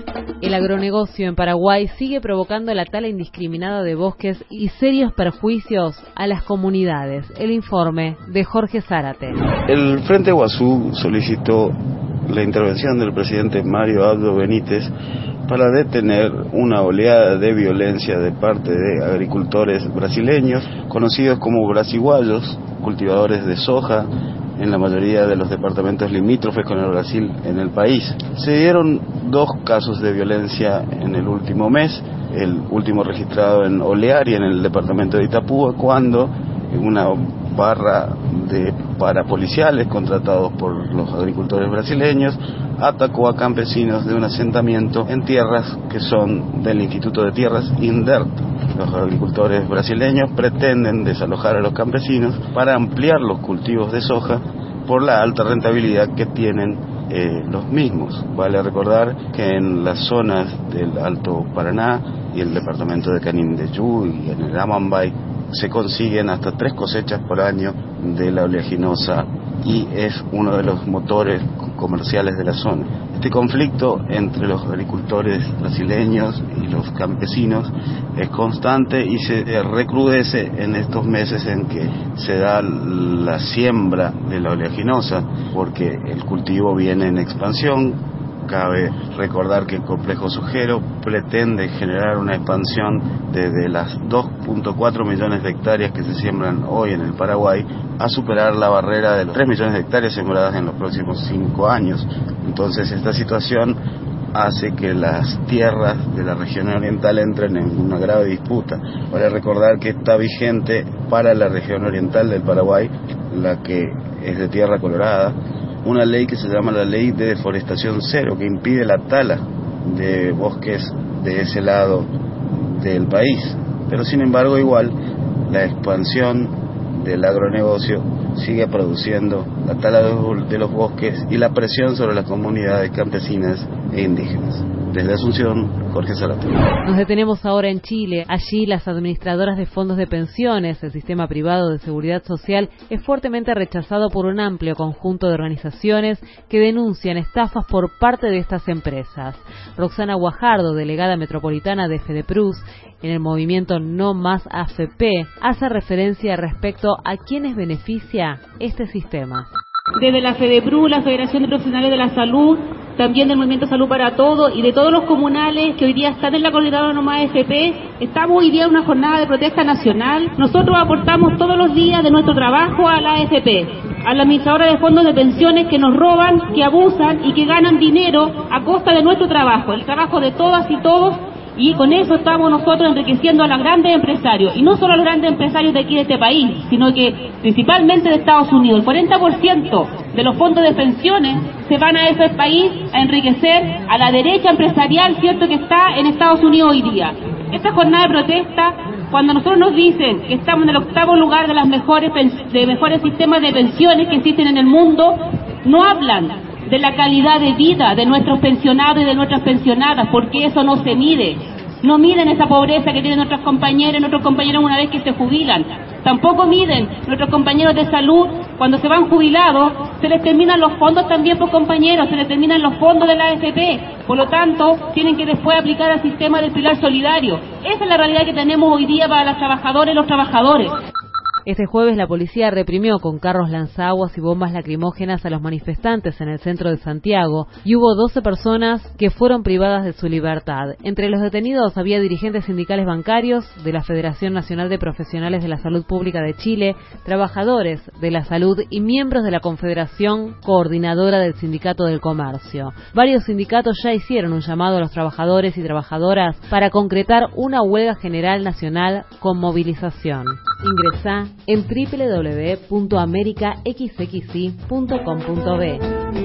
El agronegocio en Paraguay sigue provocando la tala indiscriminada de bosques y serios perjuicios a las comunidades. El informe de Jorge Zárate. El Frente Guazú solicitó la intervención del presidente Mario Abdo Benítez para detener una oleada de violencia de parte de agricultores brasileños, conocidos como brasiguayos, cultivadores de soja en la mayoría de los departamentos limítrofes con el Brasil en el país. Se dieron dos casos de violencia en el último mes, el último registrado en Olearia, en el departamento de Itapúa, cuando una barra de parapoliciales contratados por los agricultores brasileños atacó a campesinos de un asentamiento en tierras que son del Instituto de Tierras INDERT. Los agricultores brasileños pretenden desalojar a los campesinos para ampliar los cultivos de soja por la alta rentabilidad que tienen eh, los mismos. Vale recordar que en las zonas del Alto Paraná y el departamento de Canindeyú y en el Amambay se consiguen hasta tres cosechas por año de la oleaginosa y es uno de los motores comerciales de la zona. Este conflicto entre los agricultores brasileños y los campesinos es constante y se recrudece en estos meses en que se da la siembra de la oleaginosa, porque el cultivo viene en expansión. Cabe recordar que el complejo sojero pretende generar una expansión desde las dos punto cuatro millones de hectáreas que se siembran hoy en el Paraguay a superar la barrera de los tres millones de hectáreas sembradas en los próximos cinco años. Entonces esta situación hace que las tierras de la región oriental entren en una grave disputa. Vale recordar que está vigente para la región oriental del Paraguay, la que es de tierra colorada, una ley que se llama la Ley de Deforestación Cero, que impide la tala de bosques de ese lado del país. Pero sin embargo, igual, la expansión del agronegocio sigue produciendo la tala de los bosques y la presión sobre las comunidades campesinas e indígenas. Desde Asunción, Jorge Zárate. Nos detenemos ahora en Chile. Allí las administradoras de fondos de pensiones, el sistema privado de seguridad social, es fuertemente rechazado por un amplio conjunto de organizaciones que denuncian estafas por parte de estas empresas. Roxana Guajardo, delegada metropolitana de FEDEPRUS, en el movimiento No Más A F P, hace referencia respecto a quiénes beneficia este sistema. Desde la FEDEPRUS, la Federación de Profesionales de la Salud, también del Movimiento Salud para Todos y de todos los comunales que hoy día están en la coordinadora No Más A F P, estamos hoy día en una jornada de protesta nacional. Nosotros aportamos todos los días de nuestro trabajo a la A F P, a la administradora de fondos de pensiones que nos roban, que abusan y que ganan dinero a costa de nuestro trabajo, el trabajo de todas y todos. Y con eso estamos nosotros enriqueciendo a los grandes empresarios, y no solo a los grandes empresarios de aquí de este país, sino que principalmente de Estados Unidos. El cuarenta por ciento de los fondos de pensiones se van a ese país a enriquecer a la derecha empresarial, cierto, que está en Estados Unidos hoy día. Esta jornada de protesta, cuando nosotros nos dicen que estamos en el octavo lugar de las mejores de mejores sistemas de pensiones que existen en el mundo, no hablan de la calidad de vida de nuestros pensionados y de nuestras pensionadas, porque eso no se mide. No miden esa pobreza que tienen nuestros compañeros, nuestros compañeros una vez que se jubilan. Tampoco miden nuestros compañeros de salud cuando se van jubilados, se les terminan los fondos también, por compañeros, se les terminan los fondos de la A F P. Por lo tanto, tienen que después aplicar al sistema del pilar solidario. Esa es la realidad que tenemos hoy día para las trabajadoras y los trabajadores. Este jueves la policía reprimió con carros lanzaguas y bombas lacrimógenas a los manifestantes en el centro de Santiago y hubo doce personas que fueron privadas de su libertad. Entre los detenidos había dirigentes sindicales bancarios de la Federación Nacional de Profesionales de la Salud Pública de Chile, trabajadores de la salud y miembros de la Confederación Coordinadora del Sindicato del Comercio. Varios sindicatos ya hicieron un llamado a los trabajadores y trabajadoras para concretar una huelga general nacional con movilización. Ingresá en doble u doble u doble u punto america x x i punto com punto b.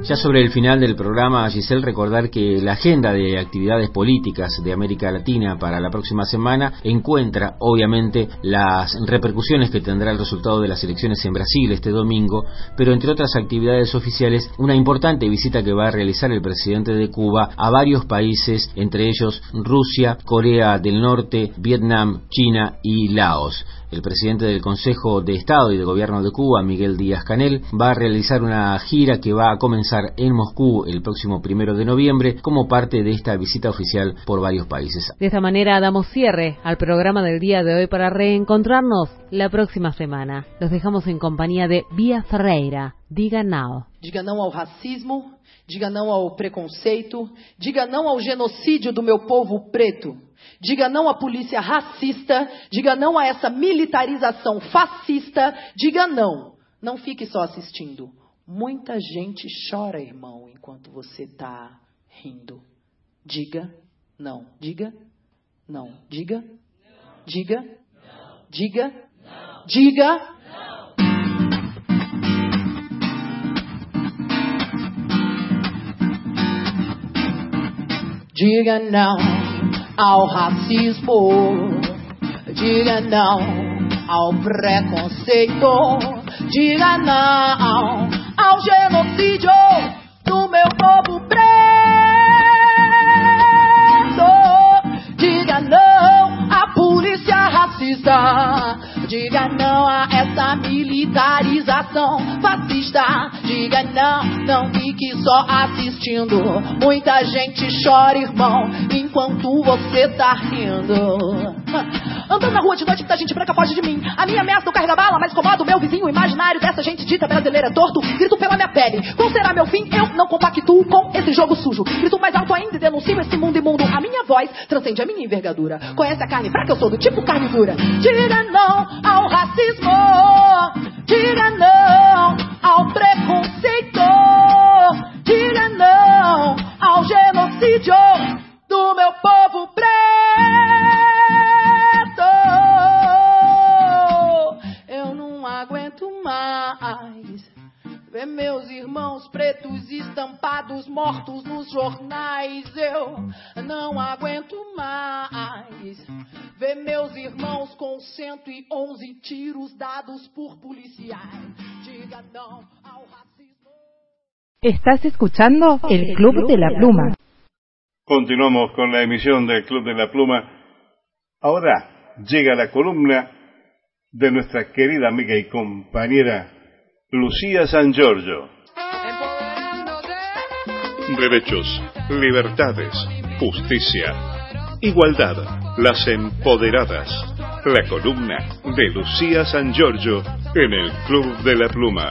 Ya sobre el final del programa, Giselle, recordar que la agenda de actividades políticas de América Latina para la próxima semana encuentra, obviamente, las repercusiones que tendrá el resultado de las elecciones en Brasil este domingo, pero entre otras actividades oficiales, una importante visita que va a realizar el presidente de Cuba a varios países, entre ellos Rusia, Corea del Norte, Vietnam, China y Laos. El presidente del Consejo de Estado y de Gobierno de Cuba, Miguel Díaz-Canel, va a realizar una gira que va a comenzar en Moscú el próximo primero de noviembre como parte de esta visita oficial por varios países. De esta manera damos cierre al programa del día de hoy para reencontrarnos la próxima semana. Los dejamos en compañía de Bia Ferreira. Diga não. Diga não ao racismo, diga não ao preconceito, diga não ao genocídio do meu povo preto. Diga não à polícia racista, diga não a essa militarização fascista, diga não. Não fique só assistindo. Muita gente chora, irmão, enquanto você está rindo. Diga não. Diga não. Diga. Diga. Diga. Diga. Diga não ao racismo, diga não ao preconceito, diga não ao genocídio do meu povo preto, diga não à polícia racista, diga não a essa militarização fascista, diga não, não fique só assistindo, muita gente chora, irmão, enquanto você tá rindo. Andando na rua de noite, muita gente branca foge de mim. A minha ameaça não carrega bala, mas incomoda o meu vizinho imaginário dessa gente dita brasileira torto. Grito pela minha pele, qual será meu fim? Eu não compactuo com esse jogo sujo. Grito mais alto ainda e denuncio esse mundo imundo. A minha voz transcende a minha envergadura. Conhece a carne fraca? Eu sou do tipo carne dura. Diga não ao racismo, diga não ao preconceito, diga não ao genocídio do meu povo preto. Eu não aguento mais ver meus irmãos pretos estampados, mortos nos jornais. Eu não aguento mais ver meus irmãos com cento e onze tiros dados por policiais. Diga não ao racismo. Estás escuchando el Club de la Pluma. Continuamos con la emisión del Club de la Pluma. Ahora llega la columna de nuestra querida amiga y compañera Lucía San Giorgio. Derechos, libertades, justicia, igualdad, las empoderadas. La columna de Lucía San Giorgio en el Club de la Pluma.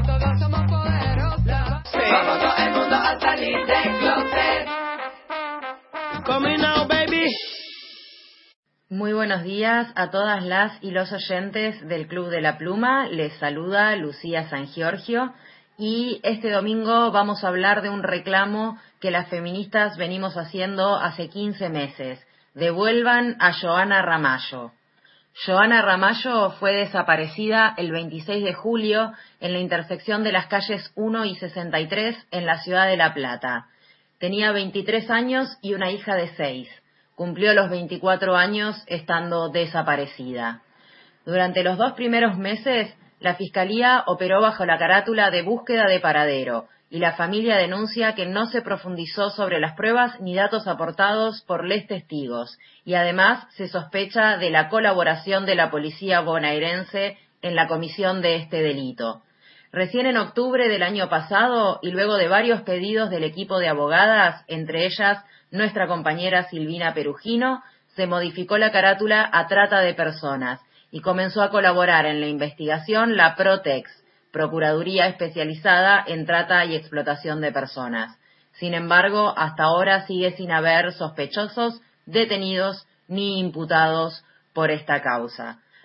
Muy buenos días a todas las y los oyentes del Club de la Pluma. Les saluda Lucía San Giorgio y este domingo vamos a hablar de un reclamo que las feministas venimos haciendo hace quince meses. Devuelvan a Joana Ramallo. Joana Ramallo fue desaparecida el veintiséis de julio en la intersección de las calles uno y sesenta y tres en la ciudad de La Plata. Tenía veintitrés años y una hija de seis. Cumplió los veinticuatro años estando desaparecida. Durante los dos primeros meses, la Fiscalía operó bajo la carátula de búsqueda de paradero y la familia denuncia que no se profundizó sobre las pruebas ni datos aportados por les testigos y además se sospecha de la colaboración de la policía bonaerense en la comisión de este delito. Recién en octubre del año pasado y luego de varios pedidos del equipo de abogadas, entre ellas nuestra compañera Silvina Perugino, se modificó la carátula a trata de personas y comenzó a colaborar en la investigación la Protex, Procuraduría Especializada en Trata y Explotación de Personas. Sin embargo, hasta ahora sigue sin haber sospechosos, detenidos ni imputados por esta causa.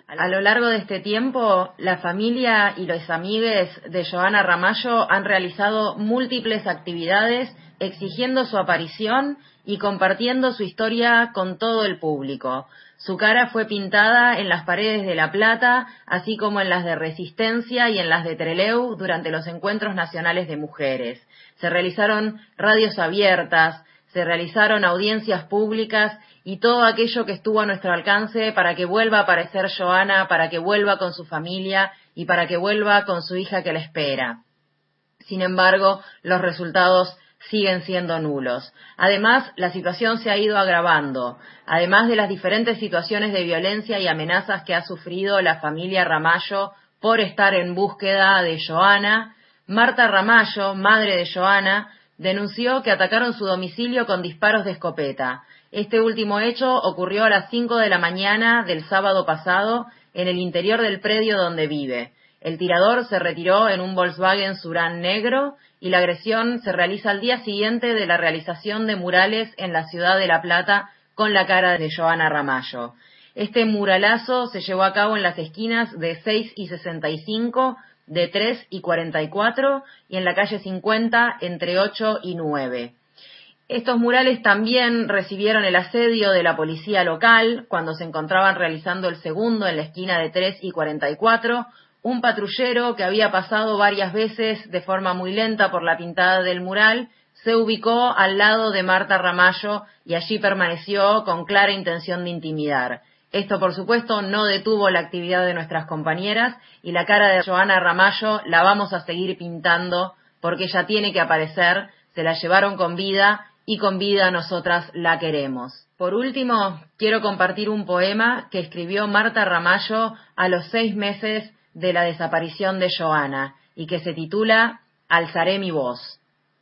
A lo largo de este tiempo, la familia y los amigues de Joana Ramallo han realizado múltiples actividades exigiendo su aparición y compartiendo su historia con todo el público. Su cara fue pintada en las paredes de La Plata, así como en las de Resistencia y en las de Trelew durante los encuentros nacionales de mujeres. Se realizaron radios abiertas, se realizaron audiencias públicas y todo aquello que estuvo a nuestro alcance para que vuelva a aparecer Joana, para que vuelva con su familia y para que vuelva con su hija que la espera. Sin embargo, los resultados siguen siendo nulos. Además, la situación se ha ido agravando. Además de las diferentes situaciones de violencia y amenazas que ha sufrido la familia Ramallo por estar en búsqueda de Joana, Marta Ramallo, madre de Joana, denunció que atacaron su domicilio con disparos de escopeta. Este último hecho ocurrió a las cinco de la mañana del sábado pasado en el interior del predio donde vive. El tirador se retiró en un Volkswagen Surán negro y la agresión se realiza al día siguiente de la realización de murales en la ciudad de La Plata con la cara de Joana Ramallo. Este muralazo se llevó a cabo en las esquinas de seis y sesenta y cinco, de tres y cuarenta y cuatro y en la calle cincuenta entre ocho y nueve. Estos murales también recibieron el asedio de la policía local cuando se encontraban realizando el segundo en la esquina de tres y cuarenta y cuatro. Un patrullero que había pasado varias veces de forma muy lenta por la pintada del mural se ubicó al lado de Marta Ramallo y allí permaneció con clara intención de intimidar. Esto, por supuesto, no detuvo la actividad de nuestras compañeras y la cara de Joana Ramallo la vamos a seguir pintando porque ella tiene que aparecer, se la llevaron con vida y con vida nosotras la queremos. Por último, quiero compartir un poema que escribió Marta Ramallo a los seis meses de la desaparición de Joana y que se titula Alzaré mi voz.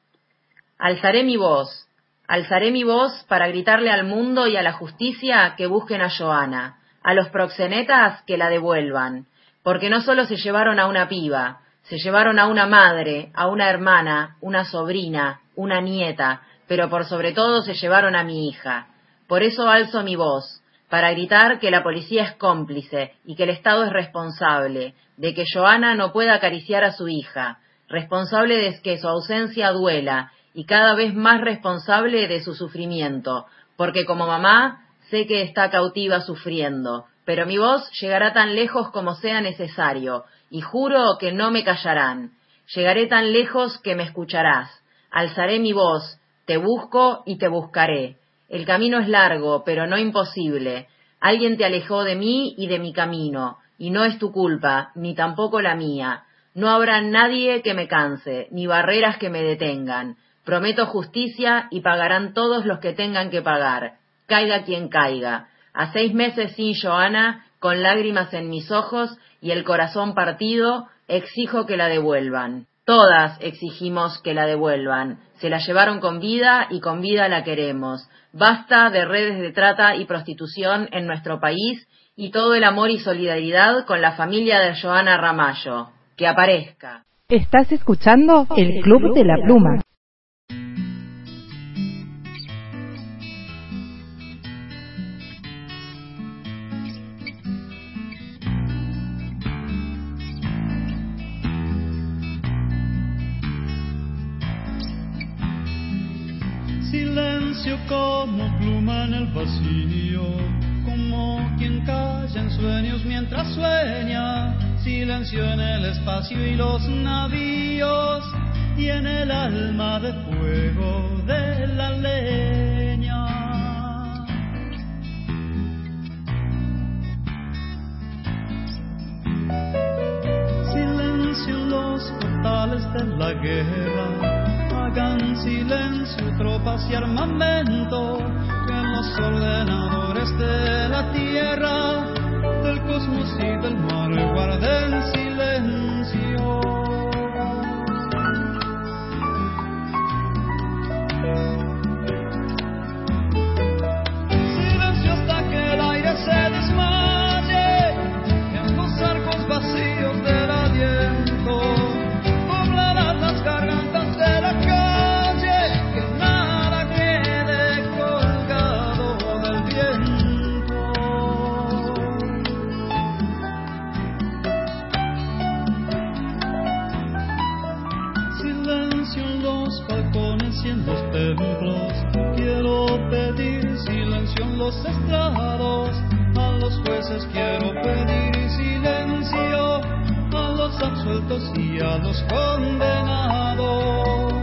Alzaré mi voz, alzaré mi voz para gritarle al mundo y a la justicia que busquen a Joana, a los proxenetas que la devuelvan, porque no solo se llevaron a una piba, se llevaron a una madre, a una hermana, una sobrina, una nieta, pero por sobre todo se llevaron a mi hija. Por eso alzo mi voz, para gritar que la policía es cómplice y que el Estado es responsable, de que Joana no pueda acariciar a su hija, responsable de que su ausencia duela y cada vez más responsable de su sufrimiento, porque como mamá sé que está cautiva sufriendo, pero mi voz llegará tan lejos como sea necesario, y juro que no me callarán. Llegaré tan lejos que me escucharás. Alzaré mi voz, te busco y te buscaré. El camino es largo, pero no imposible. Alguien te alejó de mí y de mi camino, y no es tu culpa, ni tampoco la mía. No habrá nadie que me canse, ni barreras que me detengan. Prometo justicia y pagarán todos los que tengan que pagar, caiga quien caiga. A seis meses sin Joana, con lágrimas en mis ojos y el corazón partido, exijo que la devuelvan. Todas exigimos que la devuelvan. Se la llevaron con vida y con vida la queremos. Basta de redes de trata y prostitución en nuestro país y todo el amor y solidaridad con la familia de Joana Ramallo. Que aparezca. Estás escuchando el Club de la Pluma. Silencio como pluma en el vacío, como quien calla en sueños mientras sueña. Silencio en el espacio y los navíos, y en el alma de fuego de la leña. Silencio en los portales de la guerra. Hagan silencio tropas y armamento, que los ordenadores de la tierra, del cosmos y del mar guarden silencio. Silencio hasta que el aire se desmaye en los arcos vacíos del aliento. Doblarán las gargantas de la calle, que nada quede colgado del viento. veces quiero pedir silencio a los absueltos y a los condenados.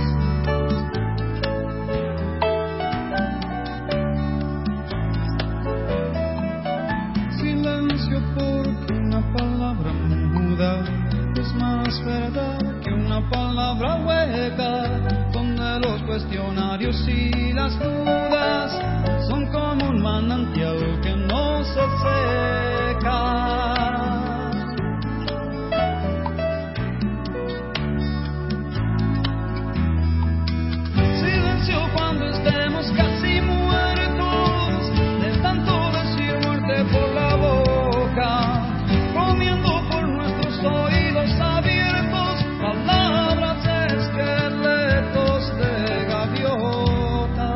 Silencio porque una palabra muda es más verdad que una palabra hueca, donde los cuestionarios y las dudas son como un manantial que no se seca. Silencio cuando estemos casi muertos, de tanto decir muerte por la boca, comiendo por nuestros oídos abiertos palabras esqueletos de gaviota.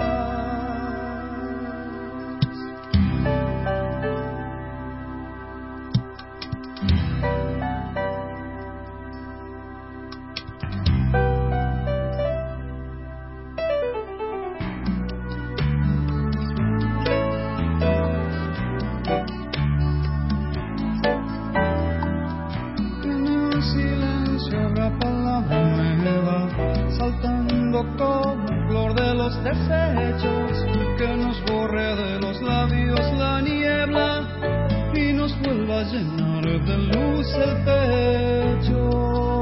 Como flor de los desechos, que nos borre de los labios la niebla y nos vuelva a llenar de luz el pecho.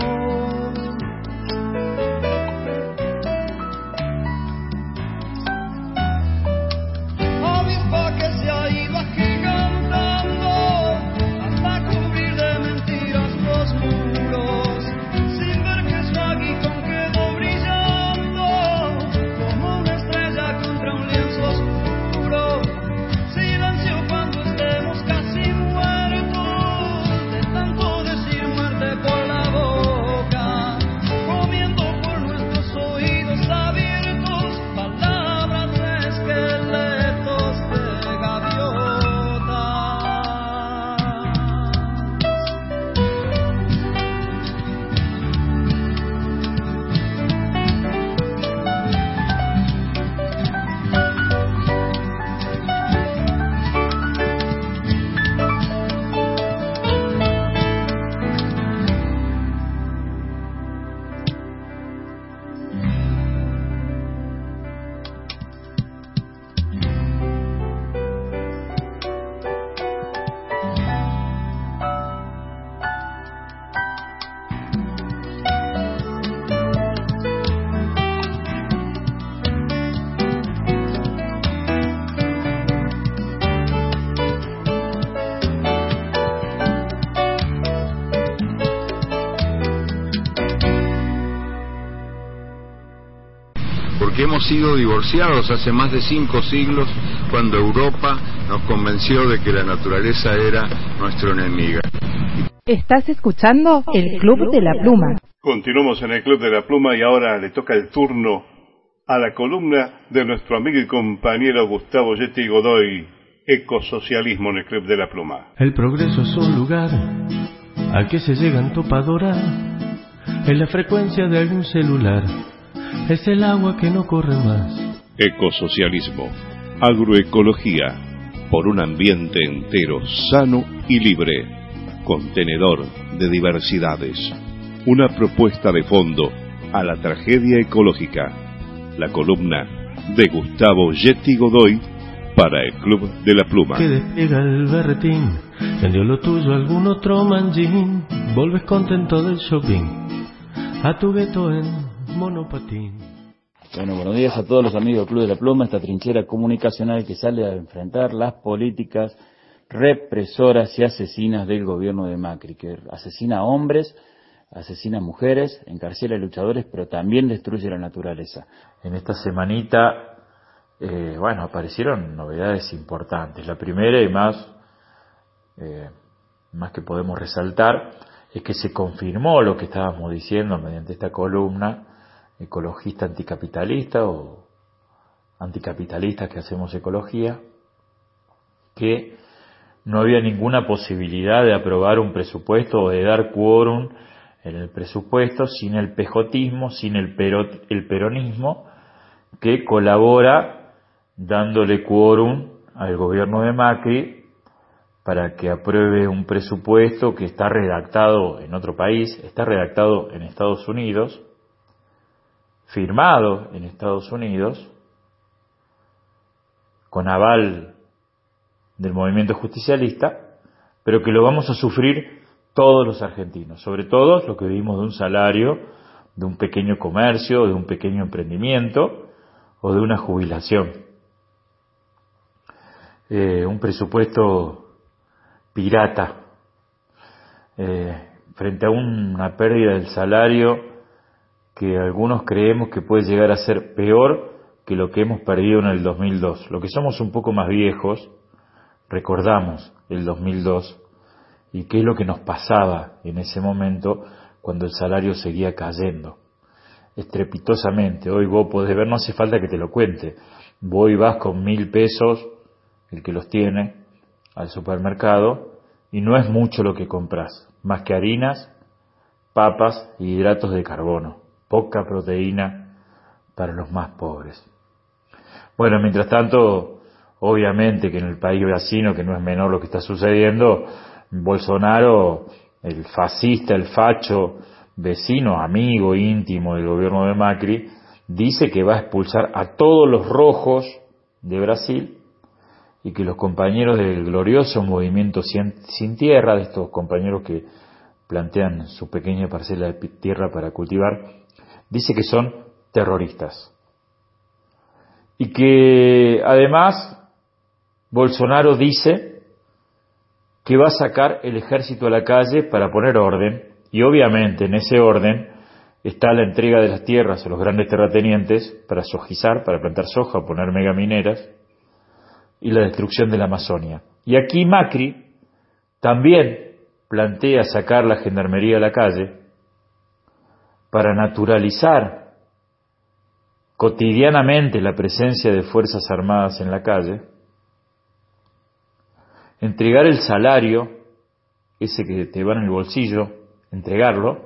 Avispa que se ha ido agigantando hasta cubrir de mentiras los muros, sin ver que su aguijón quedó brillando como una estrella contra un lienzo oscuro. Silencio cuando estemos casi muertos, de tanto decir muerte por la boca, comiendo por nuestros oídos abiertos palabras de esqueletos de gaviotas. Porque hemos sido divorciados hace más de cinco siglos, cuando Europa nos convenció de que la naturaleza era nuestra enemiga. Estás escuchando el Club de la Pluma. Continuamos en el Club de la Pluma y ahora le toca el turno a la columna de nuestro amigo y compañero Gustavo Yeti Godoy, Ecosocialismo en el Club de la Pluma. El progreso es un lugar al que se llega en topadora, en la frecuencia de algún celular. Es el agua que no corre más. Ecosocialismo, agroecología, por un ambiente entero, sano y libre, contenedor de diversidades. Una propuesta de fondo a la tragedia ecológica. La columna de Gustavo Yeti Godoy para el Club de la Pluma. Que despliega el berretín, vendió lo tuyo algún otro manjín, volves contento del shopping, a tu gueto en monopatín. Bueno, buenos días a todos los amigos del Club de la Pluma, esta trinchera comunicacional que sale a enfrentar las políticas represoras y asesinas del gobierno de Macri, que asesina a hombres, asesina a mujeres, encarcela a luchadores, pero también destruye la naturaleza. En esta semanita, eh, bueno, aparecieron novedades importantes. La primera y más, eh, más que podemos resaltar, es que se confirmó lo que estábamos diciendo mediante esta columna, ecologista anticapitalista o anticapitalistas que hacemos ecología, que no había ninguna posibilidad de aprobar un presupuesto o de dar quórum en el presupuesto sin el pejotismo, sin el, perot, el peronismo, que colabora dándole quórum al gobierno de Macri para que apruebe un presupuesto que está redactado en otro país, está redactado en Estados Unidos, firmado en Estados Unidos, con aval del movimiento justicialista, pero que lo vamos a sufrir todos los argentinos, sobre todo los que vivimos de un salario, de un pequeño comercio, de un pequeño emprendimiento o de una jubilación. Eh, un presupuesto pirata, eh, frente a una pérdida del salario que algunos creemos que puede llegar a ser peor que lo que hemos perdido en el dos mil dos. Lo que somos un poco más viejos, recordamos el dos mil dos y qué es lo que nos pasaba en ese momento cuando el salario seguía cayendo estrepitosamente. Hoy vos podés ver, no hace falta que te lo cuente, vos y vas con mil pesos, el que los tiene, al supermercado, y no es mucho lo que compras, más que harinas, papas y hidratos de carbono, poca proteína para los más pobres. Bueno, mientras tanto, obviamente que en el país vecino, que no es menor lo que está sucediendo, Bolsonaro, el fascista, el facho, vecino, amigo íntimo del gobierno de Macri, dice que va a expulsar a todos los rojos de Brasil y que los compañeros del glorioso movimiento Sin Tierra, de estos compañeros que plantean su pequeña parcela de tierra para cultivar, dice que son terroristas. Y que además Bolsonaro dice que va a sacar el ejército a la calle para poner orden, y obviamente en ese orden está la entrega de las tierras a los grandes terratenientes para sojizar, para plantar soja, poner megamineras, y la destrucción de la Amazonia. Y aquí Macri también plantea sacar la gendarmería a la calle para naturalizar cotidianamente la presencia de Fuerzas Armadas en la calle, entregar el salario, ese que te va en el bolsillo, entregarlo,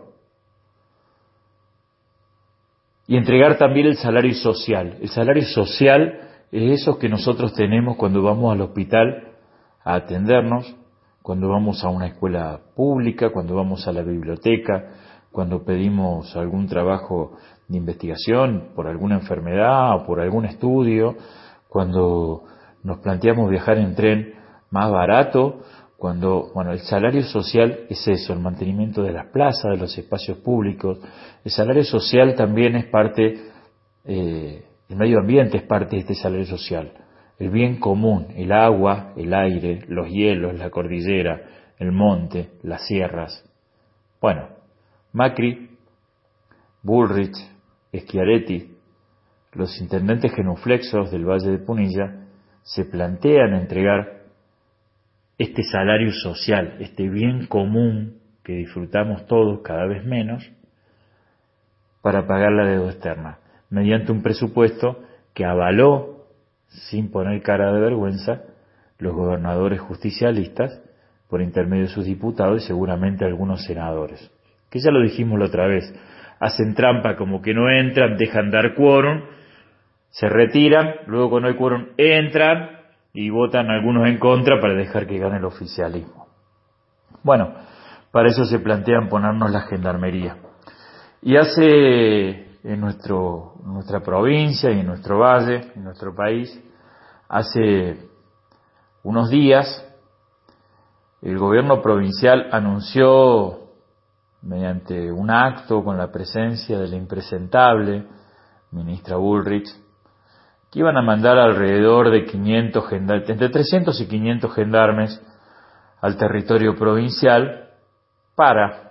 y entregar también el salario social. El salario social es eso que nosotros tenemos cuando vamos al hospital a atendernos, cuando vamos a una escuela pública, cuando vamos a la biblioteca, cuando pedimos algún trabajo de investigación por alguna enfermedad o por algún estudio, cuando nos planteamos viajar en tren más barato, cuando, bueno, el salario social es eso, el mantenimiento de las plazas, de los espacios públicos. El salario social también es parte, eh, el medio ambiente es parte de este salario social. El bien común, el agua, el aire, los hielos, la cordillera, el monte, las sierras. Bueno, Macri, Bullrich, Schiaretti, los intendentes genuflexos del Valle de Punilla, se plantean entregar este salario social, este bien común que disfrutamos todos cada vez menos, para pagar la deuda externa, mediante un presupuesto que avaló, sin poner cara de vergüenza, los gobernadores justicialistas por intermedio de sus diputados y seguramente algunos senadores, que ya lo dijimos la otra vez, hacen trampa como que no entran, dejan dar quórum, se retiran, luego cuando hay quórum entran y votan algunos en contra para dejar que gane el oficialismo. Bueno, para eso se plantean ponernos la gendarmería. Y hace en nuestro, nuestra provincia y en nuestro valle, en nuestro país, hace unos días, el gobierno provincial anunció, mediante un acto con la presencia de la impresentable ministra Bullrich, que iban a mandar alrededor de quinientos gendarmes, entre trescientos y quinientos gendarmes al territorio provincial para,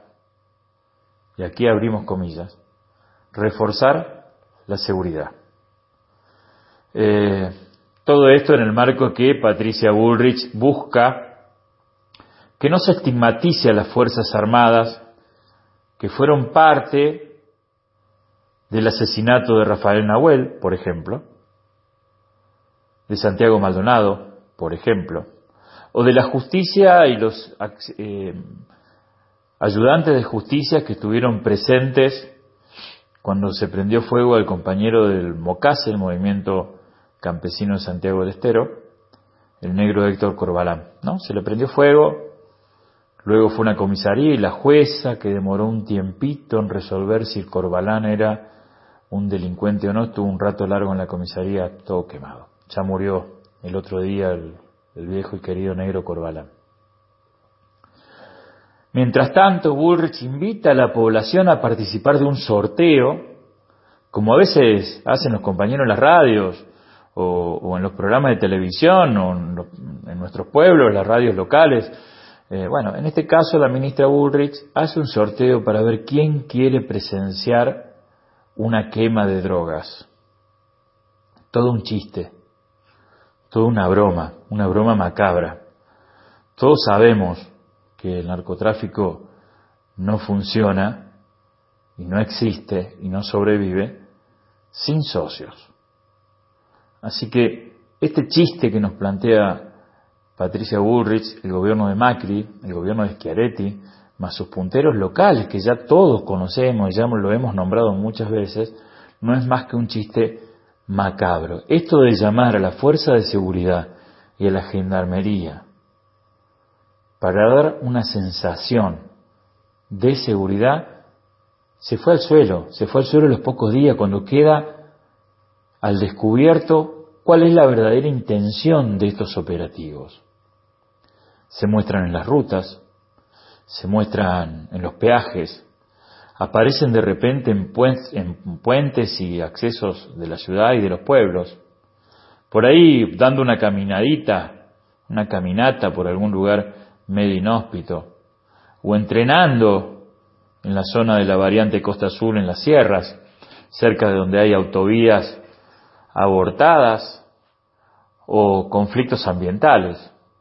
y aquí abrimos comillas, reforzar la seguridad. Eh, todo esto en el marco que Patricia Bullrich busca que no se estigmatice a las Fuerzas Armadas que fueron parte del asesinato de Rafael Nahuel, por ejemplo, de Santiago Maldonado, por ejemplo, o de la justicia y los eh, ayudantes de justicia que estuvieron presentes cuando se prendió fuego al compañero del MOCASE, el Movimiento Campesino de Santiago del Estero, el negro Héctor Corbalán, ¿no? Se le prendió fuego, luego fue una comisaría y la jueza, que demoró un tiempito en resolver si el Corbalán era un delincuente o no, estuvo un rato largo en la comisaría, todo quemado. Ya murió el otro día el, el viejo y querido negro Corbalán. Mientras tanto, Bullrich invita a la población a participar de un sorteo, como a veces hacen los compañeros en las radios, o, o en los programas de televisión, o en, los, en nuestros pueblos, las radios locales. Eh, bueno, en este caso la ministra Bullrich hace un sorteo para ver quién quiere presenciar una quema de drogas. Todo un chiste, toda una broma, una broma macabra. Todos sabemos que el narcotráfico no funciona y no existe y no sobrevive sin socios. Así que este chiste que nos plantea Patricia Bullrich, el gobierno de Macri, el gobierno de Schiaretti, más sus punteros locales, que ya todos conocemos y ya lo hemos nombrado muchas veces, no es más que un chiste macabro. Esto de llamar a la fuerza de seguridad y a la gendarmería para dar una sensación de seguridad, se fue al suelo, se fue al suelo en los pocos días, cuando queda al descubierto cuál es la verdadera intención de estos operativos. Se muestran en las rutas, se muestran en los peajes, aparecen de repente en puentes y accesos de la ciudad y de los pueblos, por ahí dando una caminadita, una caminata por algún lugar medio inhóspito, o entrenando en la zona de la variante Costa Azul en las sierras, cerca de donde hay autovías abortadas o conflictos ambientales.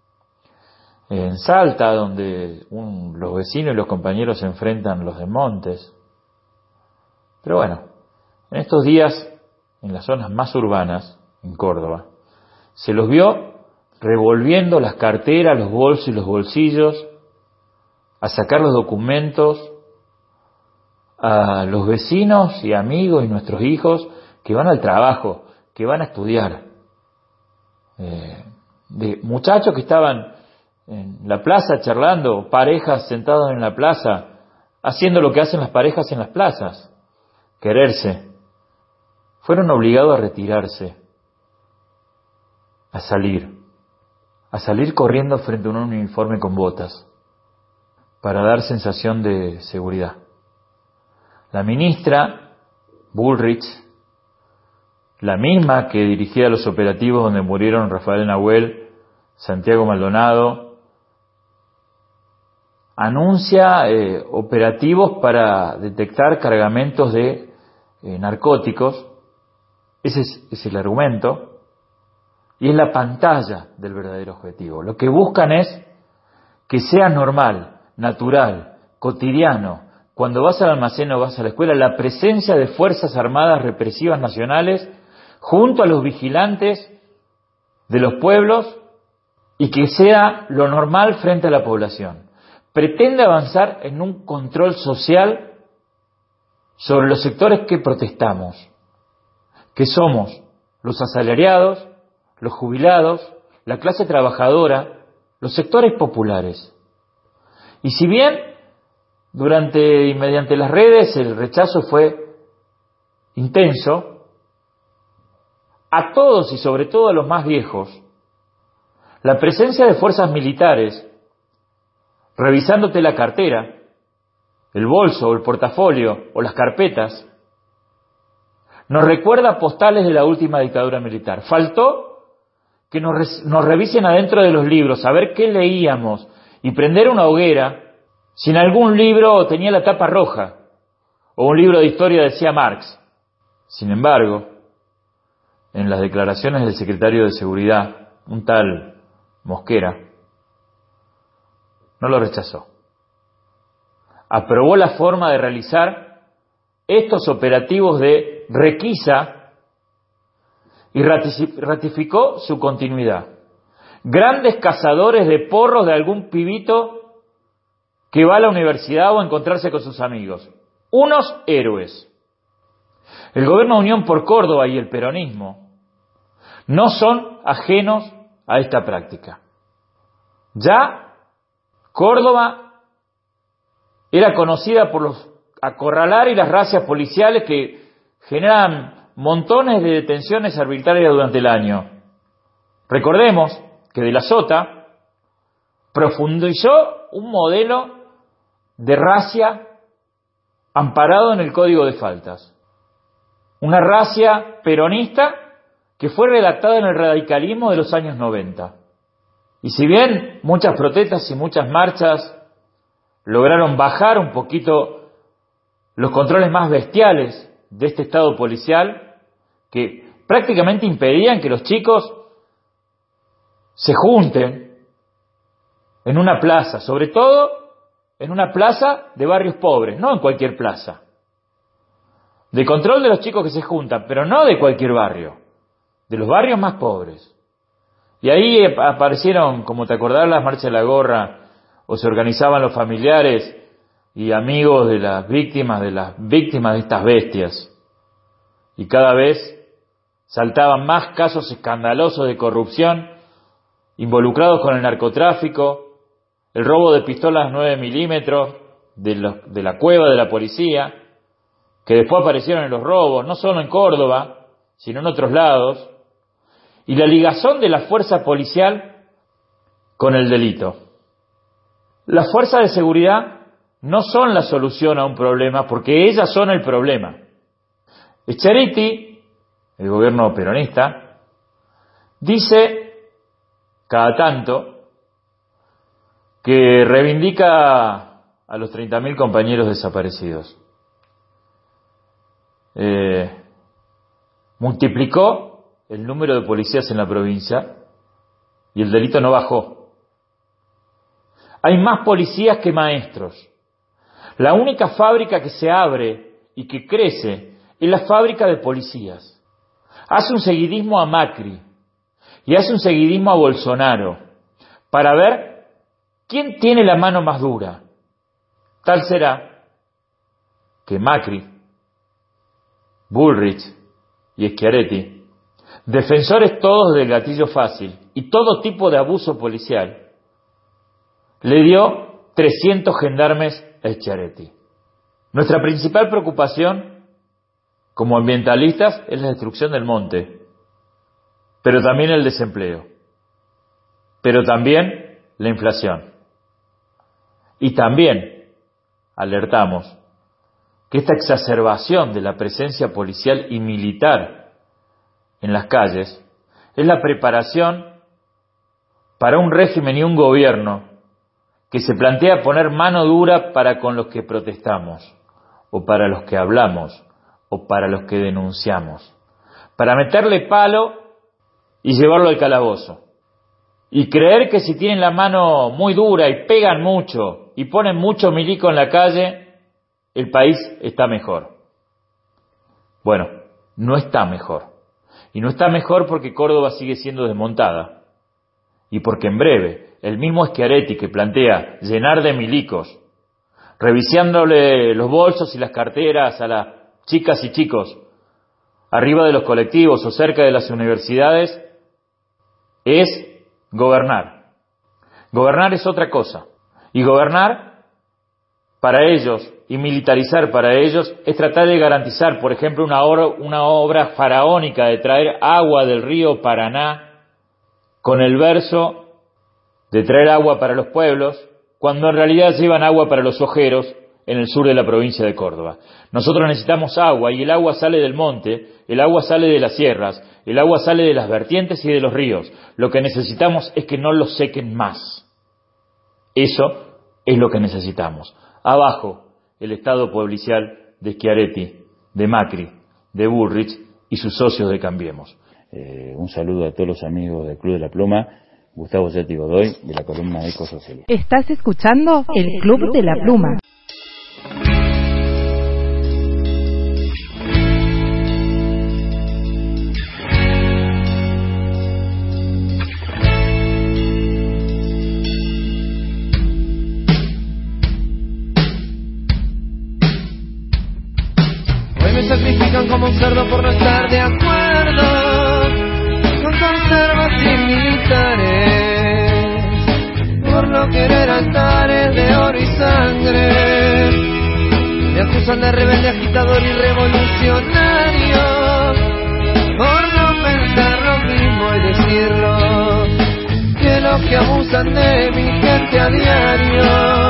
En Salta, donde un, los vecinos y los compañeros se enfrentan los desmontes. Pero bueno, en estos días, en las zonas más urbanas, en Córdoba, se los vio revolviendo las carteras, los bolsos y los bolsillos, a sacar los documentos a los vecinos y amigos y nuestros hijos que van al trabajo, que van a estudiar. Eh, de muchachos que estaban en la plaza charlando, parejas sentadas en la plaza, haciendo lo que hacen las parejas en las plazas, quererse. Fueron obligados a retirarse, a salir, a salir corriendo frente a un uniforme con botas, para dar sensación de seguridad. La ministra Bullrich, la misma que dirigía los operativos donde murieron Rafael Nahuel, Santiago Maldonado, anuncia eh, operativos para detectar cargamentos de eh, narcóticos. Ese es, es el argumento, y es la pantalla del verdadero objetivo. Lo que buscan es que sea normal, natural, cotidiano, cuando vas al almacén o vas a la escuela, la presencia de fuerzas armadas represivas nacionales junto a los vigilantes de los pueblos, y que sea lo normal frente a la población. Pretende avanzar en un control social sobre los sectores que protestamos, que somos los asalariados, los jubilados, la clase trabajadora, los sectores populares. Y si bien durante y mediante las redes el rechazo fue intenso, a todos y sobre todo a los más viejos, la presencia de fuerzas militares revisándote la cartera, el bolso o el portafolio o las carpetas, nos recuerda postales de la última dictadura militar. Faltó que nos, nos revisen adentro de los libros, a ver qué leíamos, y prender una hoguera si en algún libro tenía la tapa roja, o un libro de historia decía Marx. Sin embargo, en las declaraciones del secretario de Seguridad, un tal Mosquera, no lo rechazó. Aprobó la forma de realizar estos operativos de requisa y ratificó su continuidad. Grandes cazadores de porros de algún pibito que va a la universidad o a encontrarse con sus amigos. Unos héroes. El gobierno de Unión por Córdoba y el peronismo no son ajenos a esta práctica. Ya Córdoba era conocida por los acorralar y las razias policiales que generan montones de detenciones arbitrarias durante el año. Recordemos que De la Sota profundizó un modelo de racia amparado en el Código de Faltas. Una racia peronista que fue redactada en el radicalismo de los años noventa. Y si bien muchas protestas y muchas marchas lograron bajar un poquito los controles más bestiales de este Estado policial, que prácticamente impedían que los chicos se junten en una plaza, sobre todo en una plaza de barrios pobres, no en cualquier plaza. De control de los chicos que se juntan, pero no de cualquier barrio, de los barrios más pobres. Y ahí aparecieron, como te acordás, las marchas de la gorra, o se organizaban los familiares y amigos de las víctimas, de las víctimas de estas bestias. Y cada vez saltaban más casos escandalosos de corrupción involucrados con el narcotráfico, el robo de pistolas nueve milímetros de, los, de la cueva de la policía, que después aparecieron en los robos, no solo en Córdoba, sino en otros lados, y la ligazón de la fuerza policial con el delito. Las fuerzas de seguridad no son la solución a un problema, porque ellas son el problema. Schiaretti, el gobierno peronista, dice cada tanto que reivindica a los treinta mil compañeros desaparecidos. Eh, multiplicó el número de policías en la provincia y el delito no bajó. Hay más policías que maestros. La única fábrica que se abre y que crece es la fábrica de policías. Hace un seguidismo a Macri y hace un seguidismo a Bolsonaro para ver quién tiene la mano más dura. Tal será que Macri, Bullrich y Schiaretti, defensores todos del gatillo fácil y todo tipo de abuso policial, le dio trescientos gendarmes a Schiaretti. Nuestra principal preocupación como ambientalistas es la destrucción del monte, pero también el desempleo, pero también la inflación. Y también alertamos que esta exacerbación de la presencia policial y militar en las calles es la preparación para un régimen y un gobierno que se plantea poner mano dura para con los que protestamos, o para los que hablamos, o para los que denunciamos, para meterle palo y llevarlo al calabozo. Y creer que si tienen la mano muy dura y pegan mucho y ponen mucho milico en la calle, el país está mejor. Bueno, no está mejor. Y no está mejor porque Córdoba sigue siendo desmontada. Y porque en breve, el mismo Schiaretti que plantea llenar de milicos, revisándole los bolsos y las carteras a las chicas y chicos arriba de los colectivos o cerca de las universidades, es gobernar. Gobernar es otra cosa. Y gobernar para ellos y militarizar para ellos es tratar de garantizar, por ejemplo, una obra, una obra faraónica de traer agua del río Paraná con el verso de traer agua para los pueblos, cuando en realidad llevan agua para los ojeros en el sur de la provincia de Córdoba. Nosotros necesitamos agua y el agua sale del monte, el agua sale de las sierras, el agua sale de las vertientes y de los ríos. Lo que necesitamos es que no los sequen más. Eso es lo que necesitamos. Abajo, el Estado policial de Schiaretti, de Macri, de Bullrich y sus socios de Cambiemos. Eh, un saludo a todos los amigos del Club de la Pluma. Gustavo Yeti Godoy, de la columna Ecosocial. Estás escuchando el Club de la Pluma. Hoy me sacrifican como un cerdo por no estar de acuerdo con conservas y militares. Quiero querer altares de oro y sangre. Me acusan de rebelde, agitador y revolucionario por no pensar lo mismo y decirlo que los que abusan de mi gente a diario.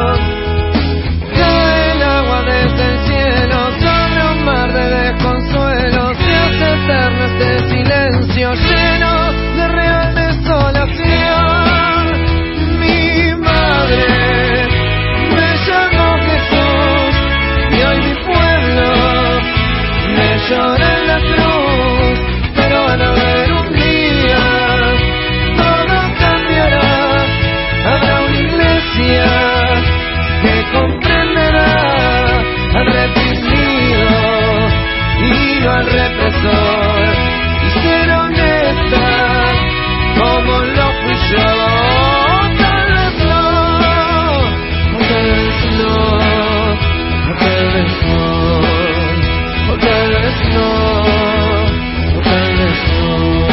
Cae el agua desde el cielo sobre un mar de desconsuelo. Se hace eterno este silencio lleno de real desolación. Mi madre me llamó Jesús y hoy mi pueblo me llora en la cruz. Pero van a ver un día todo cambiará. Habrá una iglesia que comprenderá al reprimido y no al represor, y ser honesta como lo fui yo. Tal vez no, o tal vez no, o tal vez no, o tal vez no, o tal vez no.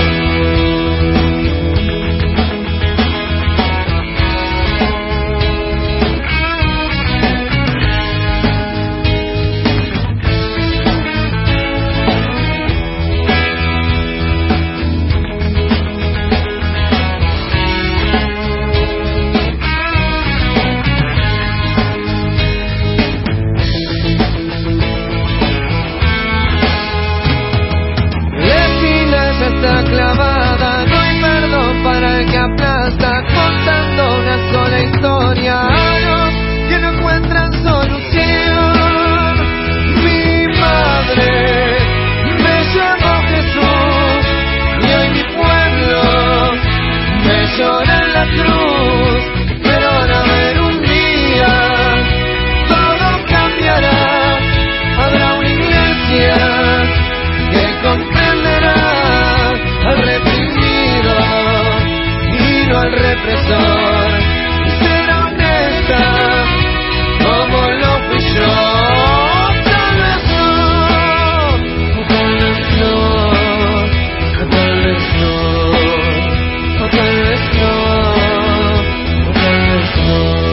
Está clavada, no hay perdón para el que aplasta, contando una sola historia a los que no encuentran solución. Mi madre me llamó Jesús y hoy mi pueblo me llora en la cruz. Pero van a ver un día todo cambiará. Habrá una iglesia que comprenderá al reprimido y no al represor, y ser honesta como lo fui yo. Tal vez no, o tal vez no, o tal vez no, o tal vez no, o tal vez no.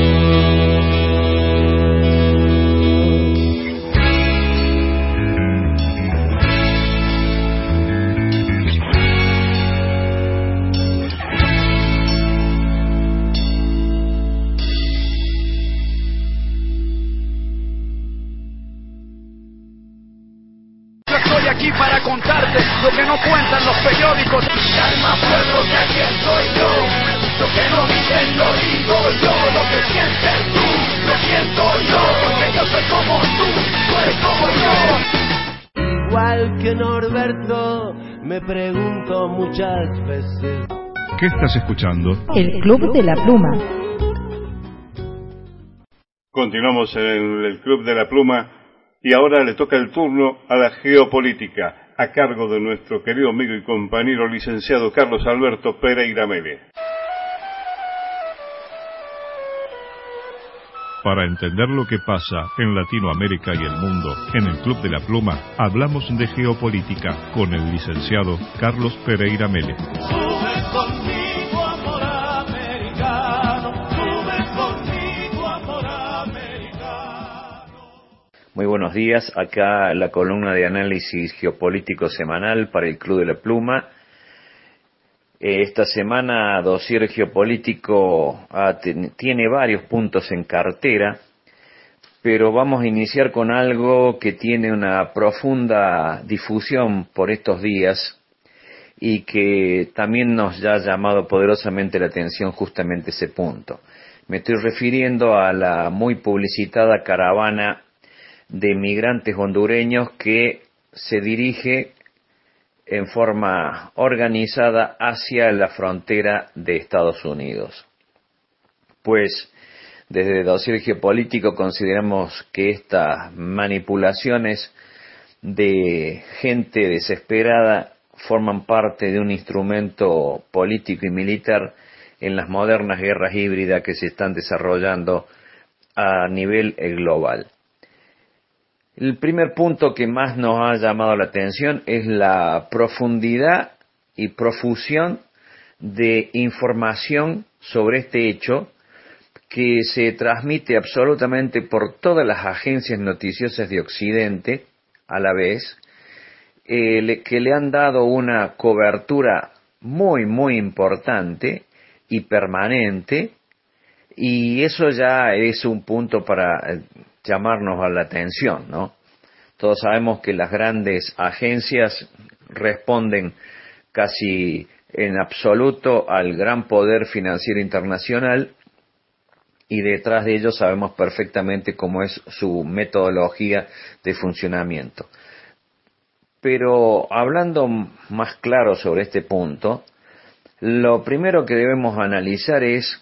Aquí para contarte lo que no cuentan los periódicos. Calma pueblo, que aquí estoy yo. Lo que no dicen lo digo yo. Lo que sientes tú, lo siento yo. Porque yo soy como tú, tú eres como yo. Igual que Norberto, me pregunto muchas veces. ¿Qué estás escuchando? El Club de la Pluma. Continuamos en el Club de la Pluma. Y ahora le toca el turno a la geopolítica, a cargo de nuestro querido amigo y compañero licenciado Carlos Alberto Pereira Mele. Para entender lo que pasa en Latinoamérica y el mundo, en el Club de la Pluma, hablamos de geopolítica con el licenciado Carlos Pereira Mele. Sube conmigo, amor americano, sube conmigo, amor americano. Muy buenos días, acá la columna de análisis geopolítico semanal para el Club de la Pluma. Esta semana Dossier Geopolítico ah, ten, tiene varios puntos en cartera, pero vamos a iniciar con algo que tiene una profunda difusión por estos días y que también nos ha llamado poderosamente la atención justamente ese punto. Me estoy refiriendo a la muy publicitada caravana de migrantes hondureños que se dirige en forma organizada hacia la frontera de Estados Unidos. Pues desde Dossier Geopolítico consideramos que estas manipulaciones de gente desesperada forman parte de un instrumento político y militar en las modernas guerras híbridas que se están desarrollando a nivel global. El primer punto que más nos ha llamado la atención es la profundidad y profusión de información sobre este hecho, que se transmite absolutamente por todas las agencias noticiosas de Occidente a la vez, eh, le, que le han dado una cobertura muy, muy importante y permanente, y eso ya es un punto para llamarnos a la atención, ¿no? Todos sabemos que las grandes agencias responden casi en absoluto al gran poder financiero internacional, y detrás de ellos sabemos perfectamente cómo es su metodología de funcionamiento. Pero hablando más claro sobre este punto, lo primero que debemos analizar es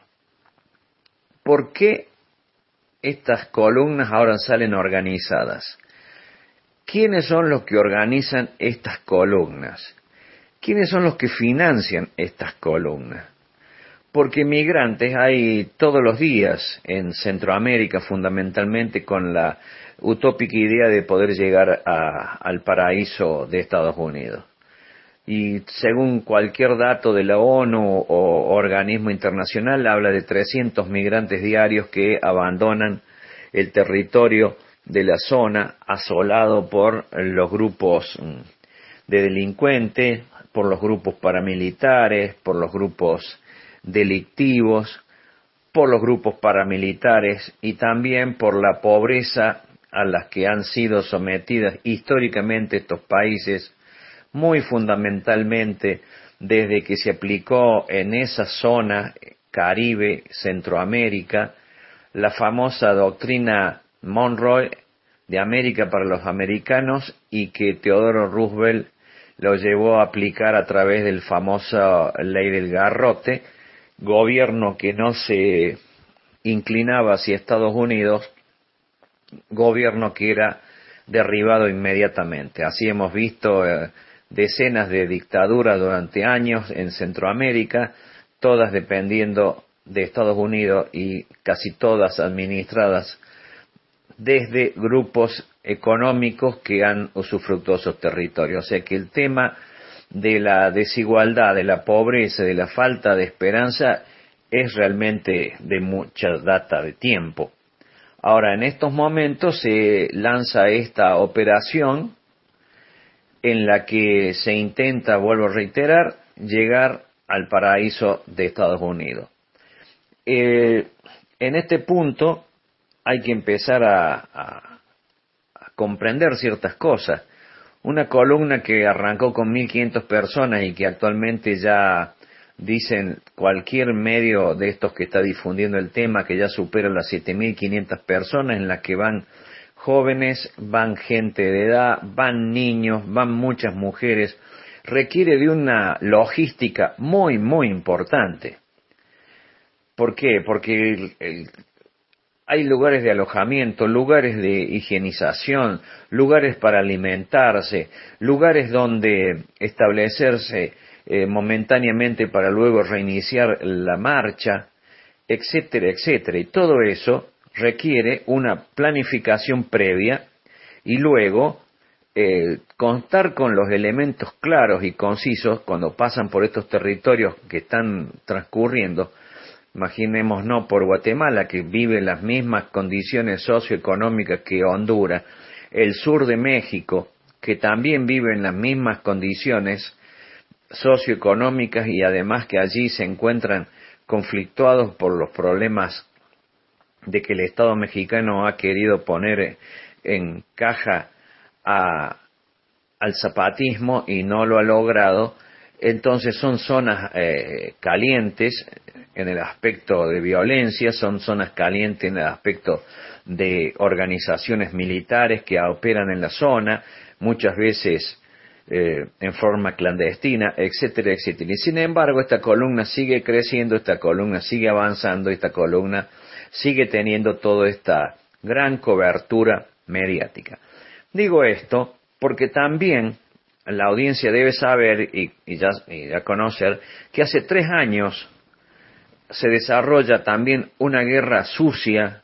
por qué estas columnas ahora salen organizadas. ¿Quiénes son los que organizan estas columnas? ¿Quiénes son los que financian estas columnas? Porque migrantes hay todos los días en Centroamérica, fundamentalmente con la utópica idea de poder llegar a, al paraíso de Estados Unidos. Y según cualquier dato de la ONU o organismo internacional, habla de trescientos migrantes diarios que abandonan el territorio de la zona asolado por los grupos de delincuentes, por los grupos paramilitares, por los grupos delictivos, por los grupos paramilitares y también por la pobreza a la que han sido sometidas históricamente estos países, muy fundamentalmente desde que se aplicó en esa zona Caribe, Centroamérica, la famosa doctrina Monroe de América para los americanos, y que Teodoro Roosevelt lo llevó a aplicar a través del famosa ley del garrote, gobierno que no se inclinaba hacia Estados Unidos, gobierno que era derribado inmediatamente. Así hemos visto eh, decenas de dictaduras durante años en Centroamérica, todas dependiendo de Estados Unidos y casi todas administradas desde grupos económicos que han usufructuado esos territorios. O sea que el tema de la desigualdad, de la pobreza, de la falta de esperanza es realmente de mucha data de tiempo. Ahora, en estos momentos se lanza esta operación en la que se intenta, vuelvo a reiterar, llegar al paraíso de Estados Unidos. Eh, en este punto hay que empezar a, a, a comprender ciertas cosas. Una columna que arrancó con mil quinientas personas y que actualmente ya dicen cualquier medio de estos que está difundiendo el tema que ya supera las siete mil quinientas personas, en las que van jóvenes, van gente de edad, van niños, van muchas mujeres, requiere de una logística muy, muy importante. ¿Por qué? Porque el, el, hay lugares de alojamiento, lugares de higienización, lugares para alimentarse, lugares donde establecerse eh, momentáneamente para luego reiniciar la marcha, etcétera, etcétera. Y todo eso requiere una planificación previa y luego eh, contar con los elementos claros y concisos cuando pasan por estos territorios que están transcurriendo. Imaginémonos por Guatemala, que vive en las mismas condiciones socioeconómicas que Honduras, el sur de México, que también vive en las mismas condiciones socioeconómicas y además que allí se encuentran conflictuados por los problemas de que el Estado mexicano ha querido poner en caja a, al zapatismo y no lo ha logrado. Entonces son zonas eh, calientes en el aspecto de violencia, son zonas calientes en el aspecto de organizaciones militares que operan en la zona, muchas veces eh, en forma clandestina, etcétera, etcétera. Y sin embargo, esta columna sigue creciendo, esta columna sigue avanzando, esta columna sigue teniendo toda esta gran cobertura mediática. Digo esto porque también la audiencia debe saber y, y, ya, y ya conocer que hace tres años se desarrolla también una guerra sucia,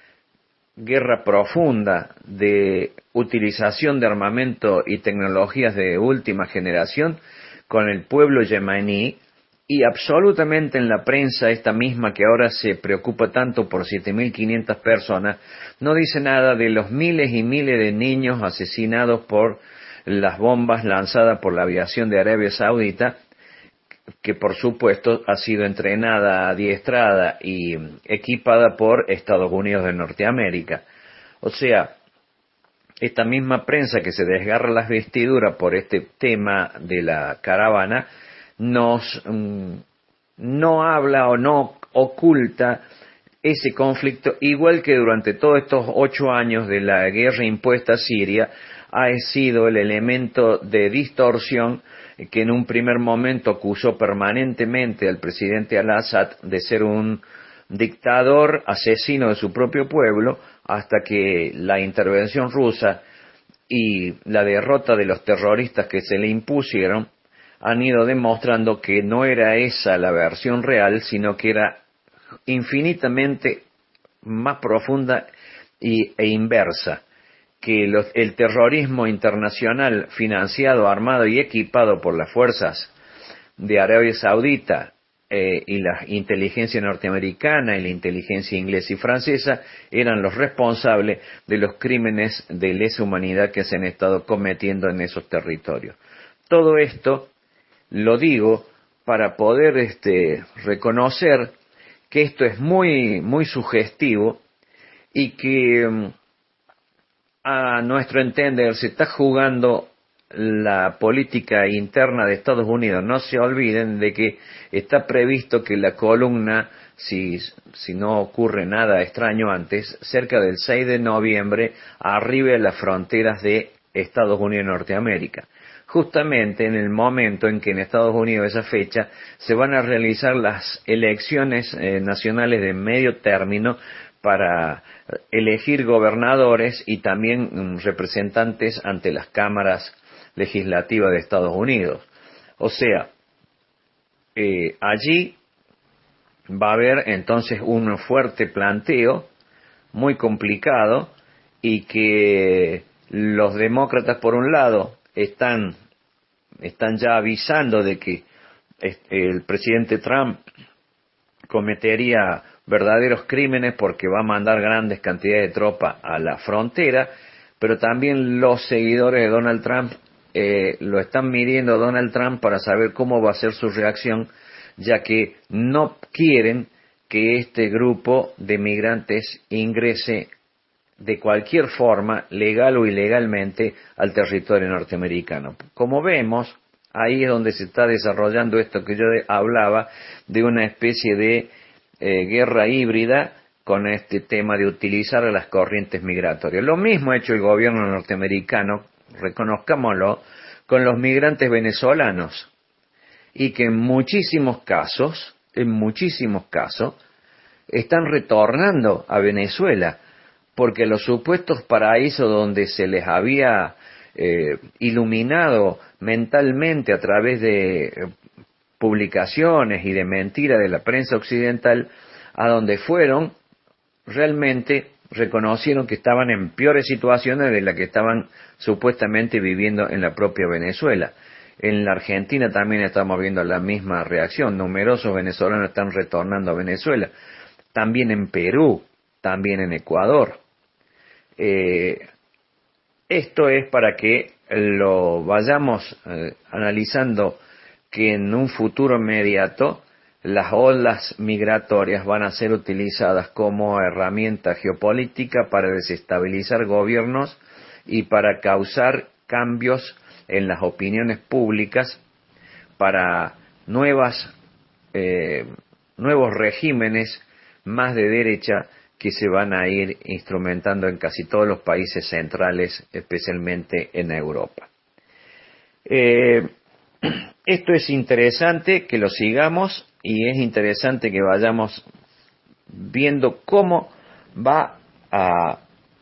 guerra profunda de utilización de armamento y tecnologías de última generación con el pueblo yemení, y absolutamente en la prensa, esta misma que ahora se preocupa tanto por siete mil quinientas personas, no dice nada de los miles y miles de niños asesinados por las bombas lanzadas por la aviación de Arabia Saudita, que por supuesto ha sido entrenada, adiestrada y equipada por Estados Unidos de Norteamérica. O sea, esta misma prensa que se desgarra las vestiduras por este tema de la caravana, nos mm, no habla o no oculta ese conflicto, igual que durante todos estos ocho años de la guerra impuesta a Siria, ha sido el elemento de distorsión que en un primer momento acusó permanentemente al presidente al-Assad de ser un dictador asesino de su propio pueblo, hasta que la intervención rusa y la derrota de los terroristas que se le impusieron han ido demostrando que no era esa la versión real, sino que era infinitamente más profunda y, e inversa, que los, el terrorismo internacional financiado, armado y equipado por las fuerzas de Arabia Saudita eh, y la inteligencia norteamericana y la inteligencia inglesa y francesa eran los responsables de los crímenes de lesa humanidad que se han estado cometiendo en esos territorios. Todo esto lo digo para poder este, reconocer que esto es muy, muy sugestivo y que a nuestro entender se está jugando la política interna de Estados Unidos. No se olviden de que está previsto que la columna, si, si no ocurre nada extraño antes, cerca del seis de noviembre arribe a las fronteras de Estados Unidos y Norteamérica. Justamente en el momento en que en Estados Unidos, esa fecha, se van a realizar las elecciones eh, nacionales de medio término para elegir gobernadores y también um, representantes ante las cámaras legislativas de Estados Unidos. O sea, eh, allí va a haber entonces un fuerte planteo, muy complicado, y que los demócratas, por un lado, están, están ya avisando de que el presidente Trump cometería verdaderos crímenes porque va a mandar grandes cantidades de tropas a la frontera, pero también los seguidores de Donald Trump eh, lo están midiendo a Donald Trump para saber cómo va a ser su reacción, ya que no quieren que este grupo de migrantes ingrese de cualquier forma, legal o ilegalmente, al territorio norteamericano. Como vemos, ahí es donde se está desarrollando esto que yo hablaba, de una especie de eh, guerra híbrida con este tema de utilizar las corrientes migratorias. Lo mismo ha hecho el gobierno norteamericano, reconozcámoslo, con los migrantes venezolanos, y que en muchísimos casos, en muchísimos casos, están retornando a Venezuela, porque los supuestos paraísos donde se les había eh, iluminado mentalmente a través de eh, publicaciones y de mentiras de la prensa occidental, a donde fueron, realmente reconocieron que estaban en peores situaciones de las que estaban supuestamente viviendo en la propia Venezuela. En la Argentina también estamos viendo la misma reacción. Numerosos venezolanos están retornando a Venezuela. También en Perú, también en Ecuador. Eh, esto es para que lo vayamos eh, analizando, que en un futuro inmediato las olas migratorias van a ser utilizadas como herramienta geopolítica para desestabilizar gobiernos y para causar cambios en las opiniones públicas, para nuevas eh, nuevos regímenes más de derecha que se van a ir instrumentando en casi todos los países centrales, especialmente en Europa. Eh, esto es interesante que lo sigamos, y es interesante que vayamos viendo cómo va a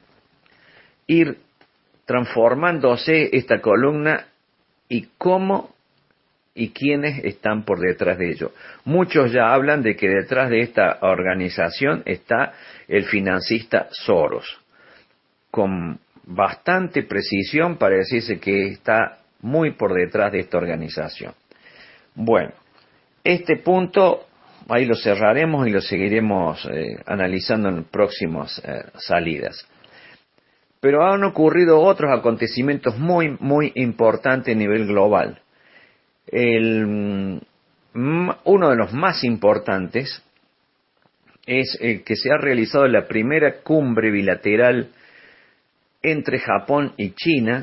ir transformándose esta columna y cómo y quiénes están por detrás de ello. Muchos ya hablan de que detrás de esta organización está el financista Soros, con bastante precisión para decirse que está muy por detrás de esta organización. Bueno, Este punto ahí lo cerraremos y lo seguiremos eh, analizando en próximas eh, salidas. Pero han ocurrido otros acontecimientos muy, muy importantes a nivel global. El, uno de los más importantes es el que se ha realizado la primera cumbre bilateral entre Japón y China,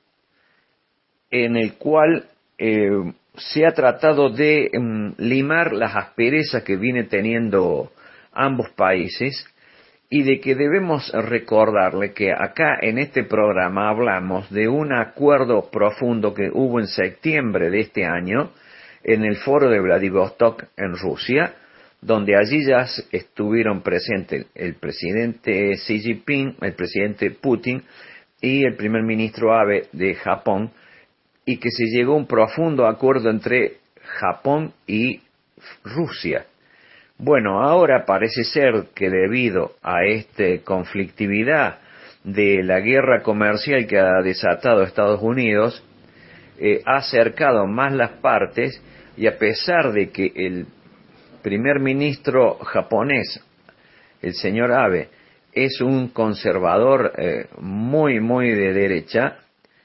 en el cual eh, se ha tratado de um, limar las asperezas que viene teniendo ambos países, y de que debemos recordarle que acá en este programa hablamos de un acuerdo profundo que hubo en septiembre de este año en el foro de Vladivostok en Rusia, donde allí ya estuvieron presentes el presidente Xi Jinping, el presidente Putin y el primer ministro Abe de Japón, y que se llegó a un profundo acuerdo entre Japón y Rusia. Bueno, ahora parece ser que debido a esta conflictividad de la guerra comercial que ha desatado Estados Unidos, eh, ha acercado más las partes, y a pesar de que el primer ministro japonés, el señor Abe, es un conservador eh, muy, muy de derecha,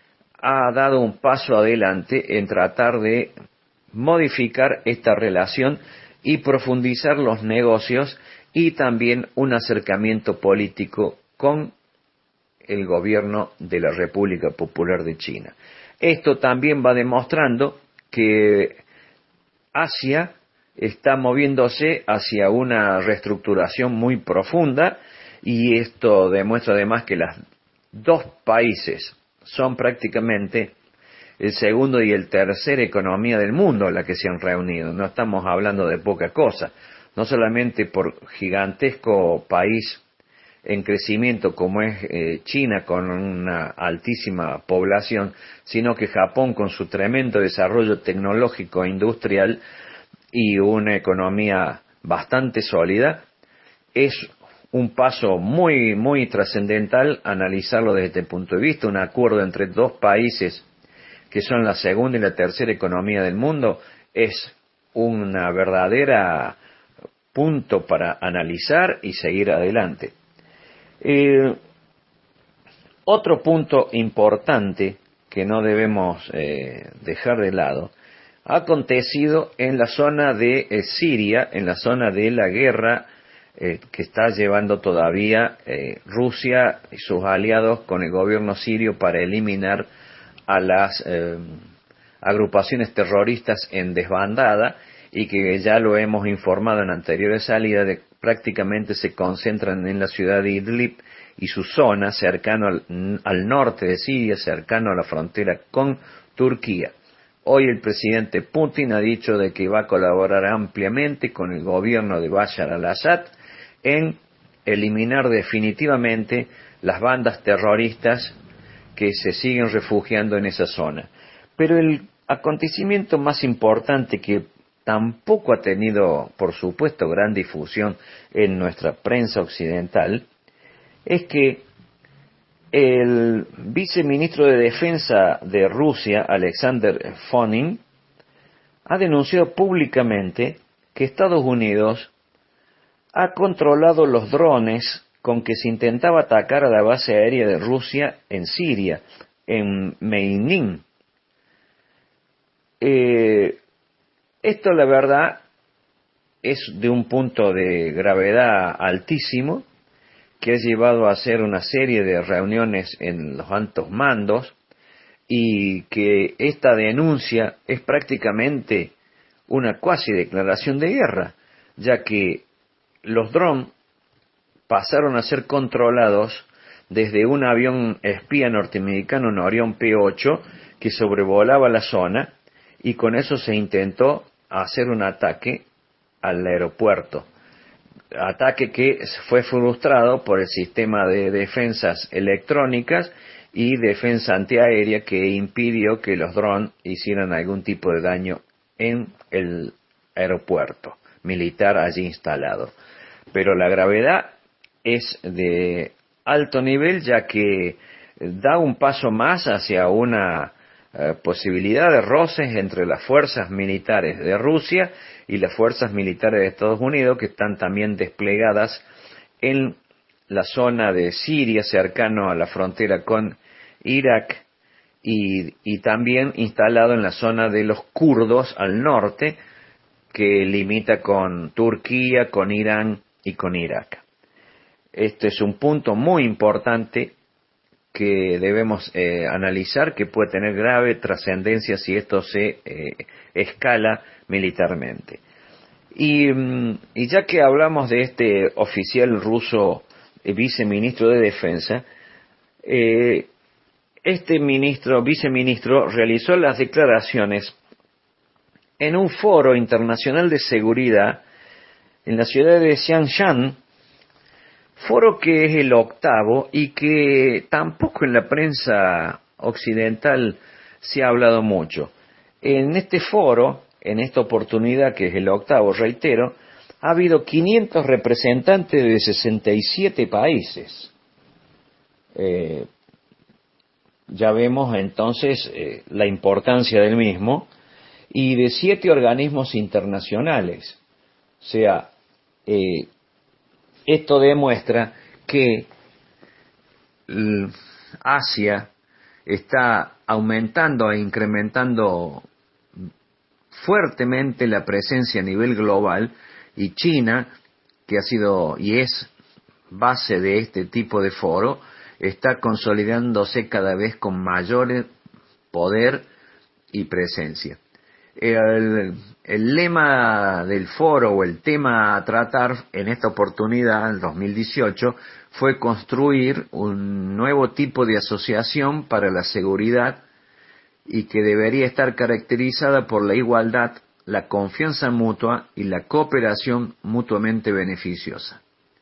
ha dado un paso adelante en tratar de modificar esta relación y profundizar los negocios y también un acercamiento político con el gobierno de la República Popular de China. Esto también va demostrando que Asia está moviéndose hacia una reestructuración muy profunda, y esto demuestra además que los dos países son prácticamente el segundo y el tercer economía del mundo la que se han reunido. No estamos hablando de poca cosa, no solamente por gigantesco país en crecimiento como es eh, China, con una altísima población, sino que Japón, con su tremendo desarrollo tecnológico e industrial y una economía bastante sólida, es un paso muy, muy trascendental analizarlo desde este punto de vista. Un acuerdo entre dos países que son la segunda y la tercera economía del mundo es una verdadera punto para analizar y seguir adelante. Eh, otro punto importante que no debemos eh, dejar de lado ha acontecido en la zona de eh, Siria, en la zona de la guerra eh, que está llevando todavía eh, Rusia y sus aliados con el gobierno sirio para eliminar a las eh, agrupaciones terroristas en desbandada, y que ya lo hemos informado en anteriores salidas, de prácticamente se concentran en la ciudad de Idlib y su zona cercano al, al norte de Siria, cercano a la frontera con Turquía. Hoy el presidente Putin ha dicho de que va a colaborar ampliamente con el gobierno de Bashar al-Assad en eliminar definitivamente las bandas terroristas que se siguen refugiando en esa zona. Pero el acontecimiento más importante, que tampoco ha tenido, por supuesto, gran difusión en nuestra prensa occidental, es que el viceministro de Defensa de Rusia, Alexander Fomin, ha denunciado públicamente que Estados Unidos ha controlado los drones con que se intentaba atacar a la base aérea de Rusia en Siria, en Meinin. Eh, esto, la verdad, es de un punto de gravedad altísimo, que ha llevado a hacer una serie de reuniones en los altos mandos, y que esta denuncia es prácticamente una cuasi declaración de guerra, ya que los drones pasaron a ser controlados desde un avión espía norteamericano, un Orión P ocho, que sobrevolaba la zona, y con eso se intentó hacer un ataque al aeropuerto. Ataque que fue frustrado por el sistema de defensas electrónicas y defensa antiaérea, que impidió que los drones hicieran algún tipo de daño en el aeropuerto militar allí instalado. Pero la gravedad es de alto nivel, ya que da un paso más hacia una eh, posibilidad de roces entre las fuerzas militares de Rusia y las fuerzas militares de Estados Unidos, que están también desplegadas en la zona de Siria, cercano a la frontera con Irak, y, y también instalado en la zona de los kurdos al norte, que limita con Turquía, con Irán y con Irak. Este es un punto muy importante que debemos eh, analizar, que puede tener grave trascendencia si esto se eh, escala militarmente. Y, y ya que hablamos de este oficial ruso, eh, viceministro de Defensa, eh, este ministro, viceministro, realizó las declaraciones en un foro internacional de seguridad en la ciudad de Xiangshan, foro que es el octavo y que tampoco en la prensa occidental se ha hablado mucho. En este foro, en esta oportunidad que es el octavo, reitero, ha habido quinientos representantes de sesenta y siete países. Eh, ya vemos entonces eh, la importancia del mismo, y de siete organismos internacionales. O sea, eh, esto demuestra que Asia está aumentando e incrementando fuertemente la presencia a nivel global, y China, que ha sido y es base de este tipo de foro, está consolidándose cada vez con mayor poder y presencia. El, el lema del foro, o el tema a tratar en esta oportunidad, en dos mil dieciocho, fue construir un nuevo tipo de asociación para la seguridad, y que debería estar caracterizada por la igualdad, la confianza mutua y la cooperación mutuamente beneficiosa.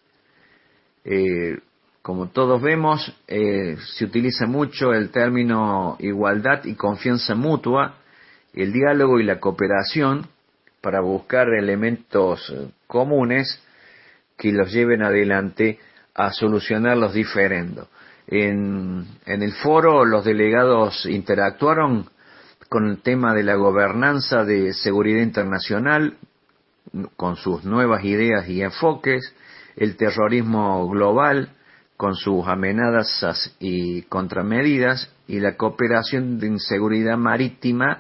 Eh, como todos vemos, eh, se utiliza mucho el término igualdad y confianza mutua, el diálogo y la cooperación, para buscar elementos comunes que los lleven adelante a solucionar los diferendos. En, en el foro los delegados interactuaron con el tema de la gobernanza de seguridad internacional, con sus nuevas ideas y enfoques, el terrorismo global, con sus amenazas y contramedidas, y la cooperación de seguridad marítima,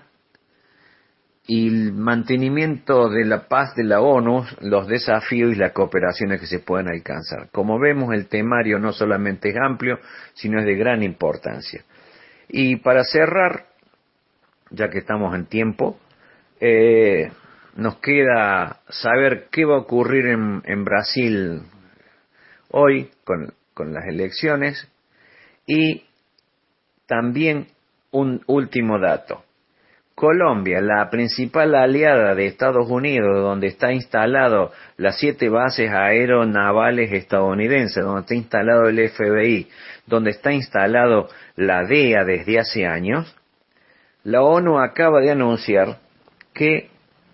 y el mantenimiento de la paz de la ONU, los desafíos y las cooperaciones que se pueden alcanzar. Como vemos, el temario no solamente es amplio, sino es de gran importancia. Y para cerrar, ya que estamos en tiempo, eh, nos queda saber qué va a ocurrir en, en Brasil hoy con, con las elecciones, y también un último dato. Colombia, la principal aliada de Estados Unidos, donde está instalado las siete bases aeronavales estadounidenses, donde está instalado el F B I, donde está instalado la D E A desde hace años, la ONU acaba de anunciar que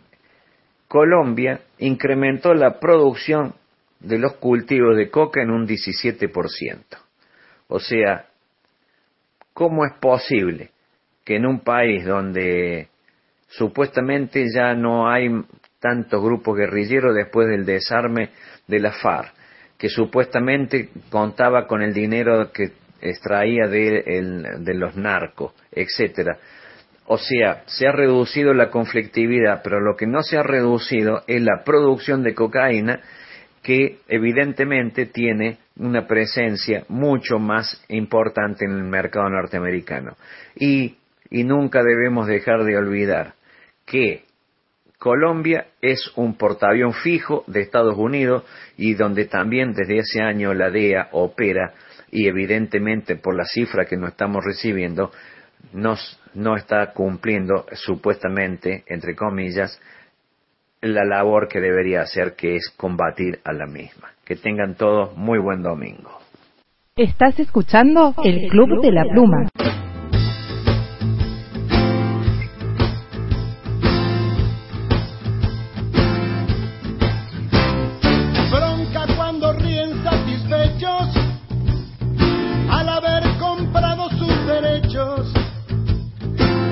Colombia incrementó la producción de los cultivos de coca en un diecisiete por ciento. O sea, ¿cómo es posible que en un país donde supuestamente ya no hay tantos grupos guerrilleros después del desarme de la FARC, que supuestamente contaba con el dinero que extraía de, el, de los narcos, etcétera? O sea, se ha reducido la conflictividad, pero lo que no se ha reducido es la producción de cocaína, que evidentemente tiene una presencia mucho más importante en el mercado norteamericano. Y Y nunca debemos dejar de olvidar que Colombia es un portaavión fijo de Estados Unidos, y donde también desde ese año la D E A opera, y evidentemente por la cifra que no estamos recibiendo, nos, no está cumpliendo supuestamente, entre comillas, la labor que debería hacer, que es combatir a la misma. Que tengan todos muy buen domingo. Estás escuchando el Club de la Pluma. Al haber comprado sus derechos,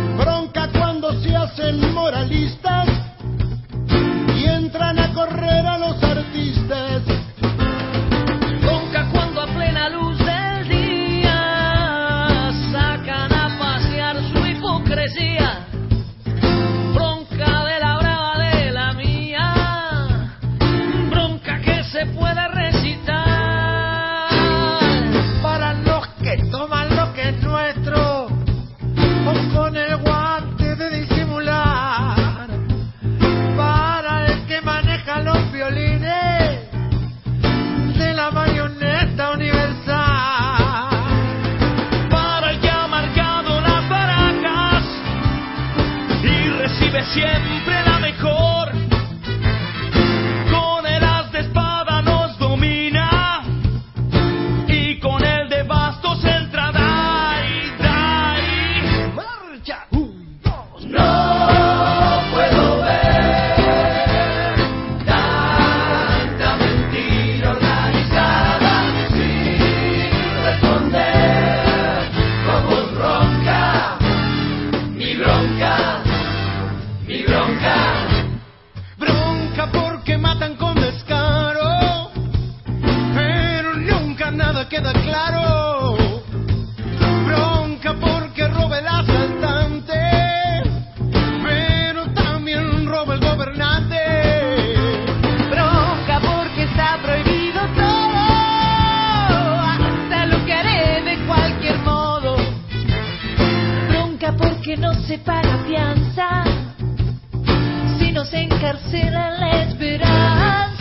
que no se paga fianza, si no se encarcela la esperanza.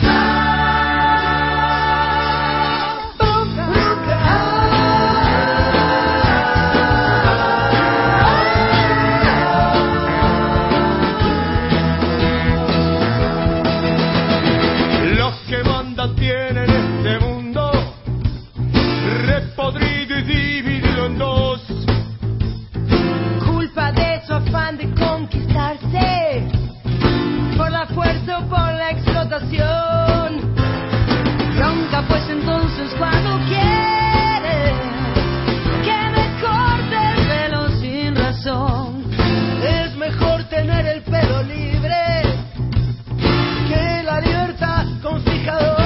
Los que mandan tienen este mundo repodrido y dividido en dos. Culpa de su afán de conquistarse por la fuerza o por la explotación. Bronca pues entonces cuando quiere que me corte el pelo sin razón. Es mejor tener el pelo libre que la libertad con fijador.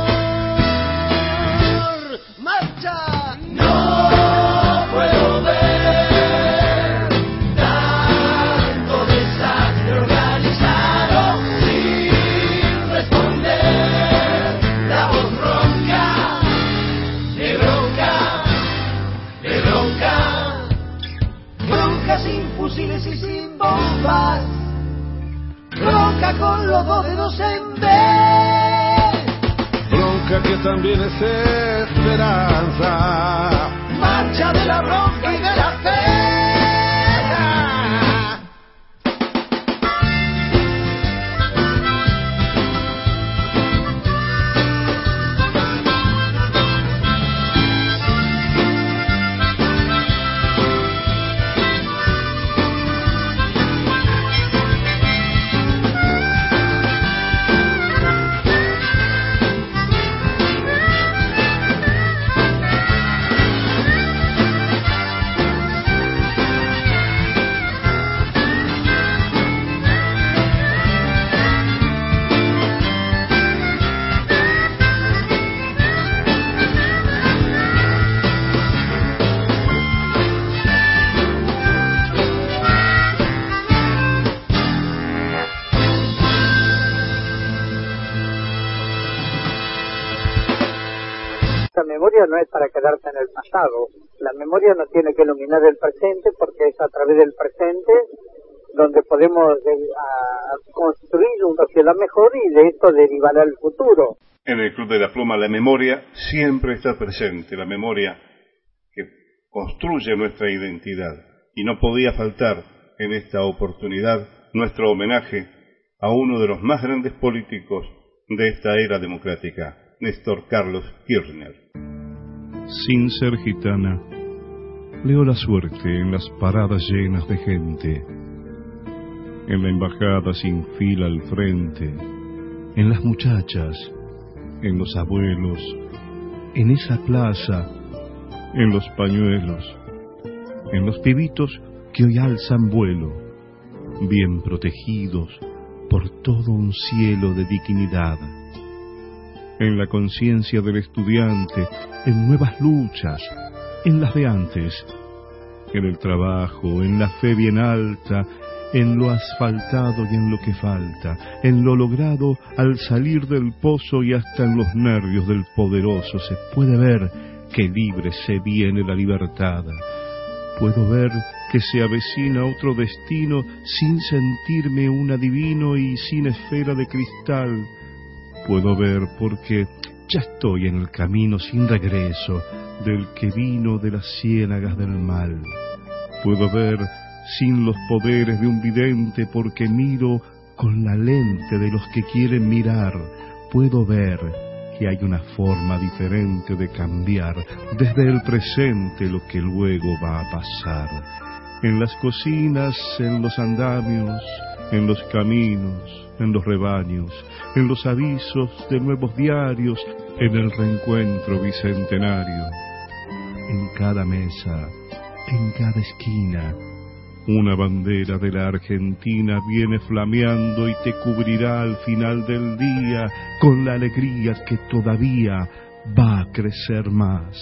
¡Marcha! No puedo ver tanto desastre organizado sin responder. La voz ronca, de bronca, de bronca. Bronca sin fusiles y sin bombas. Bronca con los dos dedos en B. Bronca que también es esperanza. Marcha de la bronca y de la fe. La memoria no es para quedarse en el pasado. La memoria nos tiene que iluminar el presente, porque es a través del presente donde podemos de, a, construir una sociedad mejor y de esto derivará el futuro. En el Club de la Pluma la memoria siempre está presente, la memoria que construye nuestra identidad. Y no podía faltar en esta oportunidad nuestro homenaje a uno de los más grandes políticos de esta era democrática, Néstor Carlos Kirchner. Sin ser gitana, leo la suerte en las paradas llenas de gente, en la embajada sin fila al frente, en las muchachas, en los abuelos, en esa plaza, en los pañuelos, en los pibitos que hoy alzan vuelo, bien protegidos por todo un cielo de dignidad. En la conciencia del estudiante, en nuevas luchas, en las de antes, en el trabajo, en la fe bien alta, en lo asfaltado y en lo que falta, en lo logrado al salir del pozo y hasta en los nervios del poderoso se puede ver que libre se viene la libertad. Puedo ver que se avecina otro destino sin sentirme un adivino y sin esfera de cristal. Puedo ver porque ya estoy en el camino sin regreso del que vino de las ciénagas del mal. Puedo ver sin los poderes de un vidente porque miro con la lente de los que quieren mirar. Puedo ver que hay una forma diferente de cambiar desde el presente lo que luego va a pasar. En las cocinas, en los andamios, en los caminos, en los rebaños, en los avisos de nuevos diarios, en el reencuentro bicentenario. En cada mesa, en cada esquina, una bandera de la Argentina viene flameando y te cubrirá al final del día con la alegría que todavía va a crecer más.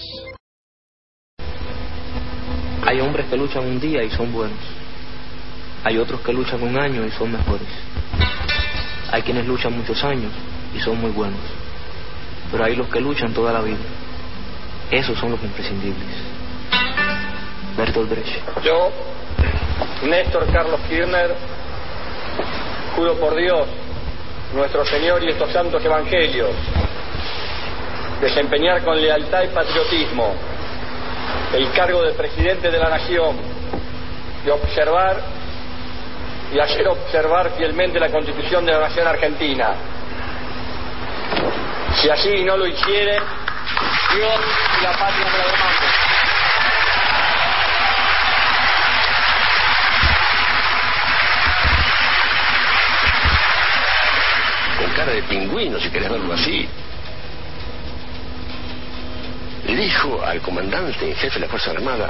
Hay hombres que luchan un día y son buenos. Hay otros que luchan un año y son mejores. Hay quienes luchan muchos años y son muy buenos. Pero hay los que luchan toda la vida. Esos son los imprescindibles. Bertolt Brecht. Yo Néstor Carlos Kirchner, juro por Dios, nuestro Señor y estos santos evangelios, desempeñar con lealtad y patriotismo el cargo de presidente de la Nación y observar y hacer observar fielmente la Constitución de la Nación Argentina. Si así no lo hiciere, Dios y la patria me la demanden. Con cara de pingüino, si querés verlo así, le dijo al comandante en jefe de la Fuerza Armada: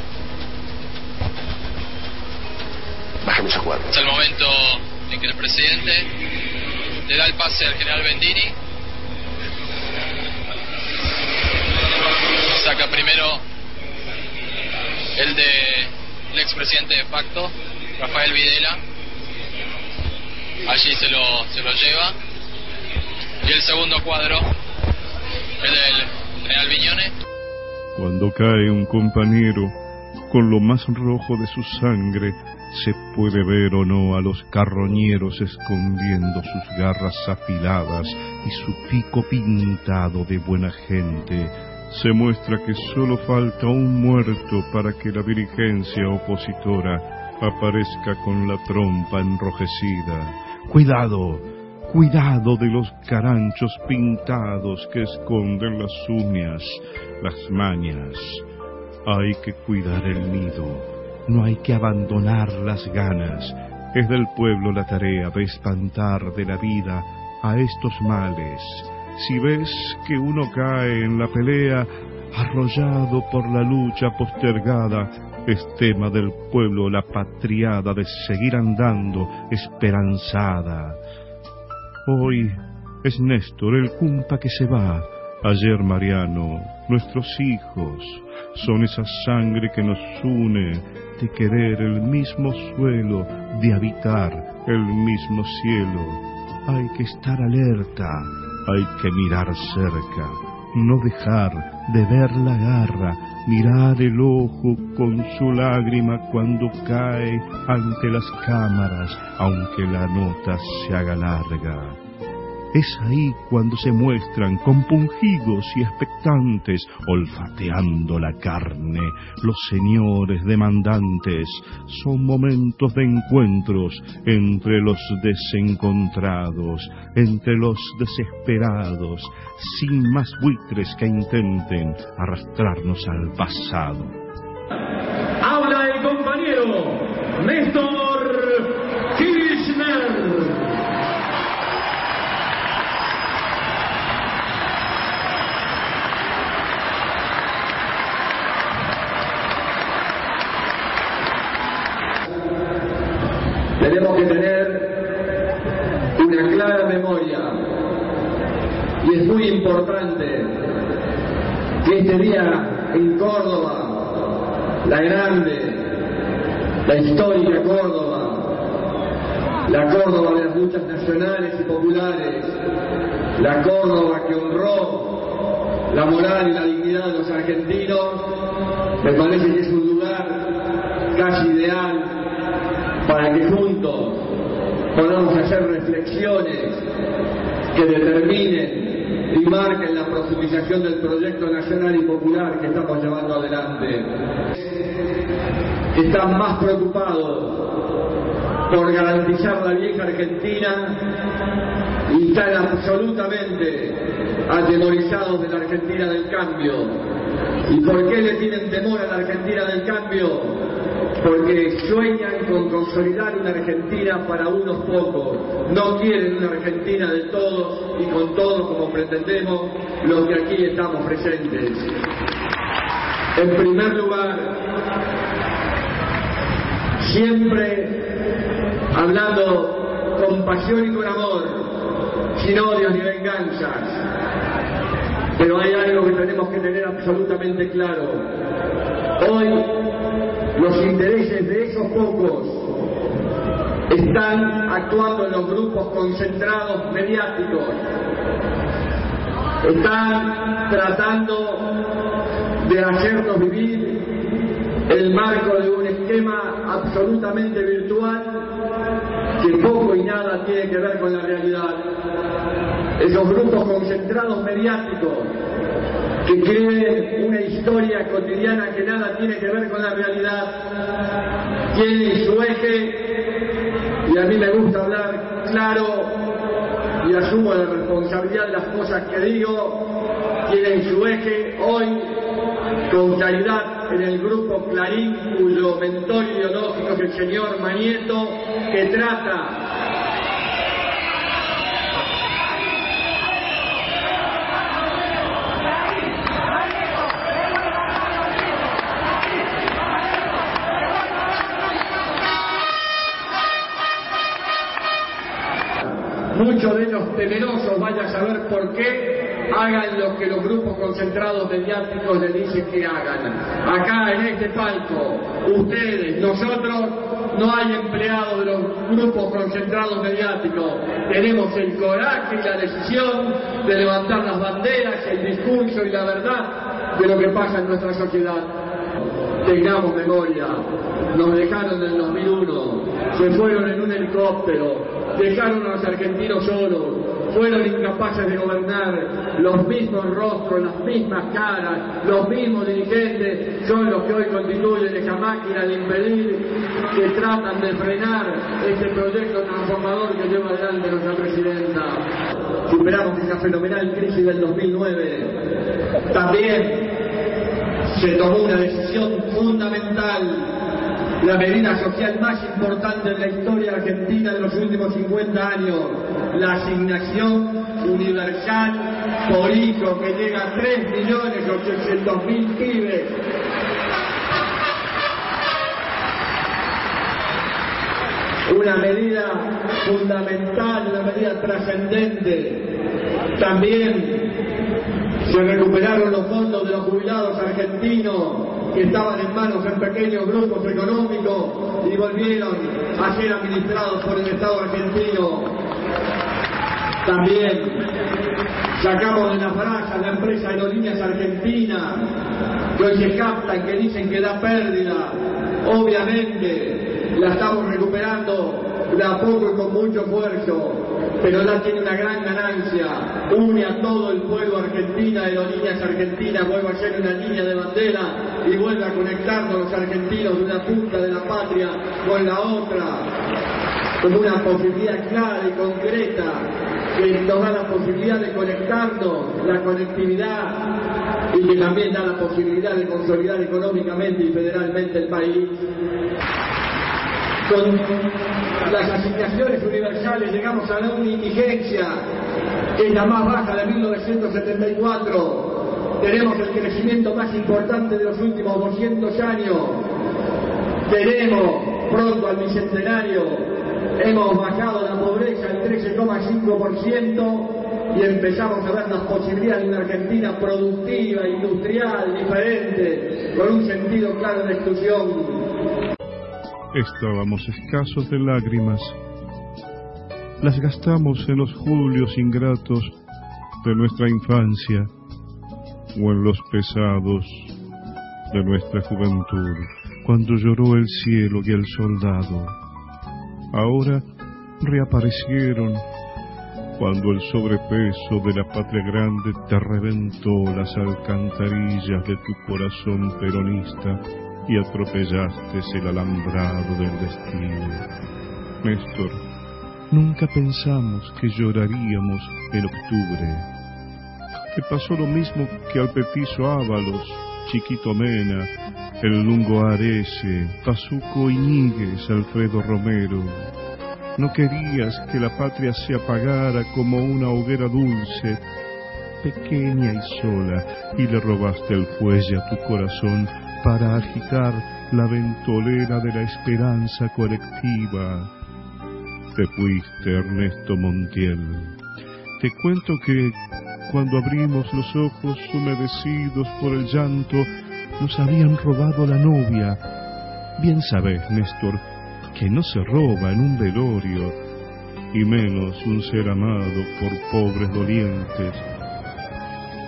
bájame esos cuadros. Es el momento en que el presidente le da el pase al general Bendini. Saca primero el de el expresidente de facto, Rafael Videla. Allí se lo, se lo lleva. Y el segundo cuadro, el del general Viñones. Cuando cae un compañero, con lo más rojo de su sangre, se puede ver o no a los carroñeros escondiendo sus garras afiladas y su pico pintado de buena gente. Se muestra que solo falta un muerto para que la dirigencia opositora aparezca con la trompa enrojecida. ¡Cuidado! ¡Cuidado de los caranchos pintados que esconden las uñas, las mañas! Hay que cuidar el nido, no hay que abandonar las ganas. Es del pueblo la tarea de espantar de la vida a estos males. Si ves que uno cae en la pelea, arrollado por la lucha postergada, es tema del pueblo la patriada de seguir andando esperanzada. Hoy es Néstor el cumpa que se va, ayer Mariano, nuestros hijos, son esa sangre que nos une de querer el mismo suelo, de habitar el mismo cielo. Hay que estar alerta, hay que mirar cerca, no dejar de ver la garra, mirar el ojo con su lágrima cuando cae ante las cámaras, aunque la nota se haga larga. Es ahí cuando se muestran compungidos y expectantes, olfateando la carne, los señores demandantes. Son momentos de encuentros entre los desencontrados, entre los desesperados, sin más buitres que intenten arrastrarnos al pasado. Habla el compañero Néstor Kirchner. Tenemos que tener una clara memoria y es muy importante que este día en Córdoba, la grande, la histórica Córdoba, la Córdoba de las luchas nacionales y populares, la Córdoba que honró la moral y la dignidad de los argentinos, me parece que es un lugar casi ideal para que juntos podamos hacer reflexiones que determinen y marquen la profundización del proyecto nacional y popular que estamos llevando adelante. Están más preocupados por garantizar la vieja Argentina y están absolutamente atemorizados de la Argentina del cambio. ¿Y por qué le tienen temor a la Argentina del cambio? Porque sueñan con consolidar una Argentina para unos pocos. No quieren una Argentina de todos y con todos como pretendemos los que aquí estamos presentes. En primer lugar, siempre hablando con pasión y con amor, sin odios ni venganzas. Pero hay algo que tenemos que tener absolutamente claro. Hoy, los intereses de esos pocos están actuando en los grupos concentrados mediáticos. Están tratando de hacernos vivir el marco de un esquema absolutamente virtual que poco y nada tiene que ver con la realidad. Esos grupos concentrados mediáticos que creen una historia cotidiana que nada tiene que ver con la realidad, tienen su eje, y a mí me gusta hablar claro y asumo la responsabilidad de las cosas que digo, tienen su eje hoy con claridad en el grupo Clarín, cuyo mentor ideológico es el señor Manieto, que trata muchos de ellos temerosos, vaya a saber por qué, hagan lo que los grupos concentrados mediáticos les dicen que hagan. Acá en este palco, ustedes, nosotros, no hay empleados de los grupos concentrados mediáticos. Tenemos el coraje y la decisión de levantar las banderas, el discurso y la verdad de lo que pasa en nuestra sociedad. Tengamos memoria, nos dejaron en el dos mil uno, se fueron en un helicóptero, dejaron a los argentinos solos, fueron incapaces de gobernar, los mismos rostros, las mismas caras, los mismos dirigentes son los que hoy constituyen esa máquina de impedir, que tratan de frenar este proyecto transformador que lleva adelante nuestra presidenta. Superamos esa fenomenal crisis del dos mil nueve. También se tomó una decisión fundamental, la medida social más importante en la historia argentina de los últimos cincuenta años, la asignación universal por hijo, que llega a tres millones ochocientos mil pibes. Una medida fundamental, una medida trascendente. También se recuperaron los fondos de los jubilados argentinos que estaban en manos en pequeños grupos económicos y volvieron a ser administrados por el Estado argentino. También sacamos de las brasas la empresa Aerolíneas Argentinas, que hoy se captan, que dicen que da pérdida. Obviamente la estamos recuperando de a poco y con mucho esfuerzo, pero ya tiene una gran ganancia, une a todo el pueblo argentino. Aerolíneas Argentinas vuelve a ser una línea de bandera y vuelve a conectarnos los argentinos de una punta de la patria con la otra, como una posibilidad clara y concreta que nos da la posibilidad de conectarnos, la conectividad, y que también da la posibilidad de consolidar económicamente y federalmente el país. Con las asignaciones universales llegamos a la univigencia, que es la más baja de mil novecientos setenta y cuatro. Tenemos el crecimiento más importante de los últimos doscientos años. Tenemos pronto al bicentenario, hemos bajado la pobreza al trece coma cinco por ciento y empezamos a ver las posibilidades de una Argentina productiva, industrial, diferente, con un sentido claro de exclusión. Estábamos escasos de lágrimas. Las gastamos en los julios ingratos de nuestra infancia o en los pesados de nuestra juventud, cuando lloró el cielo y el soldado. Ahora reaparecieron cuando el sobrepeso de la patria grande te reventó las alcantarillas de tu corazón peronista y atropellaste el alambrado del destino. Néstor, nunca pensamos que lloraríamos en octubre. Te pasó lo mismo que al petizo Ábalos, Chiquito Mena, el Lungo Arese, Pazuco Iñiguez, Alfredo Romero. No querías que la patria se apagara como una hoguera dulce, pequeña y sola, y le robaste el fuelle a tu corazón para agitar la ventolera de la esperanza colectiva. Te fuiste, Ernesto Montiel. Te cuento que cuando abrimos los ojos humedecidos por el llanto, nos habían robado la novia. Bien sabes, Néstor, que no se roba en un velorio, y menos un ser amado por pobres dolientes.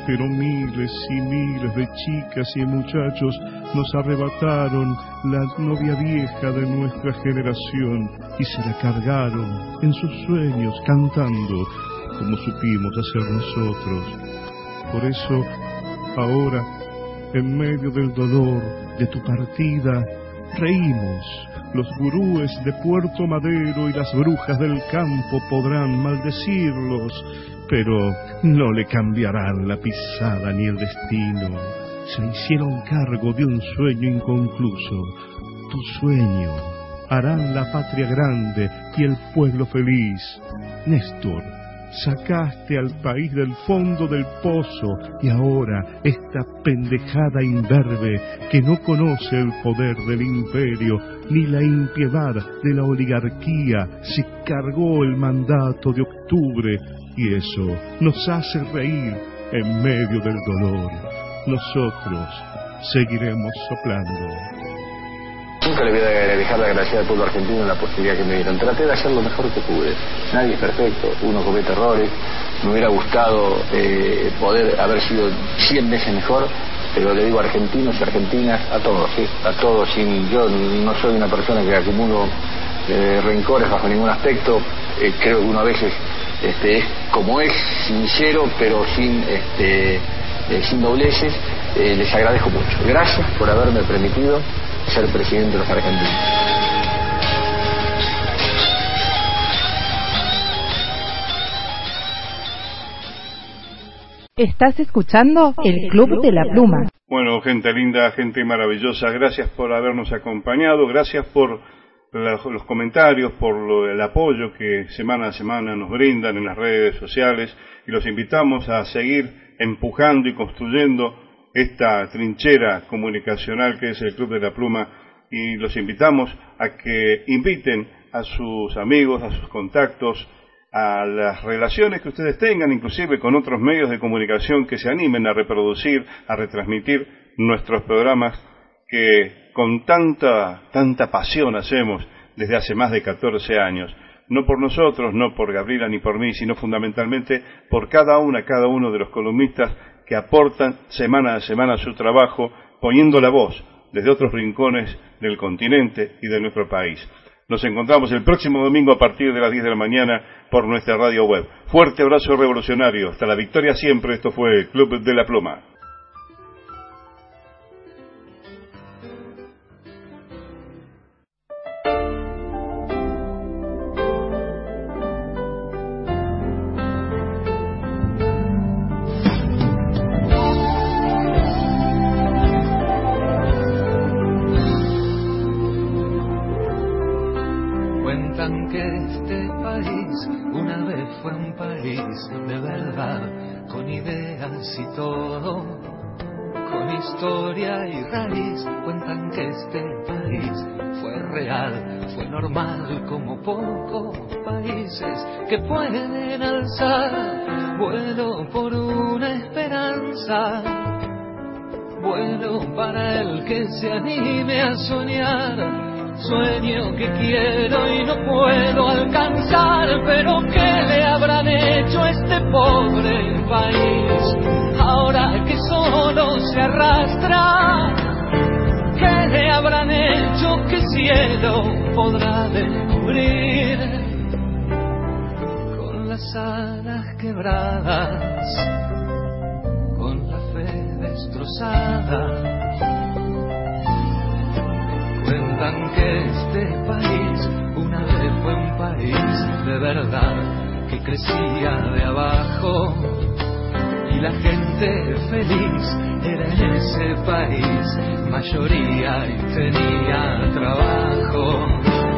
pero miles y miles de chicas y muchachos nos arrebataron la novia vieja de nuestra generación y se la cargaron en sus sueños cantando como supimos hacer nosotros. Por eso, ahora, en medio del dolor de tu partida, reímos. Los gurúes de Puerto Madero y las brujas del campo podrán maldecirlos, pero no le cambiarán la pisada ni el destino. Se hicieron cargo de un sueño inconcluso. Tu sueño harán la patria grande y el pueblo feliz. Néstor, sacaste al país del fondo del pozo y ahora esta pendejada imberbe que no conoce el poder del imperio ni la impiedad de la oligarquía se cargó el mandato de octubre y eso nos hace reír en medio del dolor. Nosotros seguiremos soplando. Nunca le voy a dejar de agradecer al pueblo argentino la posibilidad que me dieron. Traté de hacer lo mejor que pude. Nadie es perfecto, uno comete errores. Me hubiera gustado eh, poder haber sido cien veces mejor, pero le digo a argentinos y argentinas, a todos, ¿sí? A todos. Sin, yo no soy una persona que acumulo eh, rencores bajo ningún aspecto. Eh, creo que uno a veces este, es como es, sincero, pero sin, este, eh, sin dobleces. Eh, les agradezco mucho. Gracias por haberme permitido ser presidente de los argentinos. Estás escuchando el Club de la Pluma. Bueno, gente linda, gente maravillosa, gracias por habernos acompañado, gracias por la, los comentarios, por lo, el apoyo que semana a semana nos brindan en las redes sociales y los invitamos a seguir empujando y construyendo esta trinchera comunicacional que es el Club de la Pluma. Y los invitamos a que inviten a sus amigos, a sus contactos, a las relaciones que ustedes tengan, inclusive con otros medios de comunicación que se animen a reproducir, a retransmitir nuestros programas que con tanta, tanta pasión hacemos desde hace más de catorce años. No por nosotros, no por Gabriela ni por mí, sino fundamentalmente por cada una, cada uno de los columnistas que aportan semana a semana su trabajo, poniendo la voz desde otros rincones del continente y de nuestro país. Nos encontramos el próximo domingo a partir de las diez de la mañana por nuestra radio web. Fuerte abrazo revolucionario. Hasta la victoria siempre. Esto fue el Club de la Pluma. Historia y raíz cuentan que este país fue real, fue normal como pocos países que pueden alzar vuelo por una esperanza, vuelo para el que se anime a soñar, sueño que quiero y no puedo alcanzar, pero ¿qué le habrán hecho a este pobre país? Ahora que solo se arrastra, ¿qué le habrán hecho que cielo podrá descubrir? Con las alas quebradas, con la fe destrozada, cuentan que este país una vez fue un país de verdad, que crecía de abajo. Y la gente feliz era en ese país, mayoría y tenía trabajo.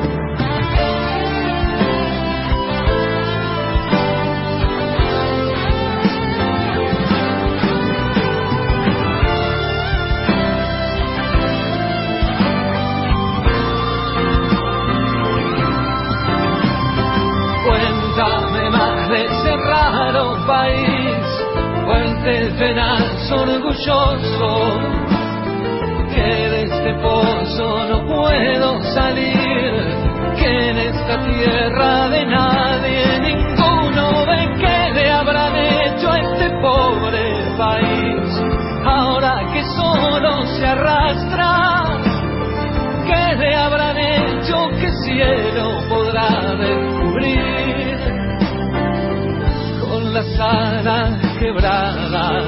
Cuéntame más de ese raro país, fuerte, tenaz, orgulloso, que de este pozo no puedo salir, que en esta tierra de nadie ninguno ve que le habrán hecho a este pobre país. se arrastra. ¿Qué le habrán hecho que cielo podrá descubrir con las alas quebradas?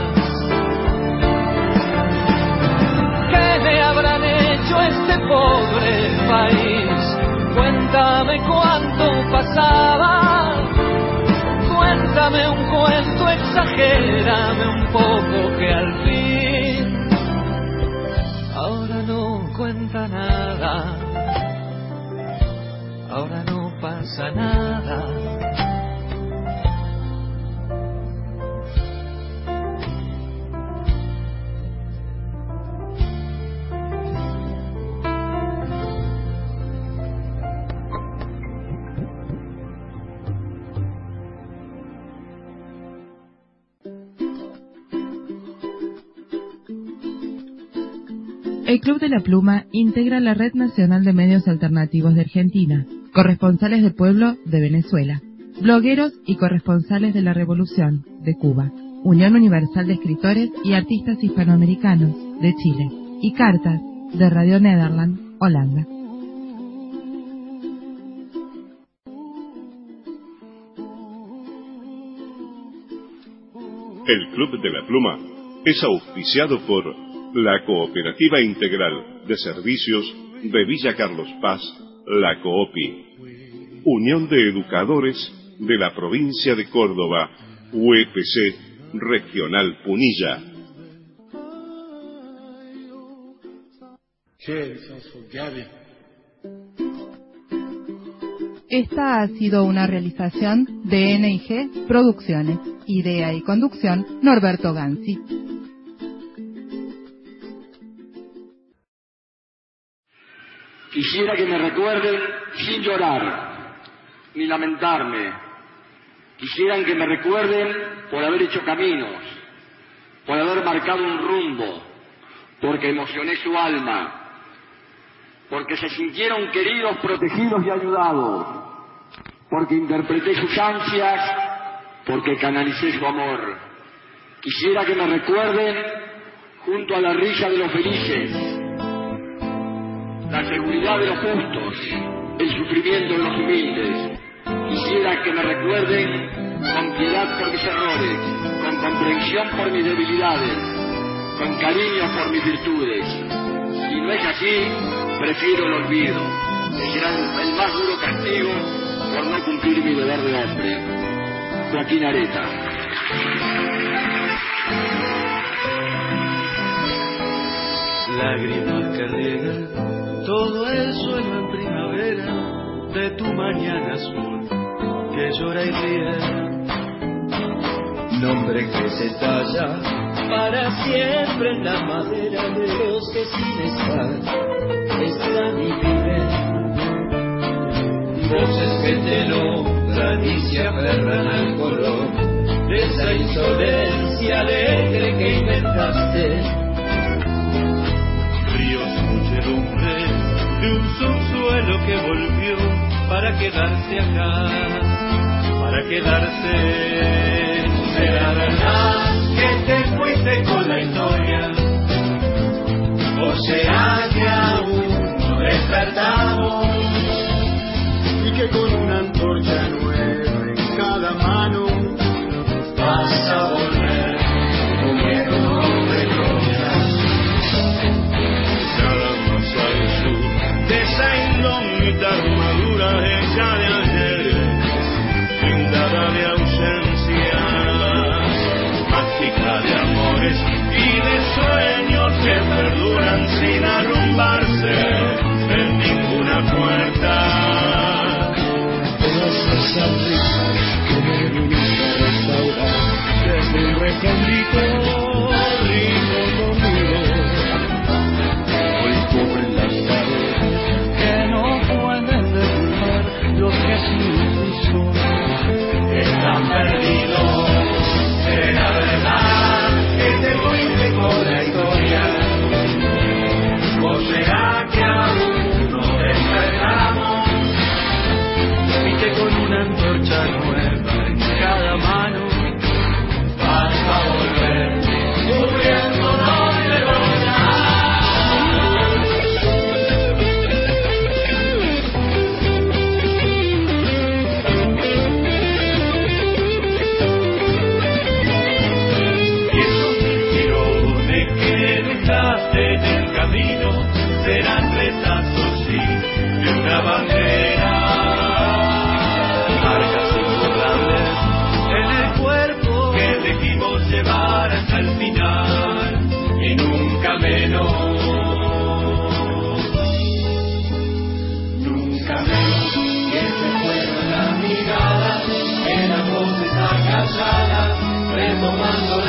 ¿Qué le habrán hecho a este pobre país? Cuéntame cuánto pasaba, cuéntame un cuento, exagérame un poco que al fin ahora no cuenta nada, ahora no pasa nada. El Club de la Pluma integra la Red Nacional de Medios Alternativos de Argentina, corresponsales de Pueblo de Venezuela, blogueros y corresponsales de la Revolución de Cuba, Unión Universal de Escritores y Artistas Hispanoamericanos de Chile y Cartas de Radio Nederland, Holanda. El Club de la Pluma es auspiciado por la Cooperativa Integral de Servicios de Villa Carlos Paz, la COOPI, Unión de Educadores de la Provincia de Córdoba, U E P C Regional Punilla. Esta ha sido una realización de N I G Producciones. Idea y conducción, Norberto Gansi. Quisiera que me recuerden sin llorar, ni lamentarme. Quisieran que me recuerden por haber hecho caminos, por haber marcado un rumbo, porque emocioné su alma, porque se sintieron queridos, protegidos y ayudados, porque interpreté sus ansias, porque canalicé su amor. Quisiera que me recuerden junto a la risa de los felices, la seguridad de los justos, el sufrimiento de los humildes. Quisiera que me recuerden con piedad por mis errores, con comprensión por mis debilidades, con cariño por mis virtudes. Si no es así, prefiero el olvido, que será el más duro castigo por no cumplir mi deber de hombre. Joaquín Areta. Lágrimas que riegan todo el suelo en primavera de tu mañana azul que llora y ríe. Nombre que se talla para siempre en la madera de los que sin estar están y viven. Voces que te nombran y se aferran al color de esa insolencia alegre que inventaste. De un subsuelo que volvió para quedarse acá, para quedarse. Será verdad que te fuiste con la historia, o será que aún no despertamos, y que con una antorcha nueva en cada mano vas a volver con miedo de gloria. De esa indómita armadura hecha de ayer, blindada de ausencia, mágica de amores y de dejaste en el camino serán retazos, sí, de una bandera. Marcas imborrables en el cuerpo que elegimos llevar hasta el final y nunca menos. Nunca menos que se fueron las miradas, que las voces acalladas retomando